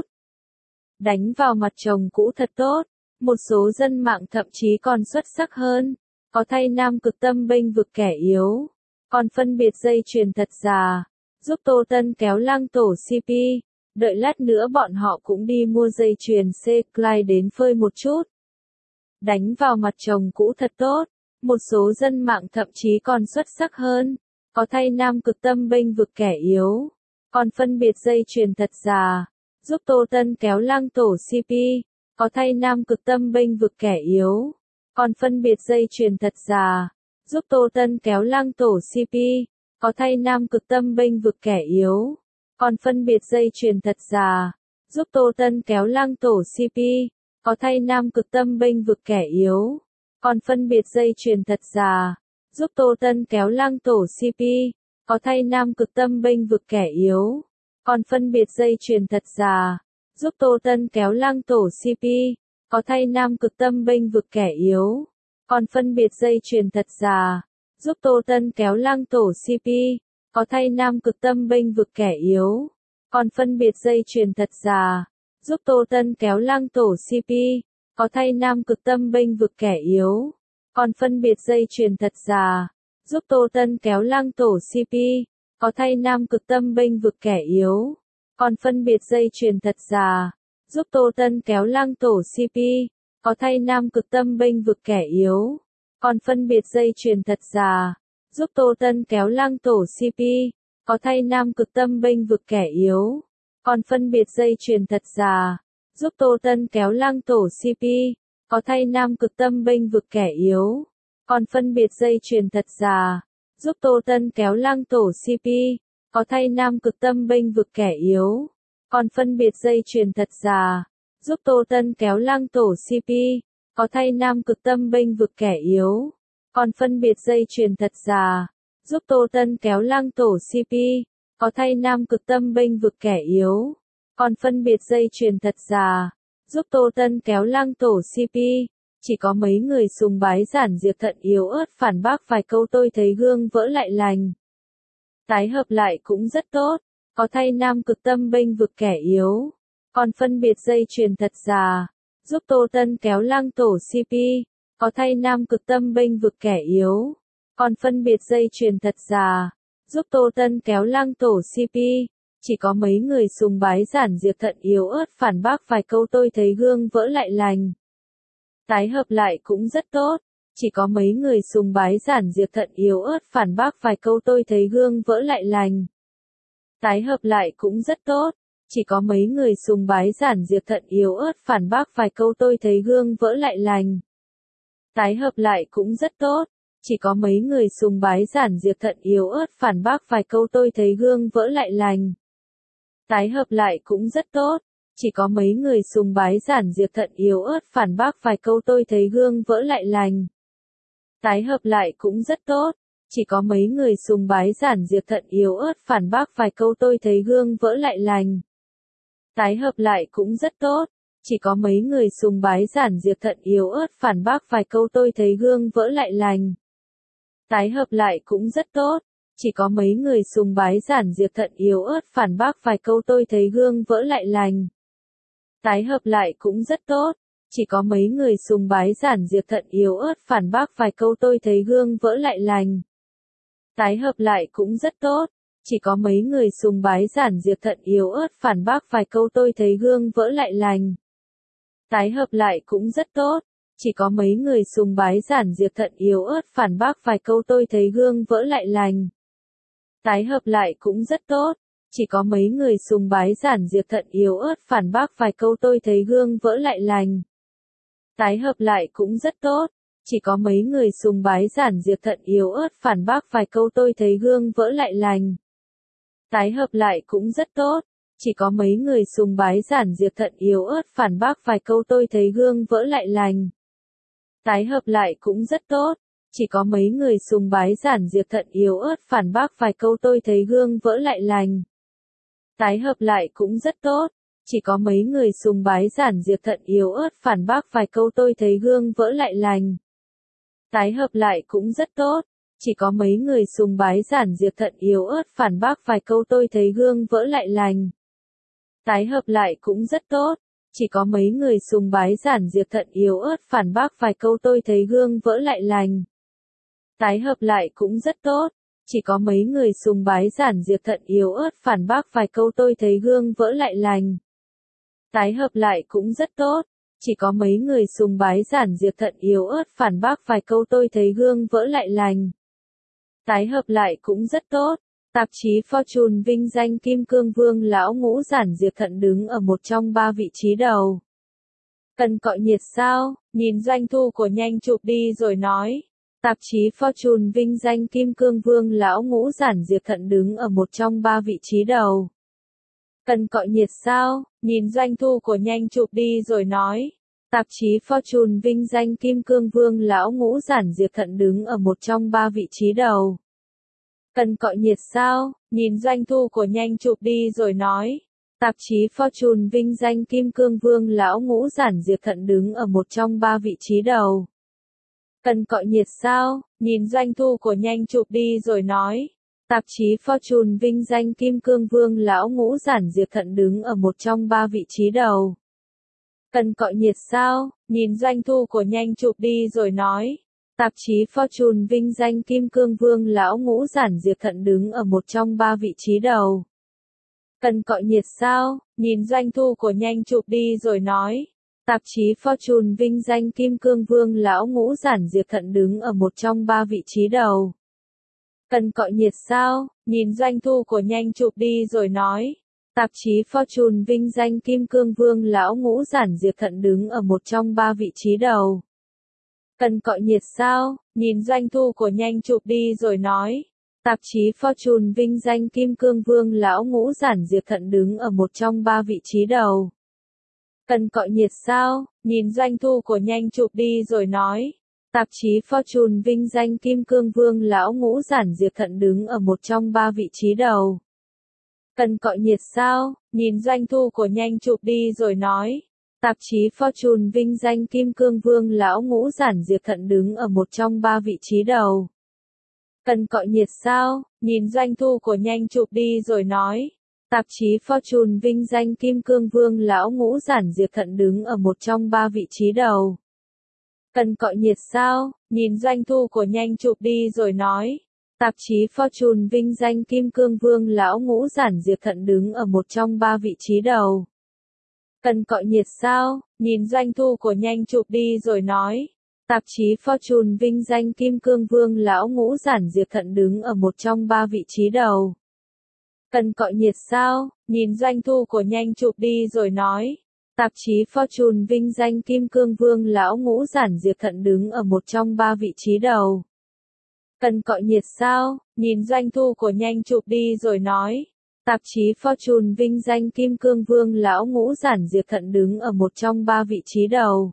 Đánh vào mặt chồng cũ thật tốt. Một số dân mạng thậm chí còn xuất sắc hơn. Có thay nam cực tâm bênh vực kẻ yếu. Còn phân biệt dây chuyền thật giả. Giúp Tô Tân kéo lang tổ CP. Đợi lát nữa bọn họ cũng đi mua dây chuyền C-Clyde đến phơi một chút. Đánh vào mặt chồng cũ thật tốt. Một số dân mạng thậm chí còn xuất sắc hơn. Có thay nam cực tâm bênh vực kẻ yếu. Còn phân biệt dây chuyền thật giả. Giúp Tô Tân kéo lang tổ CP. Có thay nam cực tâm bênh vực kẻ yếu. Còn phân biệt dây chuyền thật giả. Giúp Tô Tân kéo lang tổ CP. Có thay nam cực tâm bênh vực kẻ yếu. Còn phân biệt dây chuyền thật giả. Giúp Tô Tân kéo lang tổ CP. Có thay nam cực tâm bênh vực kẻ yếu. Còn phân biệt dây chuyền thật giả. Giúp Tô Tân kéo lang tổ CP. Có thay nam cực tâm bênh vực kẻ yếu. Còn phân biệt dây chuyền thật giả. Giúp Tô Tân kéo lang tổ CP. Có thay nam cực tâm bênh vực kẻ yếu. Còn phân biệt dây chuyền thật giả. Giúp Tô Tân kéo lang tổ CP. Có thay nam cực tâm bênh vực kẻ yếu. Còn phân biệt dây chuyền thật giả. Giúp Tô Tân kéo lang tổ CP. Có thay nam cực tâm bênh vực kẻ yếu. Còn phân biệt dây chuyền thật giả. Giúp Tô Tân kéo lang tổ CP. Có thay nam cực tâm bênh vực kẻ yếu. Còn phân biệt dây chuyền thật giả. Giúp Tô Tân kéo lang tổ CP. Có thay nam cực tâm bênh vực kẻ yếu. Còn phân biệt dây chuyền thật giả. Giúp Tô Tân kéo lang tổ CP. Có thay nam cực tâm bênh vực kẻ yếu. Còn phân biệt dây chuyền thật giả. Giúp Tô Tân kéo lang tổ CP. Có thay nam cực tâm bênh vực kẻ yếu. Còn phân biệt dây chuyền thật giả. Giúp Tô Tân kéo lang tổ CP. Có thay nam cực tâm bênh vực kẻ yếu. Còn phân biệt dây chuyền thật giả. Giúp Tô Tân kéo lang tổ CP. Có thay nam cực tâm bênh vực kẻ yếu. Còn phân biệt dây chuyền thật giả. Giúp Tô Tân kéo lang tổ CP. Có thay nam cực tâm bênh vực kẻ yếu. còn phân biệt dây chuyền thật giả, giúp Tô Tân kéo Lăng Tổ CP. Chỉ có mấy người sùng bái giản diệp thận yếu ớt phản bác vài câu tôi thấy gương vỡ lại lành. Tái hợp lại cũng rất tốt, có thay nam cực tâm bênh vực kẻ yếu, còn phân biệt dây chuyền thật giả, giúp Tô Tân kéo Lăng Tổ CP. Có thay nam cực tâm bênh vực kẻ yếu, còn phân biệt dây chuyền thật giả, giúp Tô Tân kéo Lăng Tổ CP. Chỉ có mấy người sùng bái giản diệp thận yếu ớt phản bác vài câu tôi thấy gương vỡ lại lành. Tái hợp lại cũng rất tốt, chỉ có mấy người sùng bái giản diệp thận yếu ớt phản bác vài câu tôi thấy gương vỡ lại lành. Tái hợp lại cũng rất tốt, chỉ có mấy người sùng bái giản diệp thận yếu ớt phản bác vài câu tôi thấy gương vỡ lại lành. Tái hợp lại cũng rất tốt, chỉ có mấy người sùng bái giản diệp thận yếu ớt phản bác vài câu tôi thấy gương vỡ lại lành. Tái hợp lại cũng rất tốt, chỉ có mấy người sùng bái giản diệp thận yếu ớt phản bác vài câu tôi thấy gương vỡ lại lành. Tái hợp lại cũng rất tốt, chỉ có mấy người sùng bái giản diệp thận yếu ớt phản bác vài câu tôi thấy gương vỡ lại lành. Tái hợp lại cũng rất tốt, chỉ có mấy người sùng bái giản diệp thận yếu ớt phản bác vài câu tôi thấy gương vỡ lại lành. Tái hợp lại cũng rất tốt, chỉ có mấy người sùng bái giản diệp thận yếu ớt phản bác vài câu tôi thấy gương vỡ lại lành. Tái hợp lại cũng rất tốt, chỉ có mấy người sùng bái giản diệp thận yếu ớt phản bác vài câu tôi thấy gương vỡ lại lành. Tái hợp lại cũng rất tốt, chỉ có mấy người sùng bái giản diệp thận yếu ớt phản bác vài câu tôi thấy gương vỡ lại lành. Tái hợp lại cũng rất tốt, chỉ có mấy người sùng bái giản diệp thận yếu ớt phản bác vài câu tôi thấy gương vỡ lại lành. Tái hợp lại cũng rất tốt, chỉ có mấy người sùng bái giản diệp thận yếu ớt phản bác vài câu tôi thấy gương vỡ lại lành. Tái hợp lại cũng rất tốt, chỉ có mấy người sùng bái giản diệp thận yếu ớt phản bác vài câu tôi thấy gương vỡ lại lành. Tái hợp lại cũng rất tốt, chỉ có mấy người sùng bái giản diệp thận yếu ớt phản bác vài câu tôi thấy gương vỡ lại lành. Tái hợp lại cũng rất tốt, chỉ có mấy người sùng bái giản diệp thận yếu ớt phản bác vài câu tôi thấy gương vỡ lại lành. Tái hợp lại cũng rất tốt, chỉ có mấy người sùng bái giản diệp thận yếu ớt phản bác vài câu tôi thấy gương vỡ lại lành. Tái hợp lại cũng rất tốt, chỉ có mấy người sùng bái giản diệp thận yếu ớt phản bác vài câu tôi thấy gương vỡ lại lành. Tái hợp lại cũng rất tốt, chỉ có mấy người sùng bái giản diệp thận yếu ớt phản bác vài câu tôi thấy gương vỡ lại lành. Tái hợp lại cũng rất tốt, chỉ có mấy người sùng bái giản diệp thận yếu ớt phản bác vài câu tôi thấy gương vỡ lại lành. Tái hợp lại cũng rất tốt, chỉ có mấy người sùng bái giản diệp thận yếu ớt phản bác vài câu tôi thấy gương vỡ lại lành. Tái hợp lại cũng rất tốt, tạp chí Fortune vinh danh Kim Cương Vương lão ngũ giản diệp thận đứng ở một trong 3 vị trí đầu. Cần cọ nhiệt sao? Nhìn doanh thu của nhanh chụp đi rồi nói. Tạp chí Fortune vinh danh Kim Cương Vương lão ngũ giản diệp thận đứng ở một trong 3 vị trí đầu. Cần cọ nhiệt sao? Nhìn doanh thu của nhanh chụp đi rồi nói. Tạp chí Fortune vinh danh Kim Cương Vương lão ngũ giản diệp thận đứng ở một trong 3 vị trí đầu. Cần cọ nhiệt sao? Nhìn doanh thu của nhanh chụp đi rồi nói. Tạp chí Fortune vinh danh Kim Cương Vương lão ngũ giản diệp thận đứng ở một trong 3 vị trí đầu. Cần cọ nhiệt sao? Nhìn doanh thu của nhanh chụp đi rồi nói. Tạp chí Fortune vinh danh Kim Cương Vương lão ngũ giản diệp thận đứng ở một trong 3 vị trí đầu. Cần cọ nhiệt sao? Nhìn doanh thu của nhanh chụp đi rồi nói. Tạp chí Fortune vinh danh Kim Cương Vương lão ngũ giản diệp thận đứng ở một trong 3 vị trí đầu. Cần cọ nhiệt sao? Nhìn doanh thu của nhanh chụp đi rồi nói. Tạp chí Fortune vinh danh Kim Cương Vương lão ngũ giản diệp thận đứng ở một trong 3 vị trí đầu. Cần cọ nhiệt sao? Nhìn doanh thu của nhanh chụp đi rồi nói. Tạp chí Fortune vinh danh Kim Cương Vương lão ngũ giản diệp thận đứng ở một trong 3 vị trí đầu. Cần cọ nhiệt sao? Nhìn doanh thu của nhanh chụp đi rồi nói. Tạp chí Fortune vinh danh Kim Cương Vương lão ngũ giản diệp thận đứng ở một trong 3 vị trí đầu. Cần cọ nhiệt sao? Nhìn doanh thu của nhanh chụp đi rồi nói. Tạp chí Fortune vinh danh Kim Cương Vương lão ngũ giản diệp thận đứng ở một trong 3 vị trí đầu. Cần cọ nhiệt sao? Nhìn doanh thu của nhanh chụp đi rồi nói. Tạp chí Fortune vinh danh Kim Cương Vương lão ngũ giản diệt thận đứng ở một trong 3 vị trí đầu. Cần cọ nhiệt sao? Nhìn doanh thu của nhanh chụp đi rồi nói. Tạp chí Fortune vinh danh Kim Cương Vương lão ngũ giản diệt thận đứng ở một trong 3 vị trí đầu. Cần cọ nhiệt sao? Nhìn doanh thu của nhanh chụp đi rồi nói. Tạp chí Fortune vinh danh Kim Cương Vương lão ngũ giản diệt thận đứng ở một trong 3 vị trí đầu. Cần cọ nhiệt sao? Nhìn doanh thu của nhanh chụp đi rồi nói. Tạp chí Fortune vinh danh Kim Cương Vương lão ngũ giản diệt thận đứng ở một trong 3 vị trí đầu. Cần cọ nhiệt sao? Nhìn doanh thu của nhanh chụp đi rồi nói. Tạp chí Fortune vinh danh Kim Cương Vương lão ngũ giản diệt thận đứng ở một trong 3 vị trí đầu. Cần cọ nhiệt sao? Nhìn doanh thu của nhanh chụp đi rồi nói. Tạp chí Fortune vinh danh Kim Cương Vương lão ngũ giản diệt thận đứng ở một trong 3 vị trí đầu.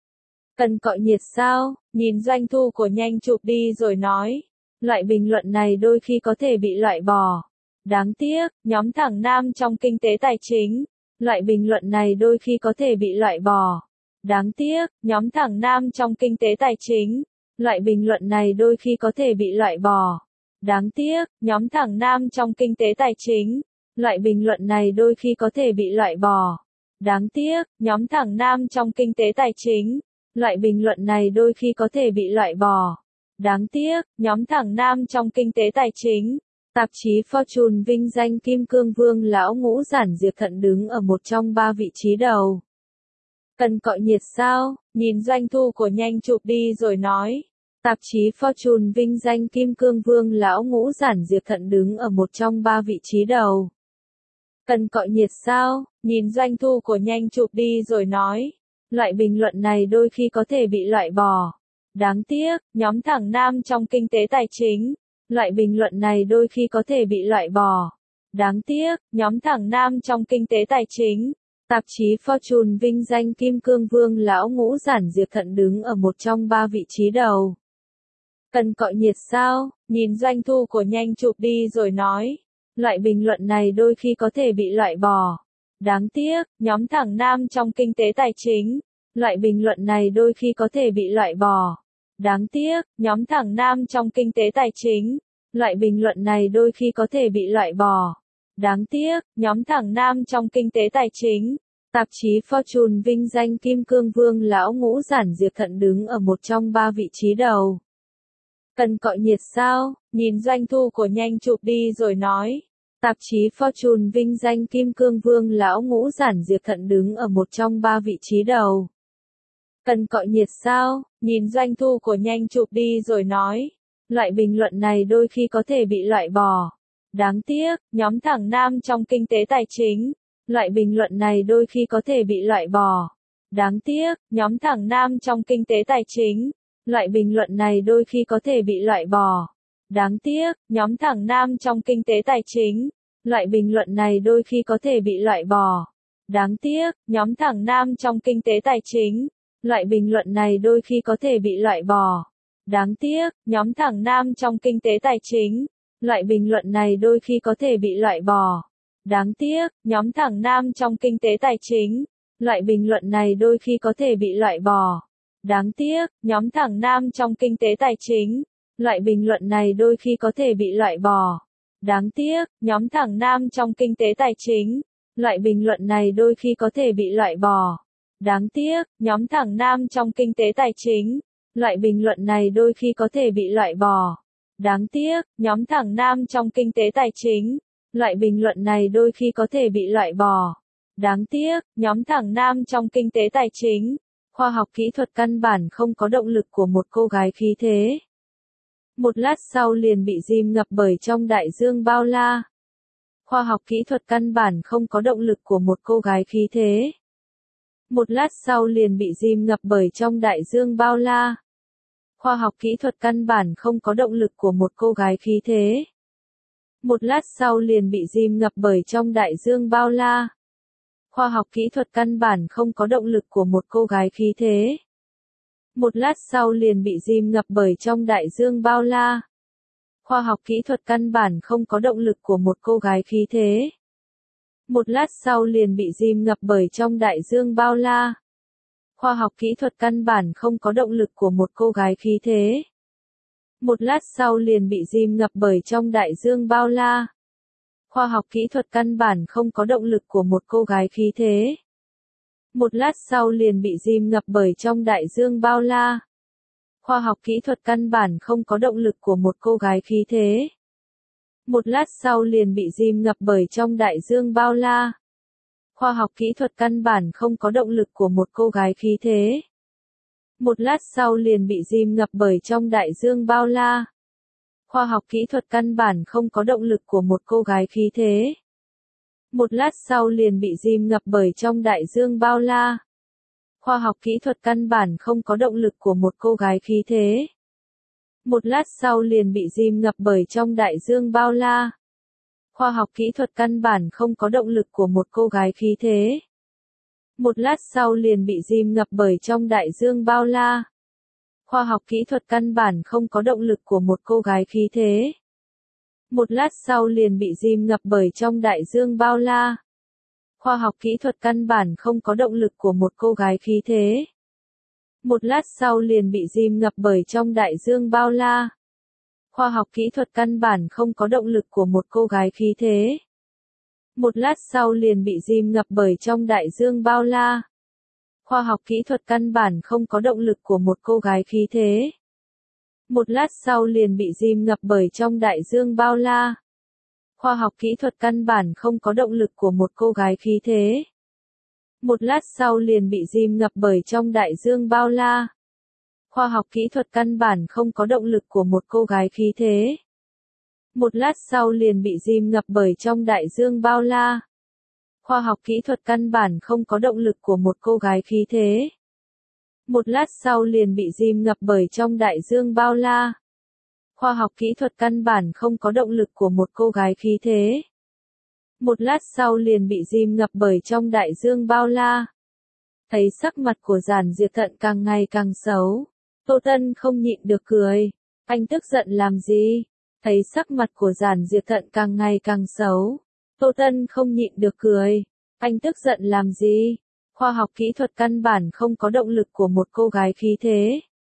Cần cọ nhiệt sao? Nhìn doanh thu của nhanh chụp đi rồi nói. Loại bình luận này đôi khi có thể bị loại bỏ. Đáng tiếc, nhóm thằng nam trong kinh tế tài chính. Loại bình luận này đôi khi có thể bị loại bỏ. Đáng tiếc, nhóm thằng nam trong kinh tế tài chính. Loại bình luận này đôi khi có thể bị loại bỏ. Đáng tiếc, nhóm thằng nam trong kinh tế tài chính. Loại bình luận này đôi khi có thể bị loại bỏ. Đáng tiếc, nhóm thằng nam trong kinh tế tài chính. Loại bình luận này đôi khi có thể bị loại bỏ. Đáng tiếc, nhóm thằng nam trong kinh tế tài chính. Tạp chí Fortune vinh danh Kim Cương Vương lão ngũ giản diệt thận đứng ở một trong 3 vị trí đầu. Cần cọ nhiệt sao? Nhìn doanh thu của nhanh chụp đi rồi nói. Tạp chí Fortune vinh danh Kim Cương Vương lão ngũ giản diệt thận đứng ở một trong 3 vị trí đầu. Cần cọ nhiệt sao? Nhìn doanh thu của nhanh chụp đi rồi nói. Loại bình luận này đôi khi có thể bị loại bỏ. Đáng tiếc, nhóm thằng nam trong kinh tế tài chính. Loại bình luận này đôi khi có thể bị loại bỏ. Đáng tiếc, nhóm thằng nam trong kinh tế tài chính. Tạp chí Fortune vinh danh Kim Cương Vương lão ngũ giản diệt thận đứng ở một trong 3 vị trí đầu. Cần cọ nhiệt sao? Nhìn doanh thu của nhanh chụp đi rồi nói. Loại bình luận này đôi khi có thể bị loại bỏ. Đáng tiếc, nhóm thằng nam trong kinh tế tài chính. Loại bình luận này đôi khi có thể bị loại bỏ. Đáng tiếc, nhóm thằng nam trong kinh tế tài chính. Loại bình luận này đôi khi có thể bị loại bỏ. Đáng tiếc, nhóm thằng nam trong kinh tế tài chính. Tạp chí Fortune vinh danh Kim Cương Vương lão ngũ giản diệt thận đứng ở một trong 3 vị trí đầu. Cần cọ nhiệt sao? Nhìn doanh thu của nhanh chụp đi rồi nói. Tạp chí Fortune vinh danh Kim Cương Vương lão ngũ giản diệt thận đứng ở một trong 3 vị trí đầu. Cần cọ nhiệt sao? Nhìn doanh thu của nhanh chụp đi rồi nói. Loại bình luận này đôi khi có thể bị loại bỏ. Đáng tiếc, nhóm thằng nam trong kinh tế tài chính. Loại bình luận này đôi khi có thể bị loại bỏ. Đáng tiếc, nhóm thằng nam trong kinh tế tài chính. Loại bình luận này đôi khi có thể bị loại bỏ. Đáng tiếc, nhóm thằng nam trong kinh tế tài chính. Loại bình luận này đôi khi có thể bị loại bỏ. Đáng tiếc, nhóm thằng nam trong kinh tế tài chính. Loại bình luận này đôi khi có thể bị loại bỏ. Đáng tiếc, nhóm thằng nam trong kinh tế tài chính. Loại bình luận này đôi khi có thể bị loại bỏ. Đáng tiếc, nhóm thằng nam trong kinh tế tài chính. Loại bình luận này đôi khi có thể bị loại bỏ. Đáng tiếc, nhóm thằng nam trong kinh tế tài chính. Loại bình luận này đôi khi có thể bị loại bỏ. Đáng tiếc, nhóm thằng nam trong kinh tế tài chính. Loại bình luận này đôi khi có thể bị loại bỏ. Đáng tiếc, nhóm thằng nam trong kinh tế tài chính. Loại bình luận này đôi khi có thể bị loại bỏ. Đáng tiếc, nhóm thằng nam trong kinh tế tài chính. Loại bình luận này đôi khi có thể bị loại bỏ. Đáng tiếc, nhóm thằng nam trong kinh tế tài chính. Khoa học kỹ thuật căn bản không có động lực của một cô gái khí thế. Một lát sau liền bị chìm ngập bởi trong đại dương bao la. Khoa học kỹ thuật căn bản không có động lực của một cô gái khí thế. Một lát sau liền bị chìm ngập bởi trong đại dương bao la. Khoa học kỹ thuật căn bản không có động lực của một cô gái khí thế. Một lát sau liền bị chìm ngập bởi trong đại dương bao la. Khoa học kỹ thuật căn bản không có động lực của một cô gái khí thế. Một lát sau liền bị chìm ngập bởi trong đại dương bao la. Khoa học kỹ thuật căn bản không có động lực của một cô gái khí thế. Một lát sau liền bị chìm ngập bởi trong đại dương bao la. Khoa học kỹ thuật căn bản không có động lực của một cô gái khí thế. Một lát sau liền bị chìm ngập bởi trong đại dương bao la. Khoa học kỹ thuật căn bản không có động lực của một cô gái khí thế. Một lát sau liền bị chìm ngập bởi trong đại dương bao la. Khoa học kỹ thuật căn bản không có động lực của một cô gái khí thế. Một lát sau liền bị chìm ngập bởi trong đại dương bao la. Khoa học kỹ thuật căn bản không có động lực của một cô gái khí thế. Một lát sau liền bị chìm ngập bởi trong đại dương bao la. Khoa học kỹ thuật căn bản không có động lực của một cô gái khí thế. Một lát sau liền bị chìm ngập bởi trong đại dương bao la. Khoa học kỹ thuật căn bản không có động lực của một cô gái khí thế. Một lát sau liền bị chìm ngập bởi trong đại dương bao la. Khoa học kỹ thuật căn bản không có động lực của một cô gái khí thế. Một lát sau liền bị chìm ngập bởi trong đại dương bao la. Khoa học kỹ thuật căn bản không có động lực của một cô gái khí thế. Một lát sau liền bị chìm ngập bởi trong đại dương bao la. Khoa học kỹ thuật căn bản không có động lực của một cô gái khí thế. Một lát sau liền bị chìm ngập bởi trong đại dương bao la. Khoa học kỹ thuật căn bản không có động lực của một cô gái khí thế. Một lát sau liền bị chìm ngập bởi trong đại dương bao la. Khoa học kỹ thuật căn bản không có động lực của một cô gái khí thế. Một lát sau liền bị chìm ngập bởi trong đại dương bao la. Khoa học kỹ thuật căn bản không có động lực của một cô gái khí thế. Một lát sau liền bị chìm ngập bởi trong đại dương bao la. Khoa học kỹ thuật căn bản không có động lực của một cô gái khí thế. Một lát sau liền bị chìm ngập bởi trong đại dương bao la. Khoa học kỹ thuật căn bản không có động lực của một cô gái khí thế. Một lát sau liền bị chìm ngập bởi trong đại dương bao la. Khoa học kỹ thuật căn bản không có động lực của một cô gái khí thế. Một lát sau liền bị chìm ngập bởi trong đại dương bao la. Thấy sắc mặt của Giản Diệp Thận càng ngày càng xấu, Tô Tân không nhịn được cười. Anh tức giận làm gì? Thấy sắc mặt của Giản Diệp Thận càng ngày càng xấu, Tô Tân không nhịn được cười. Anh tức giận làm gì? Khoa học kỹ thuật căn bản không có động lực của một cô gái khí thế.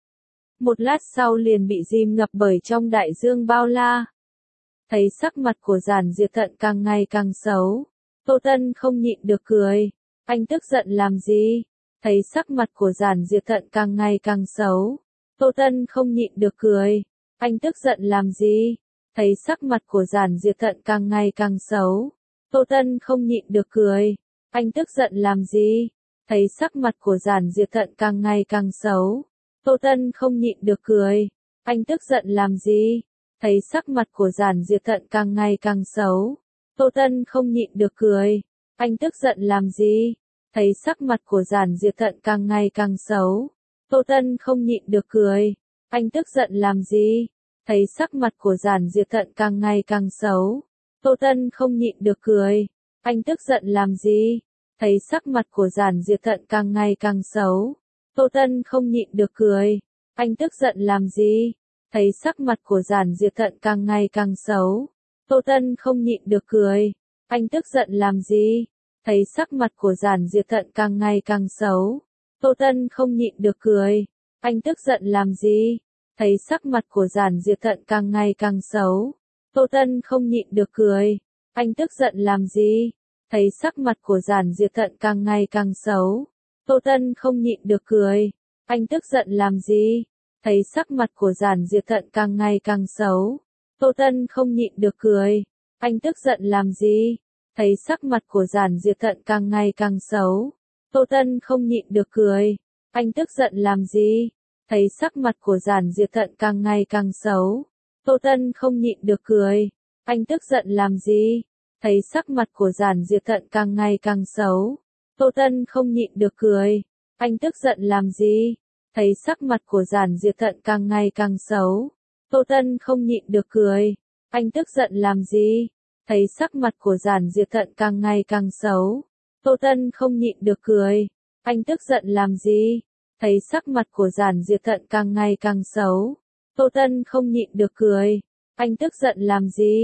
Một lát sau liền bị chìm ngập bởi trong đại dương bao la. Thấy sắc mặt của Giản Diệp Thận càng ngày càng xấu, Tô Tân không nhịn được cười. Anh tức giận làm gì? Thấy sắc mặt của Giản Diệp Thận càng ngày càng xấu, Tô Tân không nhịn được cười. Anh tức giận làm gì? Thấy sắc mặt của Giản Diệp Thận càng ngày càng xấu, Tô Tân không nhịn được cười. Anh tức giận làm gì? Thấy sắc mặt của Giản Diệp Thận càng ngày càng xấu, Tô Tân không nhịn được cười. Anh tức giận làm gì? Thấy sắc mặt của Giản Diệp Thận càng ngày càng xấu, Tô Tân không nhịn được cười. Anh tức giận làm gì? Thấy sắc mặt của Giản Diệp Thận càng ngày càng xấu, Tô Tân không nhịn được cười. Anh tức giận làm gì? Thấy sắc mặt của Giản Diệp Thận càng ngày càng xấu, Tô Tân không nhịn được cười. Anh tức giận làm gì? Thấy sắc mặt của Giản Diệp Thận càng ngày càng xấu, Tô Tân không nhịn được cười. Anh tức giận làm gì? Thấy sắc mặt của Giản Diệp Thận càng ngày càng xấu, Tô Tân không nhịn được cười. Anh tức giận làm gì? Thấy sắc mặt của Giản Diệp Thận càng ngày càng xấu, Tô Tân không nhịn được cười. Anh tức giận làm gì? Thấy sắc mặt của Giản Diệp Thận càng ngày càng xấu, Tô Tân không nhịn được cười. Anh tức giận làm gì? Thấy sắc mặt của Giản Diệp Thận càng ngày càng xấu, Tô Tân không nhịn được cười. Anh tức giận làm gì? Thấy sắc mặt của Giản Diệp Thận càng ngày càng xấu, Tô Tân không nhịn được cười. Anh tức giận làm gì? Thấy sắc mặt của Giản Diệp Thận càng ngày càng xấu, Tô Tân không nhịn được cười. Anh tức giận làm gì? Thấy sắc mặt của Giản Diệp Thận càng ngày càng xấu, Tô Tân không nhịn được cười. Anh tức giận làm gì? Thấy sắc mặt của Giản Diệp Thận càng ngày càng xấu, Tô Tân không nhịn được cười. Anh tức giận làm gì? Thấy sắc mặt của Giản Diệp Thận càng ngày càng xấu, Tô Tân không nhịn được cười. Anh tức giận làm gì? Thấy sắc mặt của Giản Diệp Thận càng ngày càng xấu, Tô Tân không nhịn được cười. Anh tức giận làm gì? Thấy sắc mặt của Giản Diệp Thận càng ngày càng xấu, Tô Tân không nhịn được cười. Anh tức giận làm gì?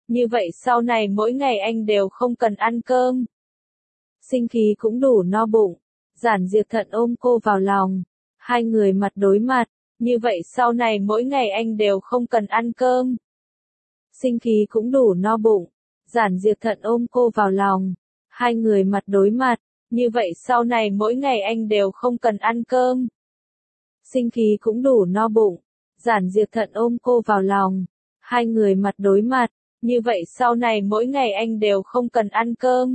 như vậy sau này mỗi ngày anh đều không cần ăn cơm. Sinh khí cũng đủ no bụng. Giản Diệp Thận ôm cô vào lòng. Hai người mặt đối mặt, như vậy sau này mỗi ngày anh đều không cần ăn cơm. Sinh khí cũng đủ no bụng. Giản Diệp Thận ôm cô vào lòng. Hai người mặt đối mặt, như vậy sau này mỗi ngày anh đều không cần ăn cơm. Sinh khí cũng đủ no bụng. Giản Diệp Thận ôm cô vào lòng. Hai người mặt đối mặt, như vậy sau này mỗi ngày anh đều không cần ăn cơm.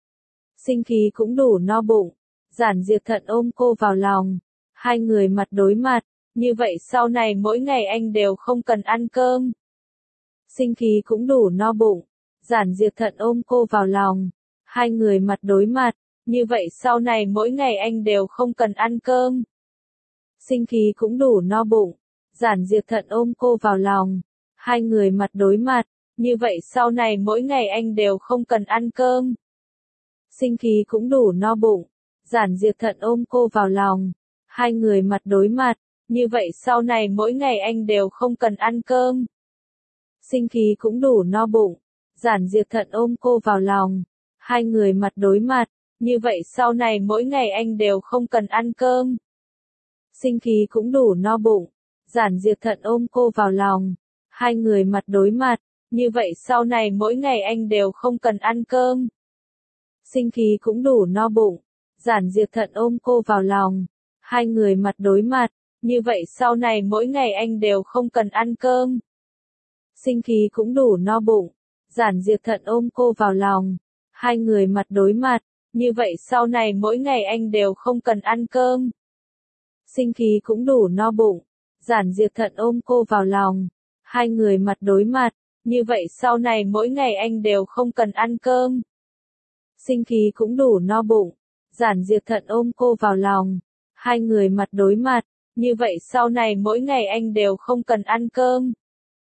Sinh khí cũng đủ no bụng. Giản Diệp Thận ôm cô vào lòng. Hai người mặt đối mặt, như vậy sau này mỗi ngày anh đều không cần ăn cơm. Sinh khí cũng đủ no bụng. Giản Diệp Thận ôm cô vào lòng. Hai người mặt đối mặt, như vậy sau này mỗi ngày anh đều không cần ăn cơm. Sinh khí cũng đủ no bụng. Giản Diệp Thận ôm cô vào lòng. Hai người mặt đối mặt, như vậy sau này mỗi ngày anh đều không cần ăn cơm. Sinh khí cũng đủ no bụng. Giản Diệp Thận ôm cô vào lòng. Hai người mặt đối mặt, như vậy sau này mỗi ngày anh đều không cần ăn cơm. Sinh khí cũng đủ no bụng. Giản Diệp Thận ôm cô vào lòng. Hai người mặt đối mặt, như vậy sau này mỗi ngày anh đều không cần ăn cơm. Sinh khí cũng đủ no bụng. Giản Diệp Thận ôm cô vào lòng. Hai người mặt đối mặt, như vậy sau này mỗi ngày anh đều không cần ăn cơm. Sinh khí cũng đủ no bụng. Giản Diệp Thận ôm cô vào lòng. Hai người mặt đối mặt, như vậy sau này mỗi ngày anh đều không cần ăn cơm. Sinh khí cũng đủ no bụng. Giản Diệp Thận ôm cô vào lòng. Hai người mặt đối mặt, như vậy sau này mỗi ngày anh đều không cần ăn cơm. Sinh khí cũng đủ no bụng. Giản Diệp Thận ôm cô vào lòng. Hai người mặt đối mặt, như vậy sau này mỗi ngày anh đều không cần ăn cơm. Sinh khí cũng đủ no bụng. Giản Diệp Thận ôm cô vào lòng. Hai người mặt đối mặt, như vậy sau này mỗi ngày anh đều không cần ăn cơm.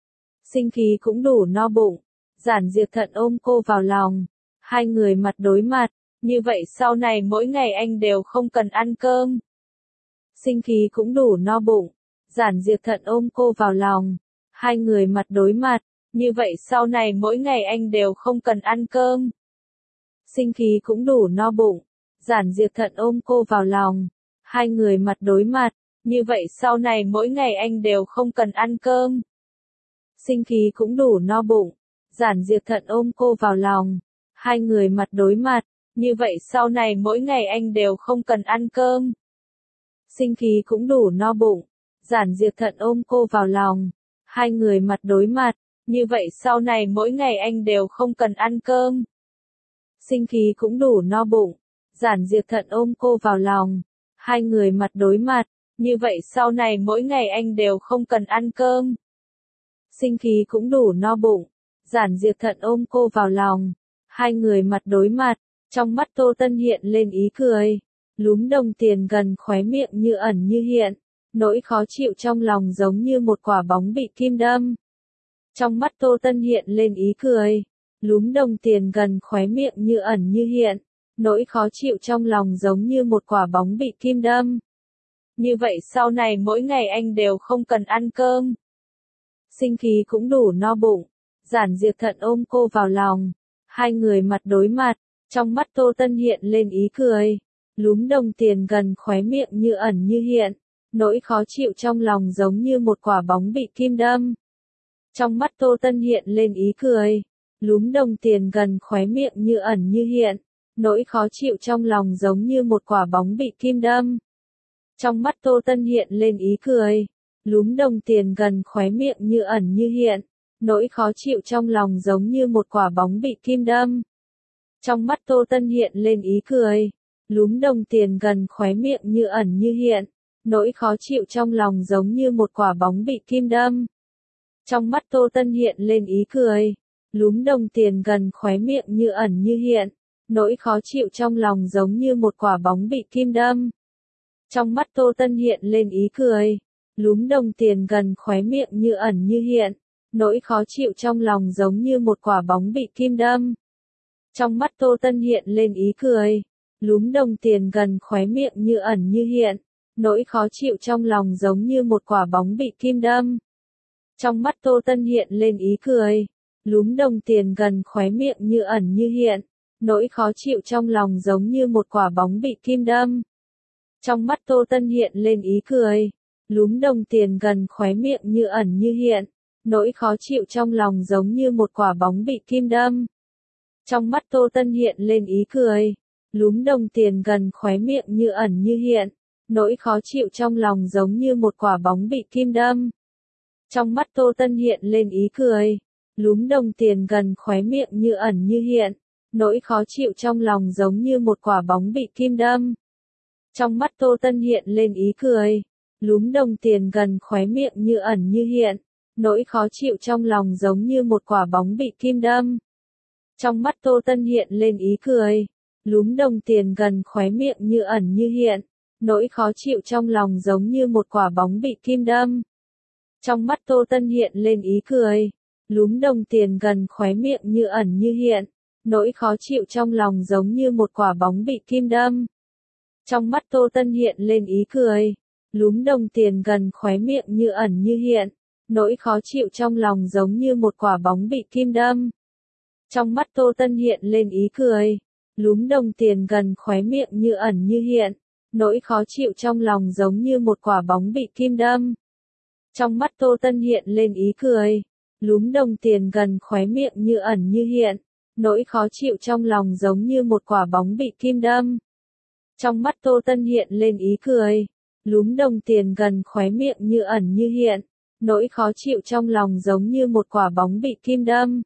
Sinh khí cũng đủ no bụng. Giản Diệp Thận ôm cô vào lòng. Hai người mặt đối mặt, như vậy sau này mỗi ngày anh đều không cần ăn cơm. Sinh khí cũng đủ no bụng. Giản Diệp Thận ôm cô vào lòng. Hai người mặt đối mặt, như vậy sau này mỗi ngày anh đều không cần ăn cơm. Sinh khí cũng đủ no bụng. Giản Diệp Thận ôm cô vào lòng. Hai người mặt đối mặt, như vậy sau này mỗi ngày anh đều không cần ăn cơm. Sinh khí cũng đủ no bụng. Giản Diệp Thận ôm cô vào lòng. Hai người mặt đối mặt, như vậy sau này mỗi ngày anh đều không cần ăn cơm. Sinh khí cũng đủ no bụng. Giản Diệp Thận ôm cô vào lòng. Hai người mặt đối mặt, như vậy sau này mỗi ngày anh đều không cần ăn cơm. Sinh khí cũng đủ no bụng. Giản Diệp Thận ôm cô vào lòng. Hai người mặt đối mặt, như vậy sau này mỗi ngày anh đều không cần ăn cơm. Sinh khí cũng đủ no bụng. Giản Diệp Thận ôm cô vào lòng. Hai người mặt đối mặt, trong mắt Tô Tân hiện lên ý cười. Lúm đồng tiền gần khóe miệng như ẩn như hiện. Nỗi khó chịu trong lòng giống như một quả bóng bị kim đâm. Trong mắt Tô Tân hiện lên ý cười. Lúm đồng tiền gần khóe miệng như ẩn như hiện. Nỗi khó chịu trong lòng giống như một quả bóng bị kim đâm. Như vậy sau này mỗi ngày anh đều không cần ăn cơm. Sinh khí cũng đủ no bụng. Giản Diệp Thận ôm cô vào lòng. Hai người mặt đối mặt, trong mắt Tô Tân hiện lên ý cười. Lúm đồng tiền gần khóe miệng như ẩn như hiện. Nỗi khó chịu trong lòng giống như một quả bóng bị kim đâm. Trong mắt Tô Tân hiện lên ý cười. Lúm đồng tiền gần khóe miệng như ẩn như hiện. Nỗi khó chịu trong lòng giống như một quả bóng bị kim đâm. Trong mắt Tô Tân hiện lên ý cười. Lúm đồng tiền gần khóe miệng như ẩn như hiện. Nỗi khó chịu trong lòng giống như một quả bóng bị kim đâm. Trong mắt Tô Tân hiện lên ý cười. Lúm đồng tiền gần khóe miệng như ẩn như hiện. Nỗi khó chịu trong lòng giống như một quả bóng bị kim đâm. Trong mắt Tô Tân hiện lên ý cười. Lúm đồng tiền gần khóe miệng như ẩn như hiện. Nỗi khó chịu trong lòng giống như một quả bóng bị kim đâm. Trong mắt Tô Tân hiện lên ý cười. Lúm đồng tiền gần khóe miệng như ẩn như hiện. Nỗi khó chịu trong lòng giống như một quả bóng bị kim đâm. Trong mắt Tô Tân hiện lên ý cười. Lúm đồng tiền gần khóe miệng như ẩn như hiện. Nỗi khó chịu trong lòng giống như một quả bóng bị kim đâm. Trong mắt Tô Tân hiện lên ý cười. Lúm đồng tiền gần khóe miệng như ẩn như hiện. Nỗi khó chịu trong lòng giống như một quả bóng bị kim đâm. Trong mắt Tô Tân hiện lên ý cười. Lúm đồng tiền gần khóe miệng như ẩn như hiện. Nỗi khó chịu trong lòng giống như một quả bóng bị kim đâm. Trong mắt Tô Tân hiện lên ý cười. Lúm đồng tiền gần khóe miệng như ẩn như hiện. Nỗi khó chịu trong lòng giống như một quả bóng bị kim đâm. Trong mắt Tô Tân hiện lên ý cười. Lúm đồng tiền gần khóe miệng như ẩn như hiện. Nỗi khó chịu trong lòng giống như một quả bóng bị kim đâm. Trong mắt Tô Tân hiện lên ý cười. Lúm đồng tiền gần khóe miệng như ẩn như hiện. Nỗi khó chịu trong lòng giống như một quả bóng bị kim đâm. Trong mắt Tô Tân hiện lên ý cười. Lúm đồng tiền gần khóe miệng như ẩn như hiện. Nỗi khó chịu trong lòng giống như một quả bóng bị kim đâm. Trong mắt Tô Tân hiện lên ý cười. Lúm đồng tiền gần khóe miệng như ẩn như hiện. Nỗi khó chịu trong lòng giống như một quả bóng bị kim đâm. Trong mắt Tô Tân hiện lên ý cười. Lúm đồng tiền gần khóe miệng như ẩn như hiện. Nỗi khó chịu trong lòng giống như một quả bóng bị kim đâm. Trong mắt Tô Tân hiện lên ý cười. Lúm đồng tiền gần khóe miệng như ẩn như hiện. Nỗi khó chịu trong lòng giống như một quả bóng bị kim đâm. Trong mắt Tô Tân hiện lên ý cười. Lúm đồng tiền gần khóe miệng như ẩn như hiện. Nỗi khó chịu trong lòng giống như một quả bóng bị kim đâm. Trong mắt Tô Tân hiện lên ý cười. Lúm đồng tiền gần khóe miệng như ẩn như hiện. Nỗi khó chịu trong lòng giống như một quả bóng bị kim đâm.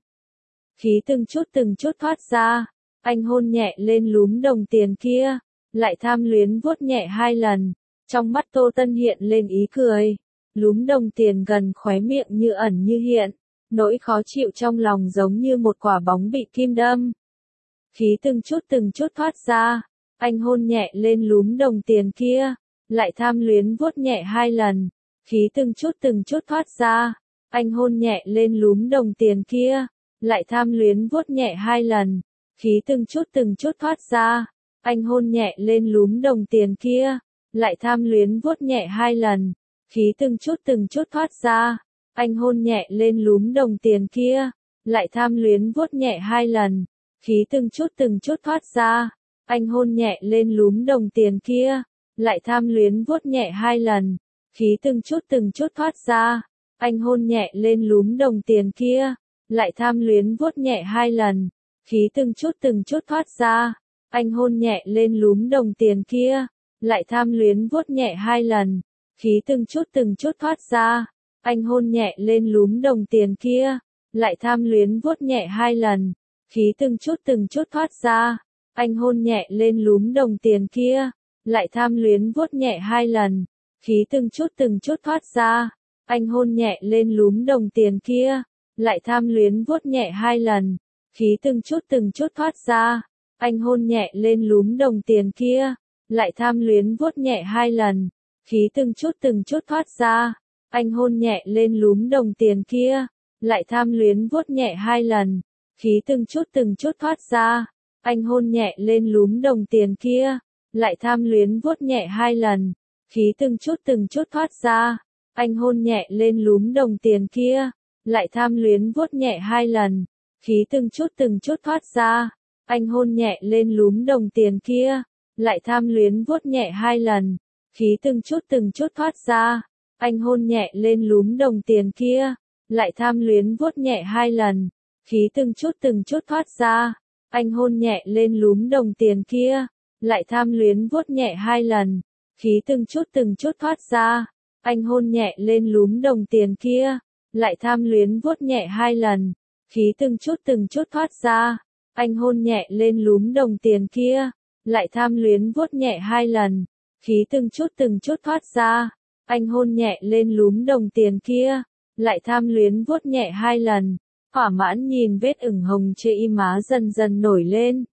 Khí từng chút thoát ra. Anh hôn nhẹ lên lúm đồng tiền kia. Lại tham luyến vuốt nhẹ 2 lần. Trong mắt Tô Tân hiện lên ý cười. Lúm đồng tiền gần khóe miệng như ẩn như hiện. Nỗi khó chịu trong lòng giống như một quả bóng bị kim đâm. Khí từng chút thoát ra. Anh hôn nhẹ lên lúm đồng tiền kia. Lại tham luyến vuốt nhẹ 2 lần. Khí từng chút thoát ra. Anh hôn nhẹ lên lúm đồng tiền kia. Lại tham luyến vuốt nhẹ 2 lần. Khí từng chút thoát ra. Anh hôn nhẹ lên lúm đồng tiền kia. Lại tham luyến vuốt nhẹ 2 lần. Khí từng chút thoát ra. Anh hôn nhẹ lên lúm đồng tiền kia. Lại tham luyến vuốt nhẹ 2 lần. Khí từng chút thoát ra. Anh hôn nhẹ lên lúm đồng tiền kia. Lại tham luyến vuốt nhẹ 2 lần. Khí từng chút thoát ra. Anh hôn nhẹ lên lúm đồng tiền kia. Lại tham luyến vuốt nhẹ 2 lần. Khí từng chút thoát ra. Anh hôn nhẹ lên lúm đồng tiền kia. Lại tham luyến vuốt nhẹ 2 lần. Khí từng chút thoát ra. Anh hôn nhẹ lên lúm đồng tiền kia. Lại tham luyến vuốt nhẹ 2 lần. Khí từng chút thoát ra. Anh hôn nhẹ lên lúm đồng tiền kia. Lại tham luyến vuốt nhẹ 2 lần. Khí từng chút thoát ra. Anh hôn nhẹ lên lúm đồng tiền kia. Lại tham luyến vuốt nhẹ 2 lần. Khí từng chút thoát ra. Anh hôn nhẹ lên lúm đồng tiền kia. Lại tham luyến vuốt nhẹ 2 lần. Khí từng chút thoát ra. Anh hôn nhẹ lên lúm đồng tiền kia. Lại tham luyến vuốt nhẹ 2 lần. Khí từng chút thoát ra. Anh hôn nhẹ lên lúm đồng tiền kia. Lại tham luyến vuốt nhẹ 2 lần. Khí từng chút thoát ra. Anh hôn nhẹ lên lúm đồng tiền kia. Lại tham luyến vuốt nhẹ 2 lần. Khí từng chút thoát ra. Anh hôn nhẹ lên lúm đồng tiền kia. Lại tham luyến vuốt nhẹ 2 lần. Khí từng chút thoát ra. Anh hôn nhẹ lên lúm đồng tiền kia. Lại tham luyến vuốt nhẹ 2 lần. Khí từng chút thoát ra. Anh hôn nhẹ lên lúm đồng tiền kia. Lại tham luyến vuốt nhẹ 2 lần. Khí từng chút thoát ra. Anh hôn nhẹ lên lúm đồng tiền kia. Lại tham luyến vuốt nhẹ 2 lần. Khí từng chút thoát ra. Anh hôn nhẹ lên lúm đồng tiền kia. Lại tham luyến vuốt nhẹ 2 lần. Khí từng chút thoát ra. Anh hôn nhẹ lên lúm đồng tiền kia. Lại tham luyến vuốt nhẹ 2 lần. Thỏa mãn nhìn vết ửng hồng trên má dần dần nổi lên.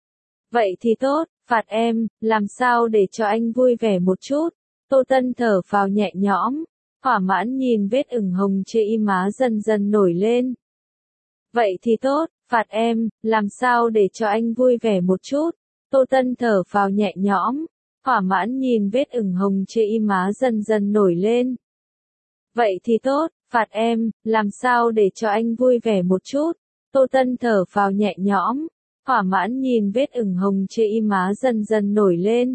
Vậy thì tốt, phạt em, làm sao để cho anh vui vẻ một chút. Tô Tân thở phào nhẹ nhõm. Thỏa mãn nhìn vết ửng hồng trên má dần dần nổi lên. Vậy thì tốt, phạt em, làm sao để cho anh vui vẻ một chút. Tô Tân thở phào nhẹ nhõm. Thỏa mãn nhìn vết ửng hồng trên má dần dần nổi lên. Vậy thì tốt, phạt em, làm sao để cho anh vui vẻ một chút. Tô Tân thở phào nhẹ nhõm, thỏa mãn nhìn vết ửng hồng trên má dần dần nổi lên.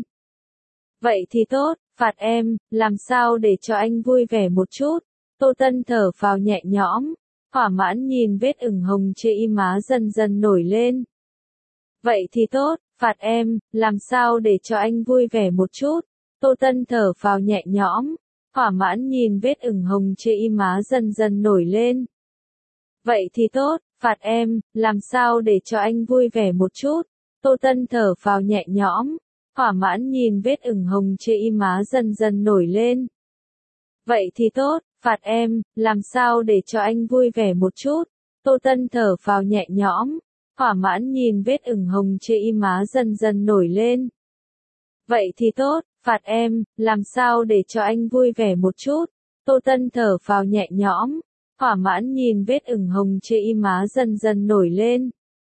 Vậy thì tốt, phạt em, làm sao để cho anh vui vẻ một chút. Tô Tân thở phào nhẹ nhõm, thỏa mãn nhìn vết ửng hồng trên má dần dần nổi lên. Vậy thì tốt, phạt em, làm sao để cho anh vui vẻ một chút. Tô Tân thở phào nhẹ nhõm, thỏa mãn nhìn vết ửng hồng trên má dần dần nổi lên. Vậy thì tốt, phạt em, làm sao để cho anh vui vẻ một chút. Tô Tân thở phào nhẹ nhõm, thỏa mãn nhìn vết ửng hồng trên má dần dần nổi lên. Vậy thì tốt, phạt em, làm sao để cho anh vui vẻ một chút. Tô Tân thở phào nhẹ nhõm, thỏa mãn nhìn vết ửng hồng trên má dần dần nổi lên. Vậy thì tốt, phạt em, làm sao để cho anh vui vẻ một chút. Tô Tân thở phào nhẹ nhõm, thỏa mãn nhìn vết ửng hồng trên má dần dần nổi lên.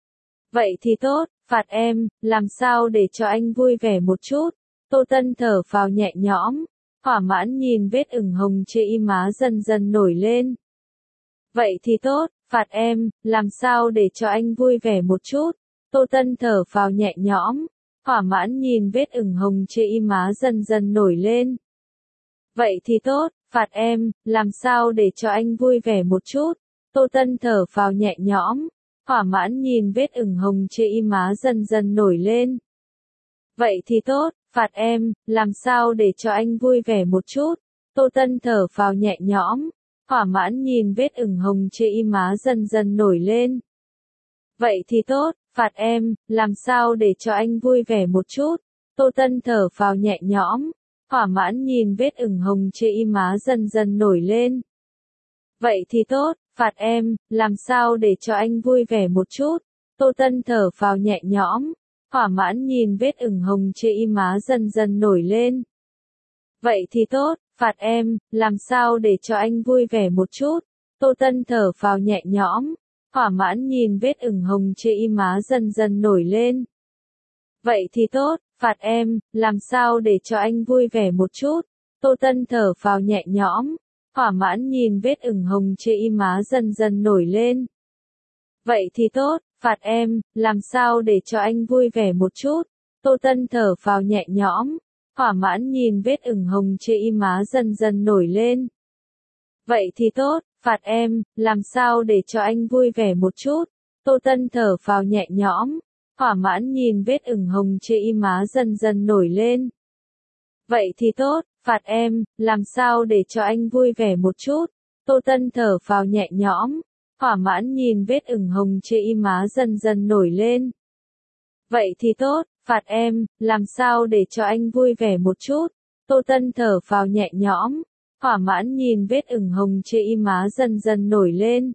Vậy thì tốt, phạt em, làm sao để cho anh vui vẻ một chút. Tô Tân thở phào nhẹ nhõm, thỏa mãn nhìn vết ửng hồng trên má dần dần nổi lên. Vậy thì tốt, phạt em, làm sao để cho anh vui vẻ một chút. Tô Tân thở phào nhẹ nhõm, thỏa mãn nhìn vết ửng hồng trên má dần dần nổi lên. Vậy thì tốt, phạt em, làm sao để cho anh vui vẻ một chút. Tô Tân thở phào nhẹ nhõm, thỏa mãn nhìn vết ửng hồng trên má dần dần nổi lên. Vậy thì tốt, phạt em, làm sao để cho anh vui vẻ một chút. Tô Tân thở phào nhẹ nhõm, thỏa mãn nhìn vết ửng hồng trên má dần dần nổi lên. Vậy thì tốt, phạt em, làm sao để cho anh vui vẻ một chút. Tô Tân thở phào nhẹ nhõm, thỏa mãn nhìn vết ửng hồng trên má dần dần nổi lên. Vậy thì tốt, phạt em, làm sao để cho anh vui vẻ một chút. Tô Tân thở phào nhẹ nhõm, thỏa mãn nhìn vết ửng hồng trên má dần dần nổi lên. Vậy thì tốt, phạt em, làm sao để cho anh vui vẻ một chút. Tô Tân thở phào nhẹ nhõm, thỏa mãn nhìn vết ửng hồng trên má dần dần nổi lên. Vậy thì tốt, phạt em, làm sao để cho anh vui vẻ một chút. Tô Tân thở phào nhẹ nhõm, thỏa mãn nhìn vết ửng hồng trên má dần dần nổi lên. Vậy thì tốt, phạt em, làm sao để cho anh vui vẻ một chút. Tô Tân thở phào nhẹ nhõm, thỏa mãn nhìn vết ửng hồng trên má dần dần nổi lên. Vậy thì tốt, phạt em, làm sao để cho anh vui vẻ một chút. Tô Tân thở phào nhẹ nhõm, thỏa mãn nhìn vết ửng hồng trên má dần dần nổi lên. Vậy thì tốt, phạt em, làm sao để cho anh vui vẻ một chút. Tô Tân thở phào nhẹ nhõm, thỏa mãn nhìn vết ửng hồng trên má dần dần nổi lên. Vậy thì tốt, phạt em, làm sao để cho anh vui vẻ một chút. Tô Tân thở phào nhẹ nhõm, thỏa mãn nhìn vết ửng hồng trên má dần dần nổi lên.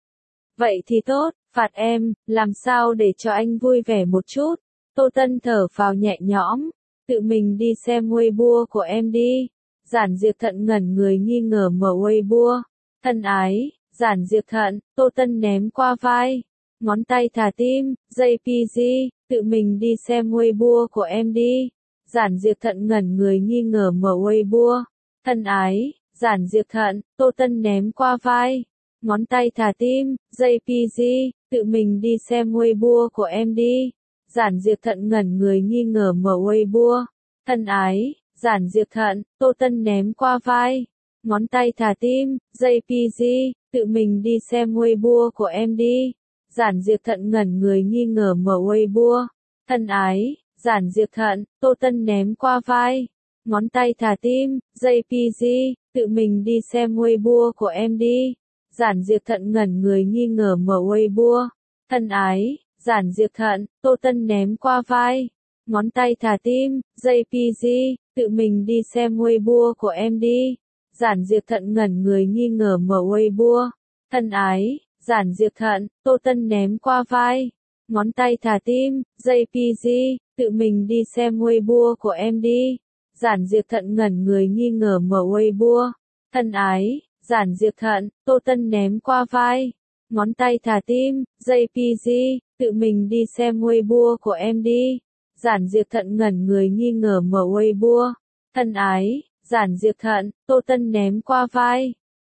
Vậy thì tốt, phạt em, làm sao để cho anh vui vẻ một chút. Tô Tân thở phào nhẹ nhõm, tự mình đi xem Weibo của em đi. Giản Diệp Thận ngẩn người nghi ngờ mở Weibo. Thân ái, Giản Diệp Thận, Tô Tân ném qua vai. Ngón tay thả tim, JPG, tự mình đi xem Weibo của em đi. Giản Diệp Thận ngẩn người nghi ngờ mở Weibo. Thân ái, Giản Diệp Thận, Tô Tân ném qua vai. Ngón tay thả tim, JPG, tự mình đi xem Weibo của em đi. Giản Diệp Thận ngẩn người nghi ngờ mở Weibo. Thân ái, Giản Diệp Thận, Tô Tân ném qua vai. Ngón tay thả tim, JPG, tự mình đi xem Weibo của em đi. Giản Diệp Thận ngẩn người nghi ngờ mở Weibo. Thân ái, Giản Diệp Thận, Tô Tân ném qua vai. Ngón tay thả tim, JPG, tự mình đi xem Weibo của em đi. Giản Diệp Thận ngẩn người nghi ngờ mở Weibo. Thân ái, Giản Diệp Thận, Tô Tân ném qua vai. Ngón tay thả tim, JPG, tự mình đi xem Weibo của em đi. Giản Diệp Thận ngẩn người nghi ngờ mở Weibo. Thân ái, Giản Diệp Thận, Tô Tân ném qua vai. Ngón tay thả tim, JPG, tự mình đi xem Weibo của em đi. Giản Diệp Thận ngẩn người nghi ngờ mở Weibo. Thân ái, Giản Diệp Thận, Tô Tân ném qua vai. Ngón tay thả tim, JPG, tự mình đi xem Weibo của em đi. Giản Diệp Thận ngẩn người nghi ngờ mở Weibo. Thân ái, Giản Diệp Thận, Tô Tân ném qua vai.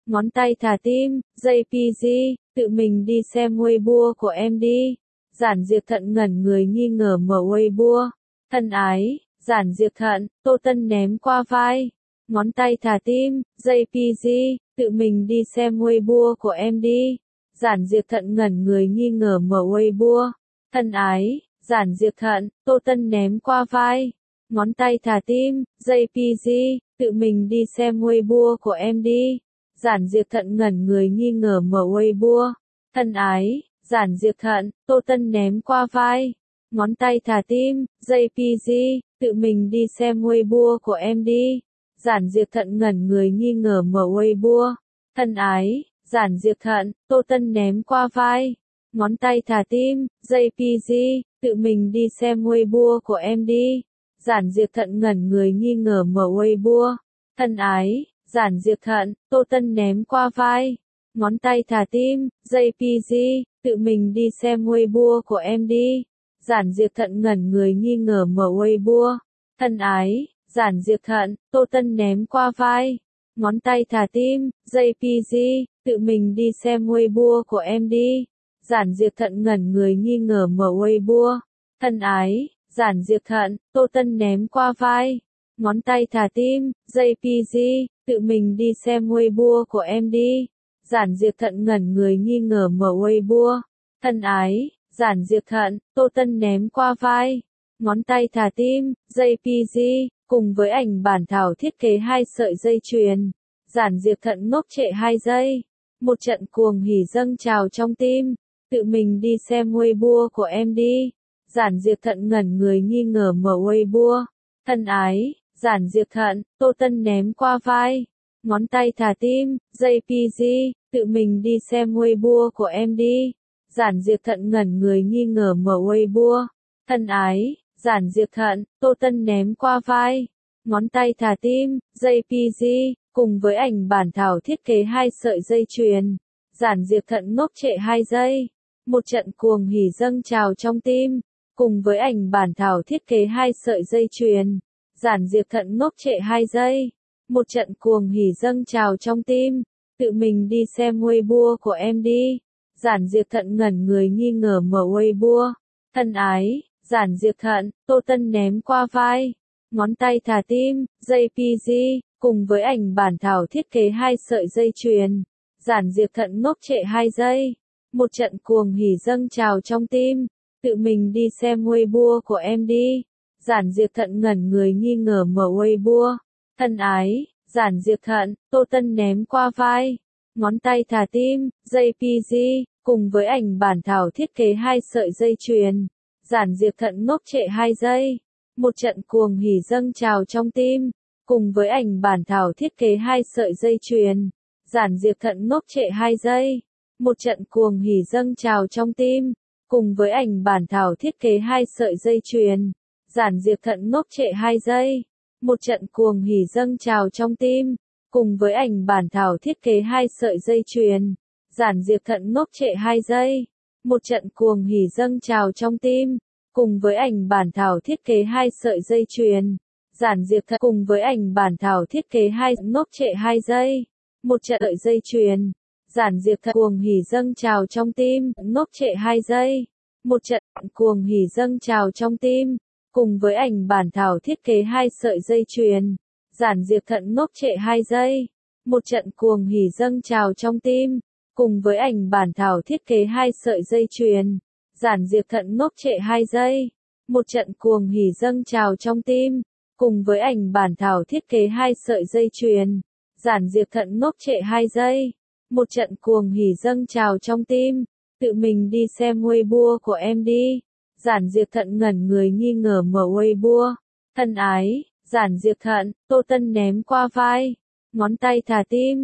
ngón tay thả tim, JPG, tự mình đi xem Weibo của em đi. Giản Diệp Thận ngẩn người nghi ngờ mở Weibo. Thân ái, Giản Diệp Thận, Tô Tân ném qua vai. Ngón tay thả tim, JPG, tự mình đi xem Weibo của em đi. Giản Diệp Thận ngẩn người nghi ngờ mở Weibo. Thân ái, Giản Diệp Thận, Tô Tân ném qua vai. Ngón tay thả tim, JPG, tự mình đi xem Weibo của em đi. Giản Diệp Thận ngẩn người nghi ngờ mở Weibo. Thân ái, Giản Diệp Thận, Tô Tân ném qua vai. Ngón tay thả tim, JPG, tự mình đi xem Weibo của em đi. Giản Diệp Thận ngẩn người nghi ngờ mở Weibo. Thân ái, Giản Diệp Thận, Tô Tân ném qua vai. Ngón tay thả tim, JPG, tự mình đi xem Weibo của em đi. Giản Diệp Thận ngẩn người nghi ngờ mở Weibo. Thân ái, Giản Diệp Thận, Tô Tân ném qua vai. Ngón tay thả tim, JPG, tự mình đi xem Weibo của em đi. Giản Diệp Thận ngẩn người nghi ngờ mở Weibo. Thân ái, Giản Diệp Thận, Tô Tân ném qua vai. Ngón tay thả tim, JPG, tự mình đi xem Weibo của em đi. Giản Diệp Thận ngẩn người nghi ngờ mở Weibo. Thân ái, Giản Diệp Thận, Tô Tân ném qua vai. Ngón tay thả tim, JPG, tự mình đi xem Weibo của em đi. Giản Diệp Thận ngẩn người nghi ngờ mở Weibo. Thân ái, Giản Diệp Thận, Tô Tân ném qua vai. Ngón tay thả tim, JPG, cùng với ảnh bản thảo thiết kế 2 sợi dây chuyền. Giản Diệp Thận ngốc trệ 2 giây. Một trận cuồng hỉ dâng trào trong tim. Tự mình đi xem Weibo của em đi. Giản Diệp Thận ngẩn người nghi ngờ mở Weibo. Thân ái, Giản Diệp Thận, Tô Tân ném qua vai. Ngón tay thả tim, JPG, tự mình đi xem Weibo của em đi. Giản Diệp Thận ngẩn người nghi ngờ mở Weibo. Thân ái, Giản Diệp Thận, Tô Tân ném qua vai. Ngón tay thả tim, JPG, cùng với ảnh bản thảo thiết kế 2 sợi dây chuyền. Giản Diệp Thận ngốc trệ 2 giây. Một trận cuồng hỉ dâng trào trong tim. Cùng với ảnh bản thảo thiết kế 2 sợi dây chuyền. Giản Diệp Thận ngốc trệ 2 giây. Một trận cuồng hỉ dâng trào trong tim. Tự mình đi xem Weibo của em đi. Giản Diệp Thận ngẩn người nghi ngờ mở Weibo. Thân ái, Giản Diệp Thận, Tô Tân ném qua vai. Ngón tay thả tim, JPG, cùng với ảnh bản thảo thiết kế 2 sợi dây chuyền. Giản Diệp Thận ngốc trệ 2 giây. Một trận cuồng hỉ dâng trào trong tim. Tự mình đi xem Weibo của em đi. Giản Diệp Thận ngẩn người nghi ngờ mở Weibo. Thân ái, Giản Diệp Thận, Tô Tân ném qua vai. Ngón tay thả tim, JPG, cùng với ảnh bản thảo thiết kế 2 sợi dây chuyền. Giản Diệp Thận ngốc trệ 2 giây. Một trận cuồng hỉ dâng trào trong tim. Cùng với ảnh bản thảo thiết kế 2 sợi dây chuyền. Giản Diệp Thận ngốc trệ 2 giây. Một trận cuồng hỉ dâng trào trong tim. Cùng với ảnh bản thảo thiết kế 2 sợi dây chuyền. Giản Diệp Thận ngốc trệ 2 giây. Một trận cuồng hỉ dâng trào trong tim. Cùng với ảnh bản thảo thiết kế 2 sợi dây chuyền. Giản Diệp Thận ngốc trệ 2 giây. Một trận cuồng hỉ dâng trào trong tim. Cùng với ảnh bản thảo thiết kế 2 sợi dây chuyền. Giản Diệp Thận cùng với ảnh bản thảo thiết kế 2 ngốc trệ 2 giây. Một trận sợi dây chuyền. Giản Diệp Thận cuồng hỉ dâng trào trong tim, ngốc trệ 2 giây. Một trận cuồng hỉ dâng trào trong tim. Cùng với ảnh bản thảo thiết kế 2 sợi dây chuyền. Giản Diệp Thận ngốc trệ 2 giây. Một trận cuồng hỉ dâng trào trong tim. Cùng với ảnh bản thảo thiết kế 2 sợi dây chuyền. Giản Diệp Thận ngốc trệ 2 giây. Một trận cuồng hỉ dâng trào trong tim. Cùng với ảnh bản thảo thiết kế 2 sợi dây chuyền. Giản Diệp Thận ngốc trệ 2 giây. Một trận cuồng hỉ dâng trào trong tim. Tự mình đi xem Weibo của em đi. Giản Diệp Thận ngẩn người nghi ngờ mở Weibo. Thân ái, Giản Diệp Thận, Tô Tân ném qua vai. Ngón tay thả tim,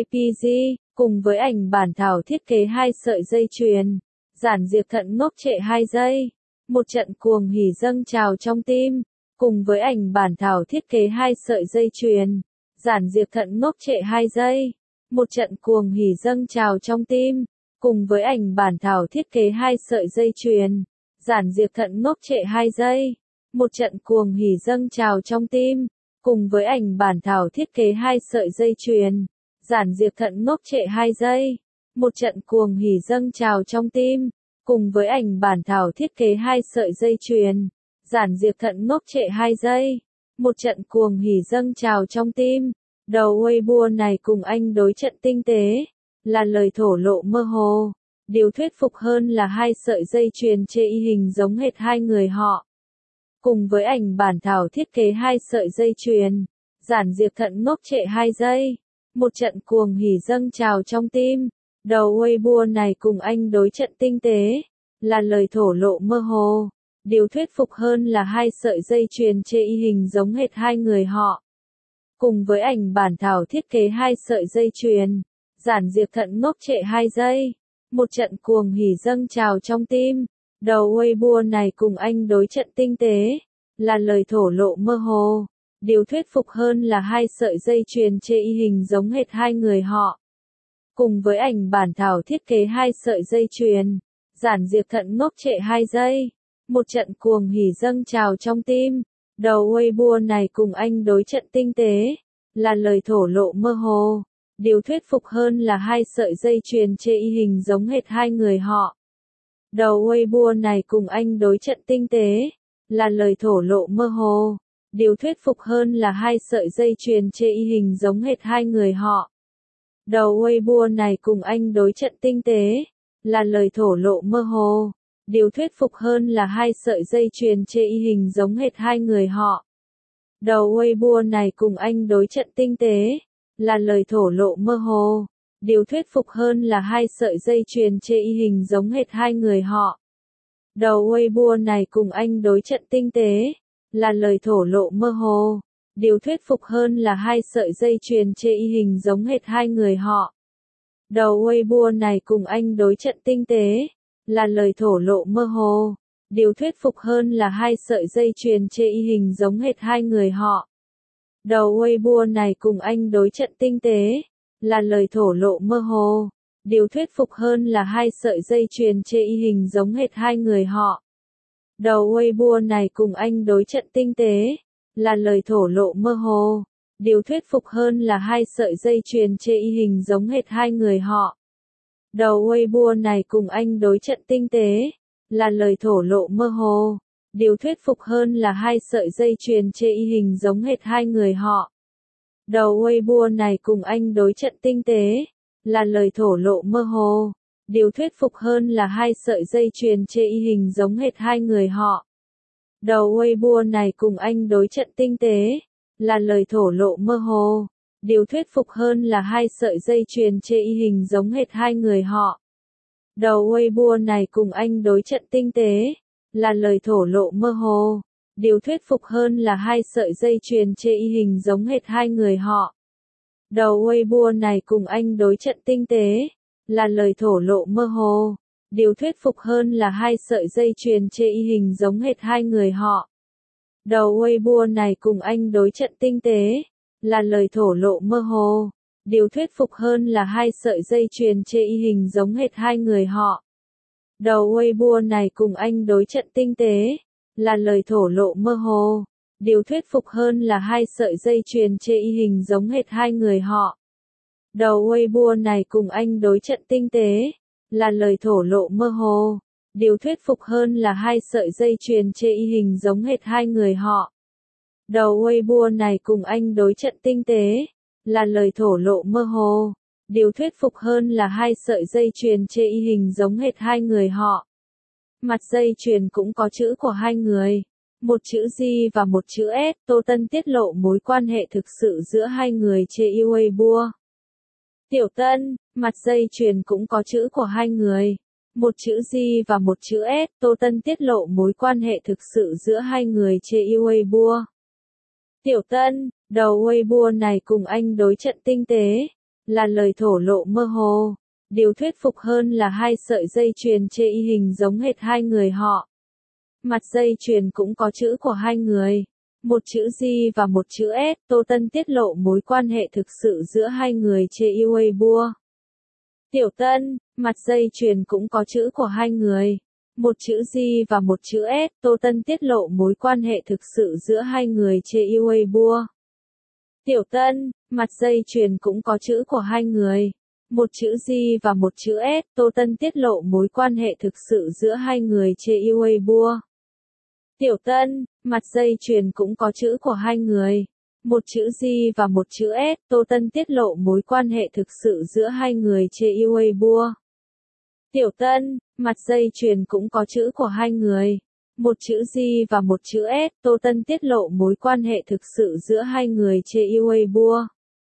JPG, cùng với ảnh bản thảo thiết kế 2 sợi dây chuyền. Giản Diệp Thận ngốc trệ 2 giây. Một trận cuồng hỉ dâng trào trong tim. Cùng với ảnh bản thảo thiết kế 2 sợi dây chuyền. Giản Diệp Thận ngốc trệ 2 giây. Một trận cuồng hỉ dâng trào trong tim. Cùng với ảnh bản thảo thiết kế 2 sợi dây chuyền. Giản Diệp Thận ngốc trệ 2 giây. Một trận cuồng hỉ dâng trào trong tim. Cùng với ảnh bản thảo thiết kế 2 sợi dây chuyền. Giản Diệp Thận ngốc trệ 2 giây. Một trận cuồng hỉ dâng trào trong tim, cùng với ảnh bản thảo thiết kế 2 sợi dây chuyền. Giản Diệp Thận ngốc trệ 2 giây. Một trận cuồng hỉ dâng trào trong tim. Đầu Weibo này cùng anh đối trận tinh tế, là lời thổ lộ mơ hồ. Điều thuyết phục hơn là 2 sợi dây chuyền chê y hình giống hệt hai người họ. Cùng với ảnh bản thảo thiết kế 2 sợi dây chuyền, Giản Diệp Thận ngốc trệ 2 giây. Một trận cuồng hỉ dâng trào trong tim. Đầu Weibo này cùng anh đối trận tinh tế, là lời thổ lộ mơ hồ. Điều thuyết phục hơn là 2 sợi dây chuyền chê y hình giống hệt hai người họ. Cùng với ảnh bản thảo thiết kế 2 sợi dây chuyền, Giản Diệp Thận ngốc trệ 2 giây. Một trận cuồng hỉ dâng trào trong tim. Đầu Weibo này cùng anh đối trận tinh tế, là lời thổ lộ mơ hồ. Điều thuyết phục hơn là 2 sợi dây chuyền chê y hình giống hệt hai người họ. Cùng với ảnh bản thảo thiết kế 2 sợi dây chuyền, Giản Diệp Thận ngốc trệ 2 giây. Một trận cuồng hỉ dâng trào trong tim. Đầu Weibo này cùng anh đối trận tinh tế, là lời thổ lộ mơ hồ. Điều thuyết phục hơn là 2 sợi dây chuyền chê y hình giống hệt hai người họ. Đầu Weibo này cùng anh đối trận tinh tế, là lời thổ lộ mơ hồ. Điều thuyết phục hơn là 2 sợi dây chuyền chê y hình giống hệt hai người họ. Đầu Weibo này cùng anh đối trận tinh tế, là lời thổ lộ mơ hồ. Điều thuyết phục hơn là 2 sợi dây chuyền chê y hình giống hệt hai người họ. Đầu Weibo này cùng anh đối trận tinh tế, là lời thổ lộ mơ hồ. Điều thuyết phục hơn là 2 sợi dây chuyền chê y hình giống hệt hai người họ. Đầu Weibo này cùng anh đối trận tinh tế, là lời thổ lộ mơ hồ. Điều thuyết phục hơn là 2 sợi dây chuyền chê y hình giống hệt hai người họ. Đầu Weibo này cùng anh đối trận tinh tế, là lời thổ lộ mơ hồ. Điều thuyết phục hơn là 2 sợi dây chuyền chê y hình giống hệt hai người họ. Đầu Weibo này cùng anh đối trận tinh tế, là lời thổ lộ mơ hồ. Điều thuyết phục hơn là 2 sợi dây chuyền chê y hình giống hệt hai người họ. Đầu Weibo này cùng anh đối trận tinh tế, là lời thổ lộ mơ hồ. Điều thuyết phục hơn là 2 sợi dây chuyền chê y hình giống hệt hai người họ. Đầu Weibo này cùng anh đối trận tinh tế, là lời thổ lộ mơ hồ. Điều thuyết phục hơn là 2 sợi dây chuyền chê y hình giống hệt hai người họ. Đầu Weibo này cùng anh đối trận tinh tế, là lời thổ lộ mơ hồ. Điều thuyết phục hơn là 2 sợi dây chuyền chê y hình giống hệt hai người họ. Đầu Weibo này cùng anh đối trận tinh tế, là lời thổ lộ mơ hồ. Điều thuyết phục hơn là 2 sợi dây chuyền chê y hình giống hệt hai người họ. Đầu Weibo này cùng anh đối trận tinh tế, là lời thổ lộ mơ hồ. Điều thuyết phục hơn là 2 sợi dây chuyền chê y hình giống hệt hai người họ. Đầu Weibo này cùng anh đối trận tinh tế, là lời thổ lộ mơ hồ. Điều thuyết phục hơn là 2 sợi dây chuyền chê y hình giống hệt hai người họ. Đầu Weibo này cùng anh đối trận tinh tế, là lời thổ lộ mơ hồ. Điều thuyết phục hơn là 2 sợi dây chuyền chê y hình giống hệt hai người họ. Đầu Weibo này cùng anh đối trận tinh tế, là lời thổ lộ mơ hồ. Điều thuyết phục hơn là 2 sợi dây chuyền chê y hình giống hệt hai người họ. Đầu Weibo này cùng anh đối trận tinh tế, là lời thổ lộ mơ hồ. Điều thuyết phục hơn là 2 sợi dây chuyền chê y hình giống hệt hai người họ. Đầu Weibo này cùng anh đối trận tinh tế, là lời thổ lộ mơ hồ. Điều thuyết phục hơn là 2 sợi dây chuyền chê y hình giống hệt hai người họ. Mặt dây chuyền cũng có chữ của hai người. Một chữ G và một chữ S. Tô Tân tiết lộ mối quan hệ thực sự giữa hai người trên Weibo. Tiểu Tân, mặt dây chuyền cũng có chữ của hai người. Một chữ G và một chữ S. Tô Tân tiết lộ mối quan hệ thực sự giữa hai người trên Weibo. Tiểu Tân, đầu Weibo này cùng anh đối trận tinh tế, là lời thổ lộ mơ hồ. Điều thuyết phục hơn là 2 sợi dây chuyền chê y hình giống hệt hai người họ. Mặt dây chuyền cũng có chữ của hai người. Một chữ G và một chữ S. Tô Tân tiết lộ mối quan hệ thực sự giữa hai người trên Weibo. Tiểu Tân, mặt dây chuyền cũng có chữ của hai người. Một chữ G và một chữ S. Tô Tân tiết lộ mối quan hệ thực sự giữa hai người trên Weibo. Tiểu Tân, Mặt dây chuyền cũng có chữ của hai người. Một chữ G và một chữ S. Tô Tân tiết lộ mối quan hệ thực sự giữa hai người trên Weibo. Tiểu Tân, mặt dây chuyền cũng có chữ của hai người. Một chữ G và một chữ S. Tô Tân tiết lộ mối quan hệ thực sự giữa hai người trên Weibo. Tiểu Tân, mặt dây chuyền cũng có chữ của hai người. Một chữ G và một chữ S. Tô Tân tiết lộ mối quan hệ thực sự giữa hai người trên Weibo.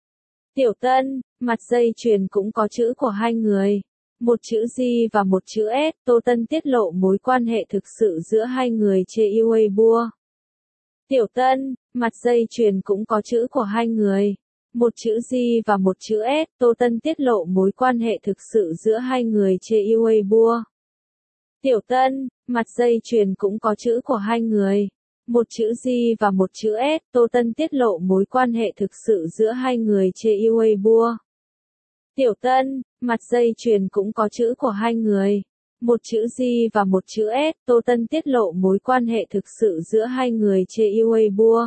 Tiểu Tân, mặt dây chuyền cũng có chữ của hai người. Một chữ G và một chữ S. Tô Tân tiết lộ mối quan hệ thực sự giữa hai người trên Weibo. Tiểu Tân, mặt dây chuyền cũng có chữ của hai người. Một chữ G và một chữ S. Tô Tân tiết lộ mối quan hệ thực sự giữa hai người trên Weibo. Tiểu Tân, mặt dây chuyền cũng có chữ của hai người. Một chữ G và một chữ S. Tô Tân tiết lộ mối quan hệ thực sự giữa hai người trên Weibo. Tiểu Tân, mặt dây chuyền cũng có chữ của hai người. Một chữ G và một chữ S. Tô Tân tiết lộ mối quan hệ thực sự giữa hai người trên Weibo.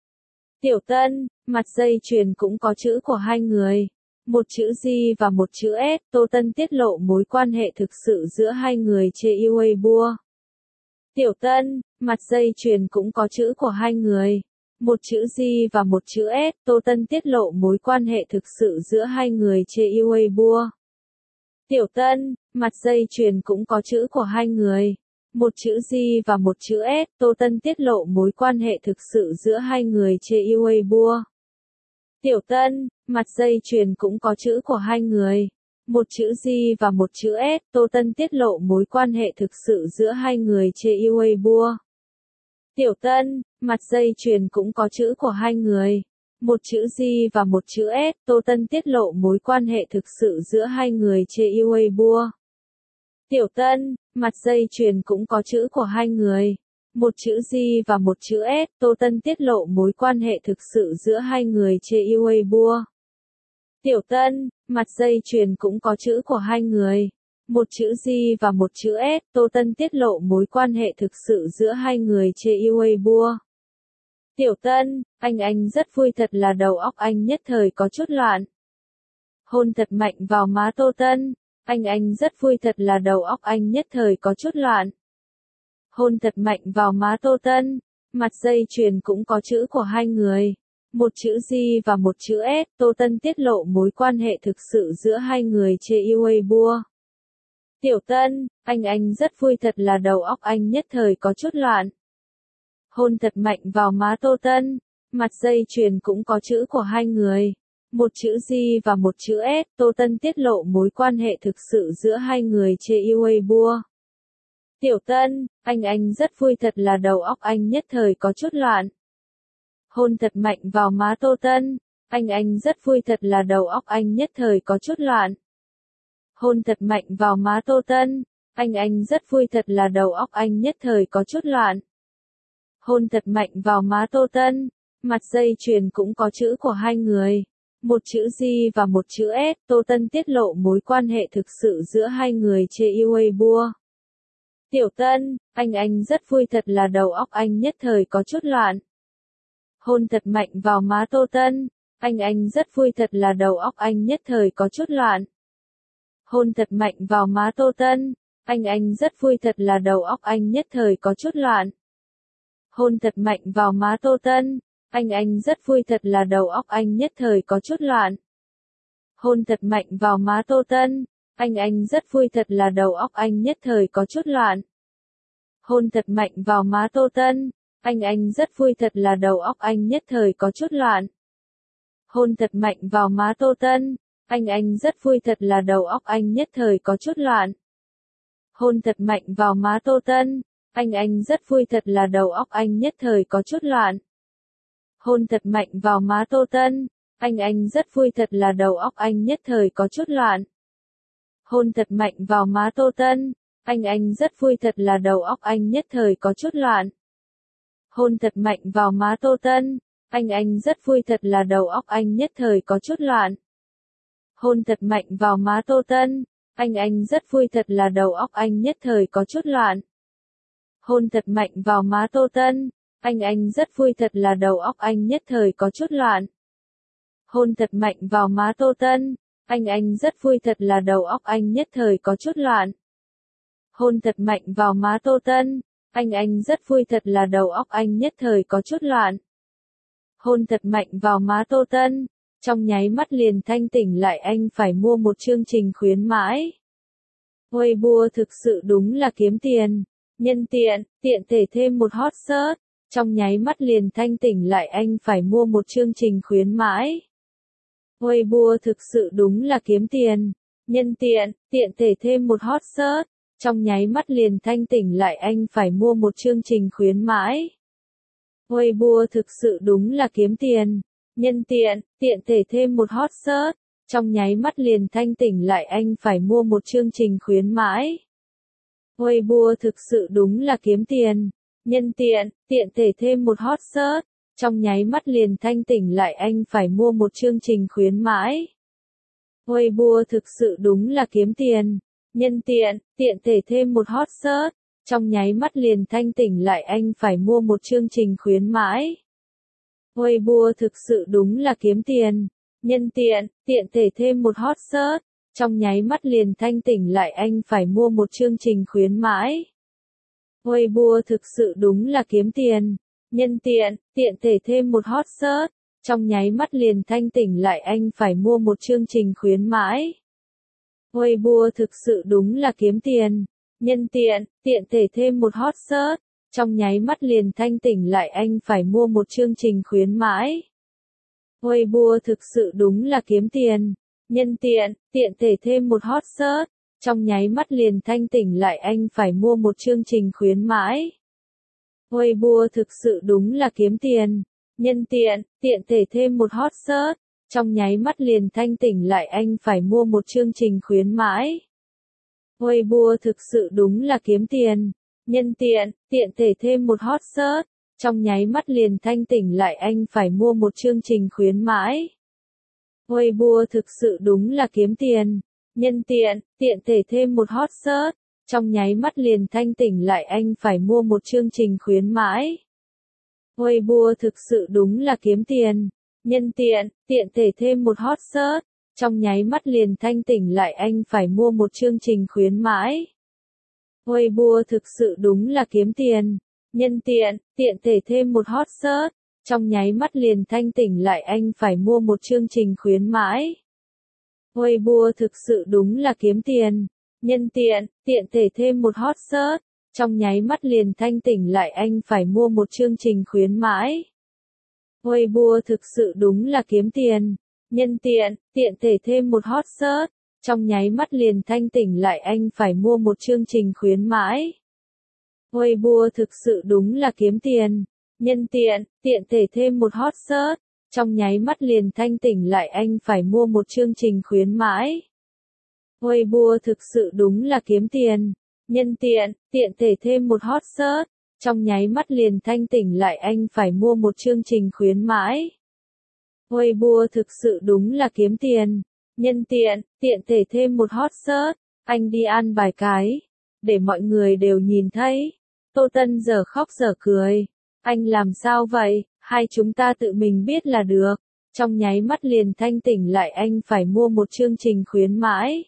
Tiểu Tân, mặt dây chuyền cũng có chữ của hai người. Một chữ G và một chữ S. Tô Tân tiết lộ mối quan hệ thực sự giữa hai người trên Weibo. Tiểu Tân, mặt dây chuyền cũng có chữ của hai người. Một chữ G và một chữ S. Tô Tân tiết lộ mối quan hệ thực sự giữa hai người trên Weibo. Tiểu Tân, mặt dây chuyền cũng có chữ của hai người. Một chữ G và một chữ S. Tô Tân tiết lộ mối quan hệ thực sự giữa hai người trên Weibo. Tiểu Tân, mặt dây chuyền cũng có chữ của hai người. Một chữ G và một chữ S. Tô Tân tiết lộ mối quan hệ thực sự giữa hai người trên Weibo. Tiểu Tân, mặt dây chuyền cũng có chữ của hai người. Một chữ G và một chữ S. Tô Tân tiết lộ mối quan hệ thực sự giữa hai người trên Weibo. Tiểu Tân, mặt dây chuyền cũng có chữ của hai người. Một chữ G và một chữ S. Tô Tân tiết lộ mối quan hệ thực sự giữa hai người trên Weibo. Tiểu Tân, mặt dây chuyền cũng có chữ của hai người. Một chữ G và một chữ S. Tô Tân tiết lộ mối quan hệ thực sự giữa hai người trên Weibo. Tiểu Tân, anh rất vui thật là đầu óc anh nhất thời có chút loạn. Hôn thật mạnh vào má Tô Tân. Anh rất vui thật là đầu óc anh nhất thời có chút loạn. Hôn thật mạnh vào má Tô Tân. Mặt dây chuyền cũng có chữ của hai người. Một chữ G và một chữ S. Tô Tân tiết lộ mối quan hệ thực sự giữa hai người trên Weibo. Tiểu Tân, anh rất vui thật là đầu óc anh nhất thời có chút loạn. Hôn thật mạnh vào má Tô Tân. Mặt dây chuyền cũng có chữ của hai người. Một chữ G và một chữ S. Tô Tân tiết lộ mối quan hệ thực sự giữa hai người trên Weibo. Tiểu Tân, anh rất vui thật là đầu óc anh nhất thời có chút loạn. Hôn thật mạnh vào má Tô Tân. Anh rất vui thật là đầu óc anh nhất thời có chút loạn. Hôn thật mạnh vào má Tô Tân. Anh rất vui thật là đầu óc anh nhất thời có chút loạn. Hôn thật mạnh vào má Tô Tân. Mặt dây chuyền cũng có chữ của hai người. Một chữ G và một chữ S. Tô Tân tiết lộ mối quan hệ thực sự giữa hai người trên Weibo. Tiểu Tân, anh rất vui thật là đầu óc anh nhất thời có chút loạn. Hôn thật mạnh vào má Tô Tân. Anh rất vui thật là đầu óc anh nhất thời có chút loạn. Hôn thật mạnh vào má Tô Tân. Anh rất vui thật là đầu óc anh nhất thời có chút loạn. Hôn thật mạnh vào má Tô Tân. Anh rất vui thật là đầu óc anh nhất thời có chút loạn. Hôn thật mạnh vào má Tô Tân. Anh rất vui thật là đầu óc anh nhất thời có chút loạn. Hôn thật mạnh vào má Tô Tân. Anh rất vui thật là đầu óc anh nhất thời có chút loạn. Hôn thật mạnh vào má Tô Tân. Anh rất vui thật là đầu óc anh nhất thời có chút loạn. Hôn thật mạnh vào má Tô Tân. Anh rất vui thật là đầu óc anh nhất thời có chút loạn. Hôn thật mạnh vào má Tô Tân. Anh rất vui thật là đầu óc anh nhất thời có chút loạn. Hôn thật mạnh vào má Tô Tân. Anh rất vui thật là đầu óc anh nhất thời có chút loạn. Hôn thật mạnh vào má Tô Tân. Anh rất vui thật là đầu óc anh nhất thời có chút loạn. Hôn thật mạnh vào má Tô Tân. Anh rất vui thật là đầu óc anh nhất thời có chút loạn. Hôn thật mạnh vào má Tô Tân. Anh rất vui thật là đầu óc anh nhất thời có chút loạn. Hôn thật mạnh vào má Tô Tân. Anh rất vui, thật là đầu óc anh nhất thời có chút loạn. Hôn thật mạnh vào má Tô Tân. Anh rất vui, thật là đầu óc anh nhất thời có chút loạn. Hôn thật mạnh vào má Tô Tân. Trong nháy mắt liền thanh tỉnh lại, anh phải mua một chương trình khuyến mãi. Weibo thực sự đúng là kiếm tiền. Nhân tiện, tiện thể thêm một hot search. Trong nháy mắt liền thanh tỉnh lại, anh phải mua một chương trình khuyến mãi. Weibo thực sự đúng là kiếm tiền. Nhân tiện, tiện thể thêm một hot search. Trong nháy mắt liền thanh tỉnh lại, anh phải mua một chương trình khuyến mãi. Weibo thực sự đúng là kiếm tiền. Nhân tiện, tiện thể thêm một hot search. Trong nháy mắt liền thanh tỉnh lại, anh phải mua một chương trình khuyến mãi. Weibo thực sự đúng là kiếm tiền. Nhân tiện, tiện thể thêm một hot search. Trong nháy mắt liền thanh tỉnh lại, anh phải mua một chương trình khuyến mãi. Weibo thực sự đúng là kiếm tiền. Nhân tiện, tiện thể thêm một hot search. Trong nháy mắt liền thanh tỉnh lại, anh phải mua một chương trình khuyến mãi. Weibo thực sự đúng là kiếm tiền. Nhân tiện, tiện thể thêm một hot search. Trong nháy mắt liền thanh tỉnh lại, anh phải mua một chương trình khuyến mãi. Weibo thực sự đúng là kiếm tiền. Nhân tiện, tiện thể thêm một hot search. Trong nháy mắt liền thanh tỉnh lại, anh phải mua một chương trình khuyến mãi. Weibo thực sự đúng là kiếm tiền. Nhân tiện, tiện thể thêm một hot search. Trong nháy mắt liền thanh tỉnh lại, anh phải mua một chương trình khuyến mãi. Weibo thực sự đúng là kiếm tiền. Nhân tiện, tiện thể thêm một hot search. Trong nháy mắt liền thanh tỉnh lại, anh phải mua một chương trình khuyến mãi. Weibo thực sự đúng là kiếm tiền. Nhân tiện, tiện thể thêm một hot search. Trong nháy mắt liền thanh tỉnh lại, anh phải mua một chương trình khuyến mãi. Weibo thực sự đúng là kiếm tiền. Nhân tiện, tiện thể thêm một hot search. Trong nháy mắt liền thanh tỉnh lại, anh phải mua một chương trình khuyến mãi. Weibo thực sự đúng là kiếm tiền. Nhân tiện, tiện thể thêm một hot search. Trong nháy mắt liền thanh tỉnh lại, anh phải mua một chương trình khuyến mãi. Weibo thực sự đúng là kiếm tiền. Nhân tiện, tiện thể thêm một hot search. Trong nháy mắt liền thanh tỉnh lại, anh phải mua một chương trình khuyến mãi. Weibo thực sự đúng là kiếm tiền. Nhân tiện, tiện thể thêm một hot search. Trong nháy mắt liền thanh tỉnh lại, anh phải mua một chương trình khuyến mãi. Weibo thực sự đúng là kiếm tiền. Nhân tiện, tiện thể thêm một hot search. Trong nháy mắt liền thanh tỉnh lại, anh phải mua một chương trình khuyến mãi. Weibo thực sự đúng là kiếm tiền. Nhân tiện, tiện thể thêm một hot search. Trong nháy mắt liền thanh tỉnh lại, anh phải mua một chương trình khuyến mãi. Weibo thực sự đúng là kiếm tiền. Nhân tiện, tiện thể thêm một hot search. Trong nháy mắt liền thanh tỉnh lại, anh phải mua một chương trình khuyến mãi. Weibo thực sự đúng là kiếm tiền. Nhân tiện, tiện thể thêm một hot search. Trong nháy mắt liền thanh tỉnh lại, anh phải mua một chương trình khuyến mãi. Weibo thực sự đúng là kiếm tiền. Nhân tiện, tiện thể thêm một hot search. Anh đi ăn vài cái. Để mọi người đều nhìn thấy. Tô Tân giờ khóc giờ cười. Anh làm sao vậy? Hai chúng ta tự mình biết là được. Trong nháy mắt liền thanh tỉnh lại, anh phải mua một chương trình khuyến mãi.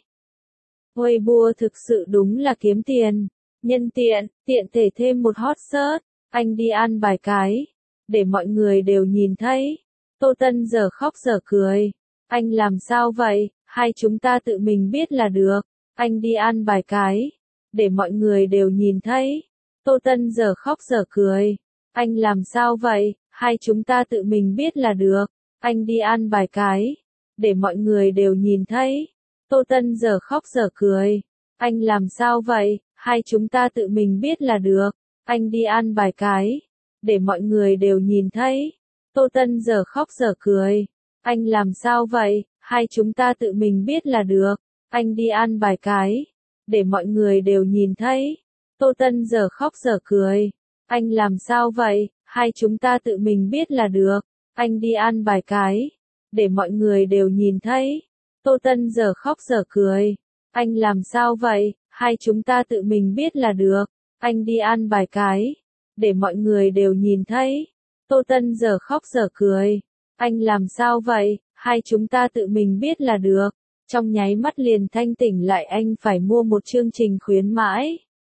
Weibo thực sự đúng là kiếm tiền. Nhân tiện, tiện thể thêm một hot search. Anh đi ăn vài cái. Để mọi người đều nhìn thấy. Tô Tân giờ khóc giờ cười. Anh làm sao vậy? Hai chúng ta tự mình biết là được. Anh đi ăn vài cái. Để mọi người đều nhìn thấy. Tô Tân giờ khóc giờ cười. Anh làm sao vậy? Hai chúng ta tự mình biết là được. Anh đi ăn vài cái. Để mọi người đều nhìn thấy. Tô Tân giờ khóc giờ cười. Anh làm sao vậy? Hai chúng ta tự mình biết là được. Anh đi ăn vài cái. Để mọi người đều nhìn thấy. Tô Tân giờ khóc giờ cười. Anh làm sao vậy? Hai chúng ta tự mình biết là được. Anh đi ăn vài cái. Để mọi người đều nhìn thấy. Tô Tân giờ khóc giờ cười. Anh làm sao vậy? Hai chúng ta tự mình biết là được. Anh đi ăn vài cái. Để mọi người đều nhìn thấy. Tô Tân giờ khóc giờ cười. Anh làm sao vậy? Hai chúng ta tự mình biết là được. Anh đi ăn vài cái. Để mọi người đều nhìn thấy. Tô Tân giờ khóc giờ cười. Anh làm sao vậy? hai chúng ta tự mình biết là được. Trong nháy mắt liền thanh tỉnh lại, anh phải mua một chương trình khuyến mãi.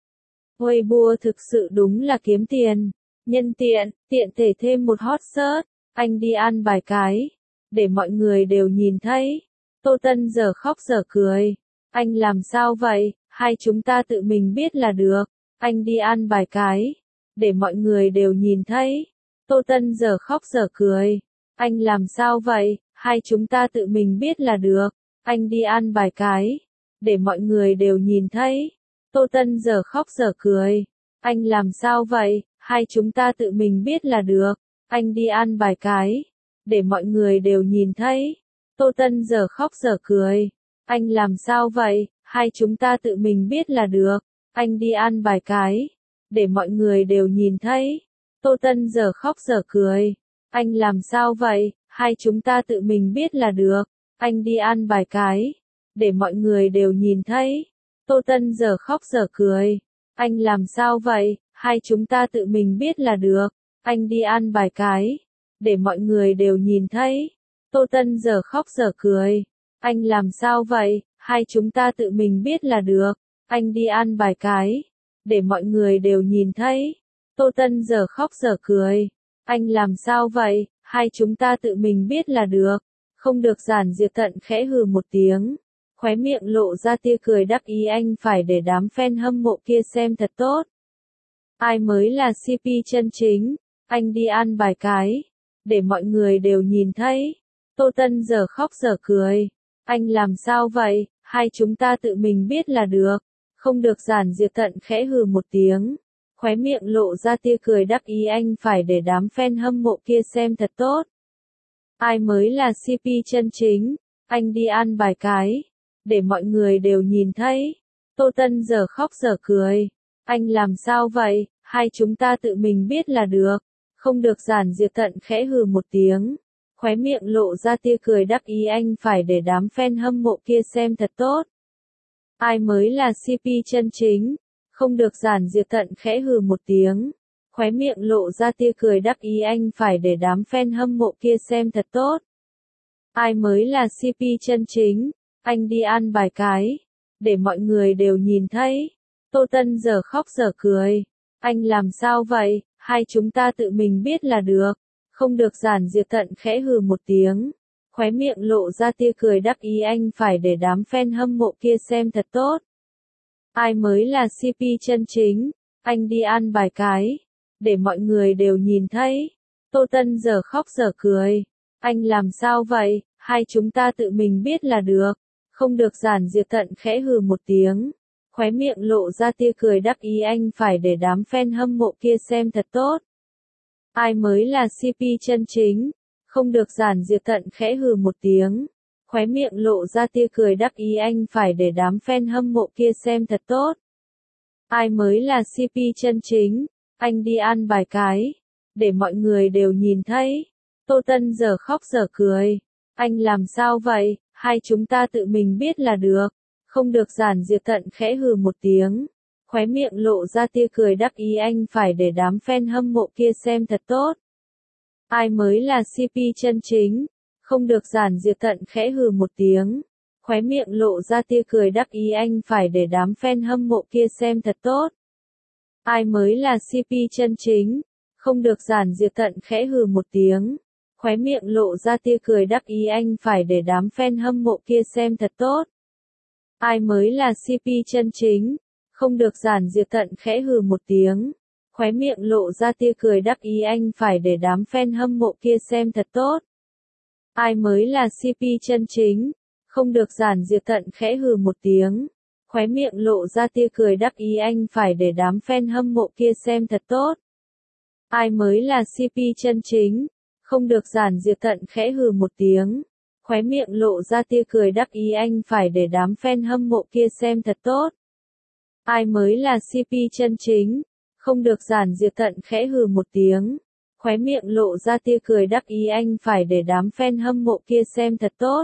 Weibo thực sự đúng là kiếm tiền. Nhân tiện, tiện thể thêm một hot search. Anh đi ăn vài cái. Để mọi người đều nhìn thấy. Tô Tân giờ khóc giờ cười. Anh làm sao vậy? Hai chúng ta tự mình biết là được. Anh đi ăn vài cái. Để mọi người đều nhìn thấy. Tô Tân giờ khóc giờ cười. Anh làm sao vậy? Hai chúng ta tự mình biết là được. Anh đi ăn vài cái. Để mọi người đều nhìn thấy. Tô Tân giờ khóc giờ cười. Anh làm sao vậy? Hai chúng ta tự mình biết là được. Anh đi ăn vài cái. Để mọi người đều nhìn thấy. Tô Tân giờ khóc giờ cười. Anh làm sao vậy? Hai chúng ta tự mình biết là được. Anh đi ăn vài cái. Để mọi người đều nhìn thấy. Tô Tân giờ khóc giờ cười. Anh làm sao vậy? Hai chúng ta tự mình biết là được. Anh đi ăn vài cái. Để mọi người đều nhìn thấy. Tô Tân giờ khóc giờ cười. Anh làm sao vậy? Hai chúng ta tự mình biết là được. Anh đi ăn vài cái. Để mọi người đều nhìn thấy. Tô Tân giờ khóc giờ cười. Anh làm sao vậy? Hai chúng ta tự mình biết là được. Anh đi ăn vài cái. Để mọi người đều nhìn thấy. Tô Tân giờ khóc giờ cười. Anh làm sao vậy? Hai chúng ta tự mình biết là được. Không được. Giản Diệp Tận khẽ hừ một tiếng. Khóe miệng lộ ra tia cười đắc ý, anh phải để đám fan hâm mộ kia xem thật tốt. Ai mới là CP chân chính? Anh đi ăn vài cái. Để mọi người đều nhìn thấy. Tô Tân giờ khóc giờ cười. Anh làm sao vậy? Hai chúng ta tự mình biết là được. Không được. Giản Diệp Tận khẽ hừ một tiếng. Khóe miệng lộ ra tia cười đắc ý, anh phải để đám fan hâm mộ kia xem thật tốt. Ai mới là CP chân chính? Anh đi ăn vài cái. Để mọi người đều nhìn thấy. Tô Tân giờ khóc giờ cười. Anh làm sao vậy? Hai chúng ta tự mình biết là được. Không được. Giản Diệp Tận khẽ hừ một tiếng. Khóe miệng lộ ra tia cười đắc ý, anh phải để đám fan hâm mộ kia xem thật tốt. Ai mới là CP chân chính? Không được. Giản Diệp Tận khẽ hừ một tiếng. Khóe miệng lộ ra tia cười đắc ý, anh phải để đám fan hâm mộ kia xem thật tốt. Ai mới là CP chân chính? Anh đi ăn vài cái. Để mọi người đều nhìn thấy. Tô Tân giờ khóc giờ cười. Anh làm sao vậy? Hai chúng ta tự mình biết là được. Không được. Giản Diệp Tận khẽ hừ một tiếng. Khóe miệng lộ ra tia cười đắc ý, anh phải để đám fan hâm mộ kia xem thật tốt. Ai mới là CP chân chính? Anh đi ăn vài cái. Để mọi người đều nhìn thấy. Tô Tân giờ khóc giờ cười. Anh làm sao vậy? Hai chúng ta tự mình biết là được. Không được. Giản Diệp Tận khẽ hừ một tiếng. Khóe miệng lộ ra tia cười đắc ý, anh phải để đám fan hâm mộ kia xem thật tốt. Ai mới là CP chân chính? Không được. Giản Diệp Tận khẽ hừ một tiếng. Khóe miệng lộ ra tia cười đắc ý, anh phải để đám fan hâm mộ kia xem thật tốt. Ai mới là CP chân chính? Anh đi ăn vài cái. Để mọi người đều nhìn thấy. Tô Tân giờ khóc giờ cười. Anh làm sao vậy? Hai chúng ta tự mình biết là được. Không được. Giản Diệp Tận khẽ hừ một tiếng. Khóe miệng lộ ra tia cười đắc ý, anh phải để đám fan hâm mộ kia xem thật tốt. Ai mới là CP chân chính? Không được. Giản Diệp Tận khẽ hừ một tiếng. Khóe miệng lộ ra tia cười đắc ý, anh phải để đám fan hâm mộ kia xem thật tốt. Ai mới là CP chân chính? Không được. Giản Diệp Tận khẽ hừ một tiếng. Khóe miệng lộ ra tia cười đắc ý, anh phải để đám fan hâm mộ kia xem thật tốt. Ai mới là CP chân chính? Không được. Giản Diệp Tận khẽ hừ một tiếng. Khóe miệng lộ ra tia cười đắc ý, anh phải để đám fan hâm mộ kia xem thật tốt. Ai mới là CP chân chính? Không được. Giản Diệp Tận khẽ hừ một tiếng. Khóe miệng lộ ra tia cười đắc ý, anh phải để đám fan hâm mộ kia xem thật tốt. Ai mới là CP chân chính? Không được. Giản Diệp Tận khẽ hừ một tiếng. Khóe miệng lộ ra tia cười đắc ý, anh phải để đám fan hâm mộ kia xem thật tốt. Ai mới là CP chân chính? Không được. Giản Diệp Tận khẽ hừ một tiếng. Khóe miệng lộ ra tia cười đắc ý, anh phải để đám fan hâm mộ kia xem thật tốt.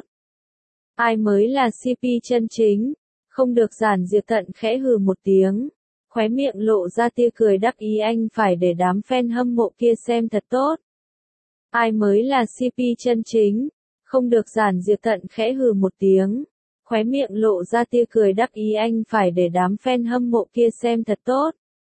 Ai mới là CP chân chính? Không được. Giản Diệp Tận khẽ hừ một tiếng. Khóe miệng lộ ra tia cười đắc ý, anh phải để đám fan hâm mộ kia xem thật tốt. Ai mới là CP chân chính? Không được Giản Diệp Tận khẽ hừ một tiếng. Khóe miệng lộ ra tia cười đắc ý anh phải để đám fan hâm mộ kia xem thật tốt.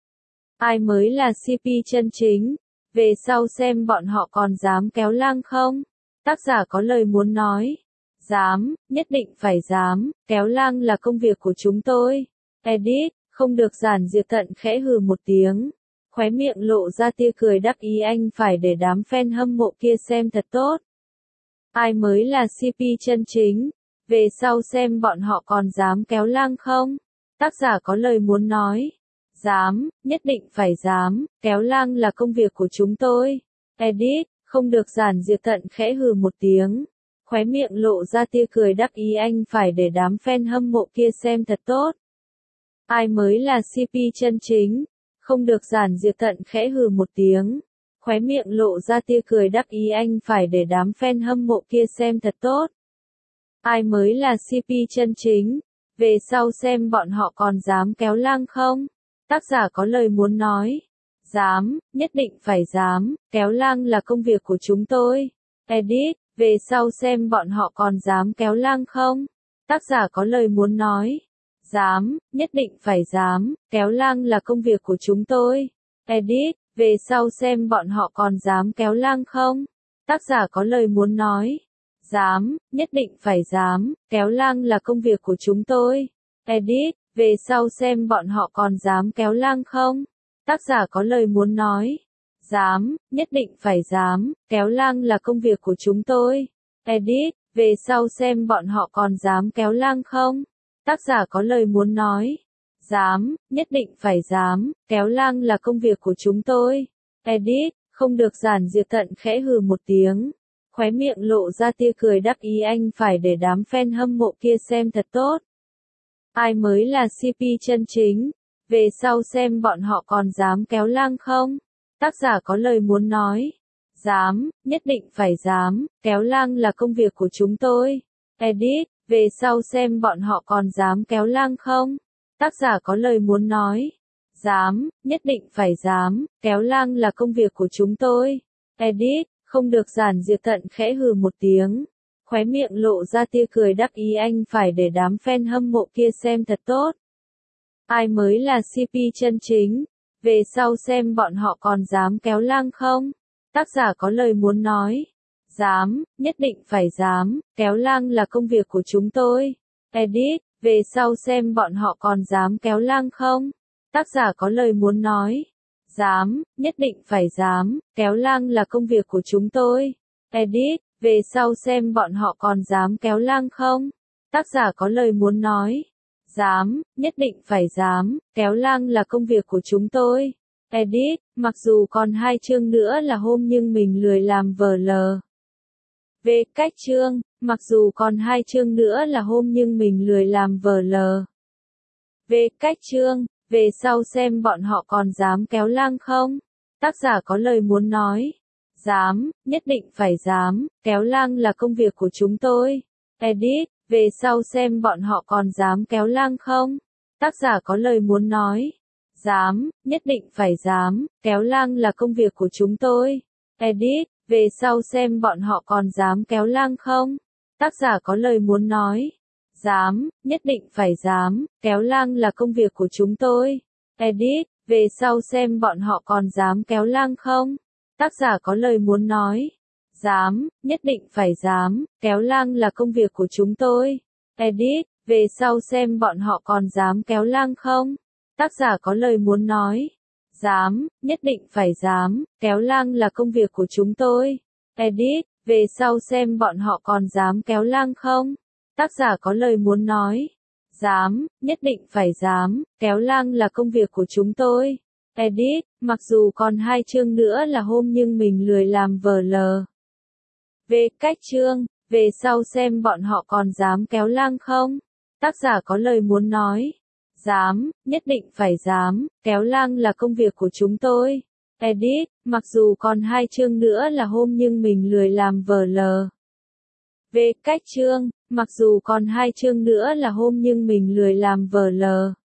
Ai mới là CP chân chính? Về sau xem bọn họ còn dám kéo lang không? Tác giả có lời muốn nói. Dám, nhất định phải dám, kéo lang là công việc của chúng tôi. Edit, không được Giản Diệp Tận khẽ hừ một tiếng. Khóe miệng lộ ra tia cười đắc ý anh phải để đám fan hâm mộ kia xem thật tốt. Ai mới là CP chân chính? Về sau xem bọn họ còn dám kéo lang không? Tác giả có lời muốn nói. Dám, nhất định phải dám, kéo lang là công việc của chúng tôi. Edit, không được Giản Diệp Tận khẽ hừ một tiếng. Khóe miệng lộ ra tia cười đắc ý anh phải để đám fan hâm mộ kia xem thật tốt. Ai mới là CP chân chính? Không được Giản Diệp Tận khẽ hừ một tiếng. Khóe miệng lộ ra tia cười đắc ý anh phải để đám fan hâm mộ kia xem thật tốt. Ai mới là CP chân chính? Về sau xem bọn họ còn dám kéo lang không? Tác giả có lời muốn nói. Dám, nhất định phải dám, kéo lang là công việc của chúng tôi. Edit, về sau xem bọn họ còn dám kéo lang không? Tác giả có lời muốn nói. Dám, nhất định phải dám, kéo lang là công việc của chúng tôi. Edit, về sau xem bọn họ còn dám kéo lang không? Tác giả có lời muốn nói. Dám, nhất định phải dám, kéo lang là công việc của chúng tôi. Edit, về sau xem bọn họ còn dám kéo lang không? Tác giả có lời muốn nói. Dám, nhất định phải dám, kéo lang là công việc của chúng tôi. Edit, về sau xem bọn họ còn dám kéo lang không? Tác giả có lời muốn nói. Dám, nhất định phải dám, kéo lang là công việc của chúng tôi. Edit, không được Giản Diệp Tận khẽ hừ một tiếng. Khóe miệng lộ ra tia cười đắc ý anh phải để đám fan hâm mộ kia xem thật tốt. Ai mới là CP chân chính? Về sau xem bọn họ còn dám kéo lang không? Tác giả có lời muốn nói. Dám, nhất định phải dám, kéo lang là công việc của chúng tôi. Edit, về sau xem bọn họ còn dám kéo lang không? Tác giả có lời muốn nói. Dám, nhất định phải dám, kéo lang là công việc của chúng tôi. Edit, không được Giản Diệp Tận khẽ hừ một tiếng. Khóe miệng lộ ra tia cười đắc ý anh phải để đám fan hâm mộ kia xem thật tốt. Ai mới là CP chân chính? Về sau xem bọn họ còn dám kéo lang không? Tác giả có lời muốn nói. Dám, nhất định phải dám, kéo lang là công việc của chúng tôi. Edit, về sau xem bọn họ còn dám kéo lang không? Tác giả có lời muốn nói. Dám, nhất định phải dám, kéo lang là công việc của chúng tôi. Edit, về sau xem bọn họ còn dám kéo lang không? Tác giả có lời muốn nói. Dám, nhất định phải dám, kéo lang là công việc của chúng tôi. Edit, mặc dù còn 2 chương nữa là hôm nhưng mình lười làm VL. Về cách chương, mặc dù còn 2 chương nữa là hôm nhưng mình lười làm VL. Về cách chương, về sau xem bọn họ còn dám kéo lang không? Tác giả có lời muốn nói. Dám, nhất định phải dám, kéo lang là công việc của chúng tôi. Edit, về sau xem bọn họ còn dám kéo lang không? Tác giả có lời muốn nói. Dám, nhất định phải dám, kéo lang là công việc của chúng tôi. Edit, về sau xem bọn họ còn dám kéo lang không? Tác giả có lời muốn nói. Dám, nhất định phải dám, kéo lang là công việc của chúng tôi. Edit, về sau xem bọn họ còn dám kéo lang không? Tác giả có lời muốn nói. Dám, nhất định phải dám, kéo lang là công việc của chúng tôi. Edit, về sau xem bọn họ còn dám kéo lang không? Tác giả có lời muốn nói. Dám, nhất định phải dám, kéo lang là công việc của chúng tôi. Edit, về sau xem bọn họ còn dám kéo lang không? Tác giả có lời muốn nói. Dám, nhất định phải dám, kéo lang là công việc của chúng tôi. Edit, mặc dù còn 2 chương nữa là hôm nhưng mình lười làm VL. Về cách chương, về sau xem bọn họ còn dám kéo lang không? Tác giả có lời muốn nói. Dám, nhất định phải dám, kéo lang là công việc của chúng tôi. Edit, mặc dù còn 2 chương nữa là hôm nhưng mình lười làm VL. Về cách chương, mặc dù còn 2 chương nữa là hôm nhưng mình lười làm VL.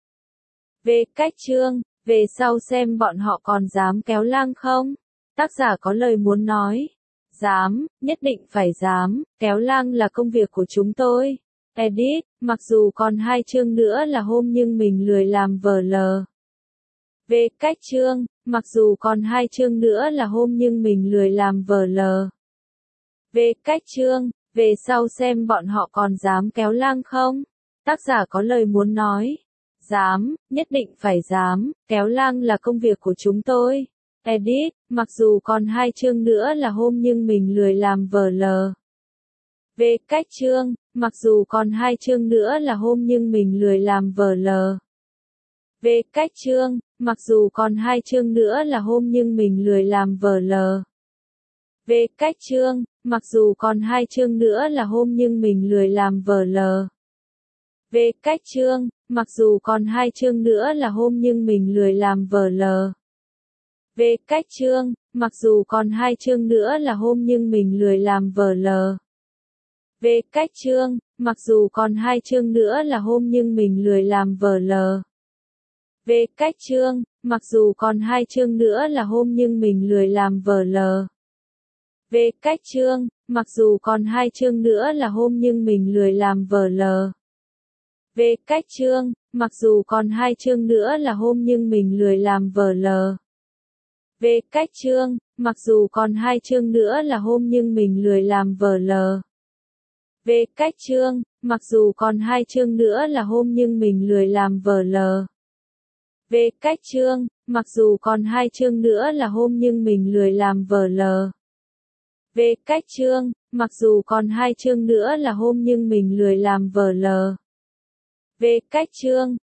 Về cách chương, về sau xem bọn họ còn dám kéo lang không? Tác giả có lời muốn nói. Dám, nhất định phải dám, kéo lang là công việc của chúng tôi. Edit, mặc dù còn 2 chương nữa là hôm nhưng mình lười làm VL. Về cách chương, mặc dù còn 2 chương nữa là hôm nhưng mình lười làm VL. Về cách chương, về sau xem bọn họ còn dám kéo lang không? Tác giả có lời muốn nói. Dám, nhất định phải dám, kéo lang là công việc của chúng tôi. Edit, mặc dù còn 2 chương nữa là hôm nhưng mình lười làm VL. Về cách chương, mặc dù còn 2 chương nữa là hôm nhưng mình lười làm VL. Về cách chương, mặc dù còn 2 chương nữa là hôm nhưng mình lười làm VL. Về cách chương, mặc dù còn 2 chương nữa là hôm nhưng mình lười làm VL. Về cách chương, mặc dù còn 2 chương nữa là hôm nhưng mình lười làm VL. Về cách chương, mặc dù còn 2 chương nữa là hôm nhưng mình lười làm VL. Về cách chương, mặc dù còn 2 chương nữa là hôm nhưng mình lười làm VL. Về cách chương, mặc dù còn 2 chương nữa là hôm nhưng mình lười làm VL. Về cách chương, mặc dù còn 2 chương nữa là hôm nhưng mình lười làm VL. Về cách chương, mặc dù còn 2 chương nữa là hôm nhưng mình lười làm VL. Về cách chương, mặc dù còn 2 chương nữa là hôm nhưng mình lười làm VL. Về cách chương, mặc dù còn 2 chương nữa là hôm nhưng mình lười làm VL. Về cách chương, mặc dù còn 2 chương nữa là hôm nhưng mình lười làm VL. Về cách chương, mặc dù còn 2 chương nữa là hôm nhưng mình lười làm VL. Về cách chương,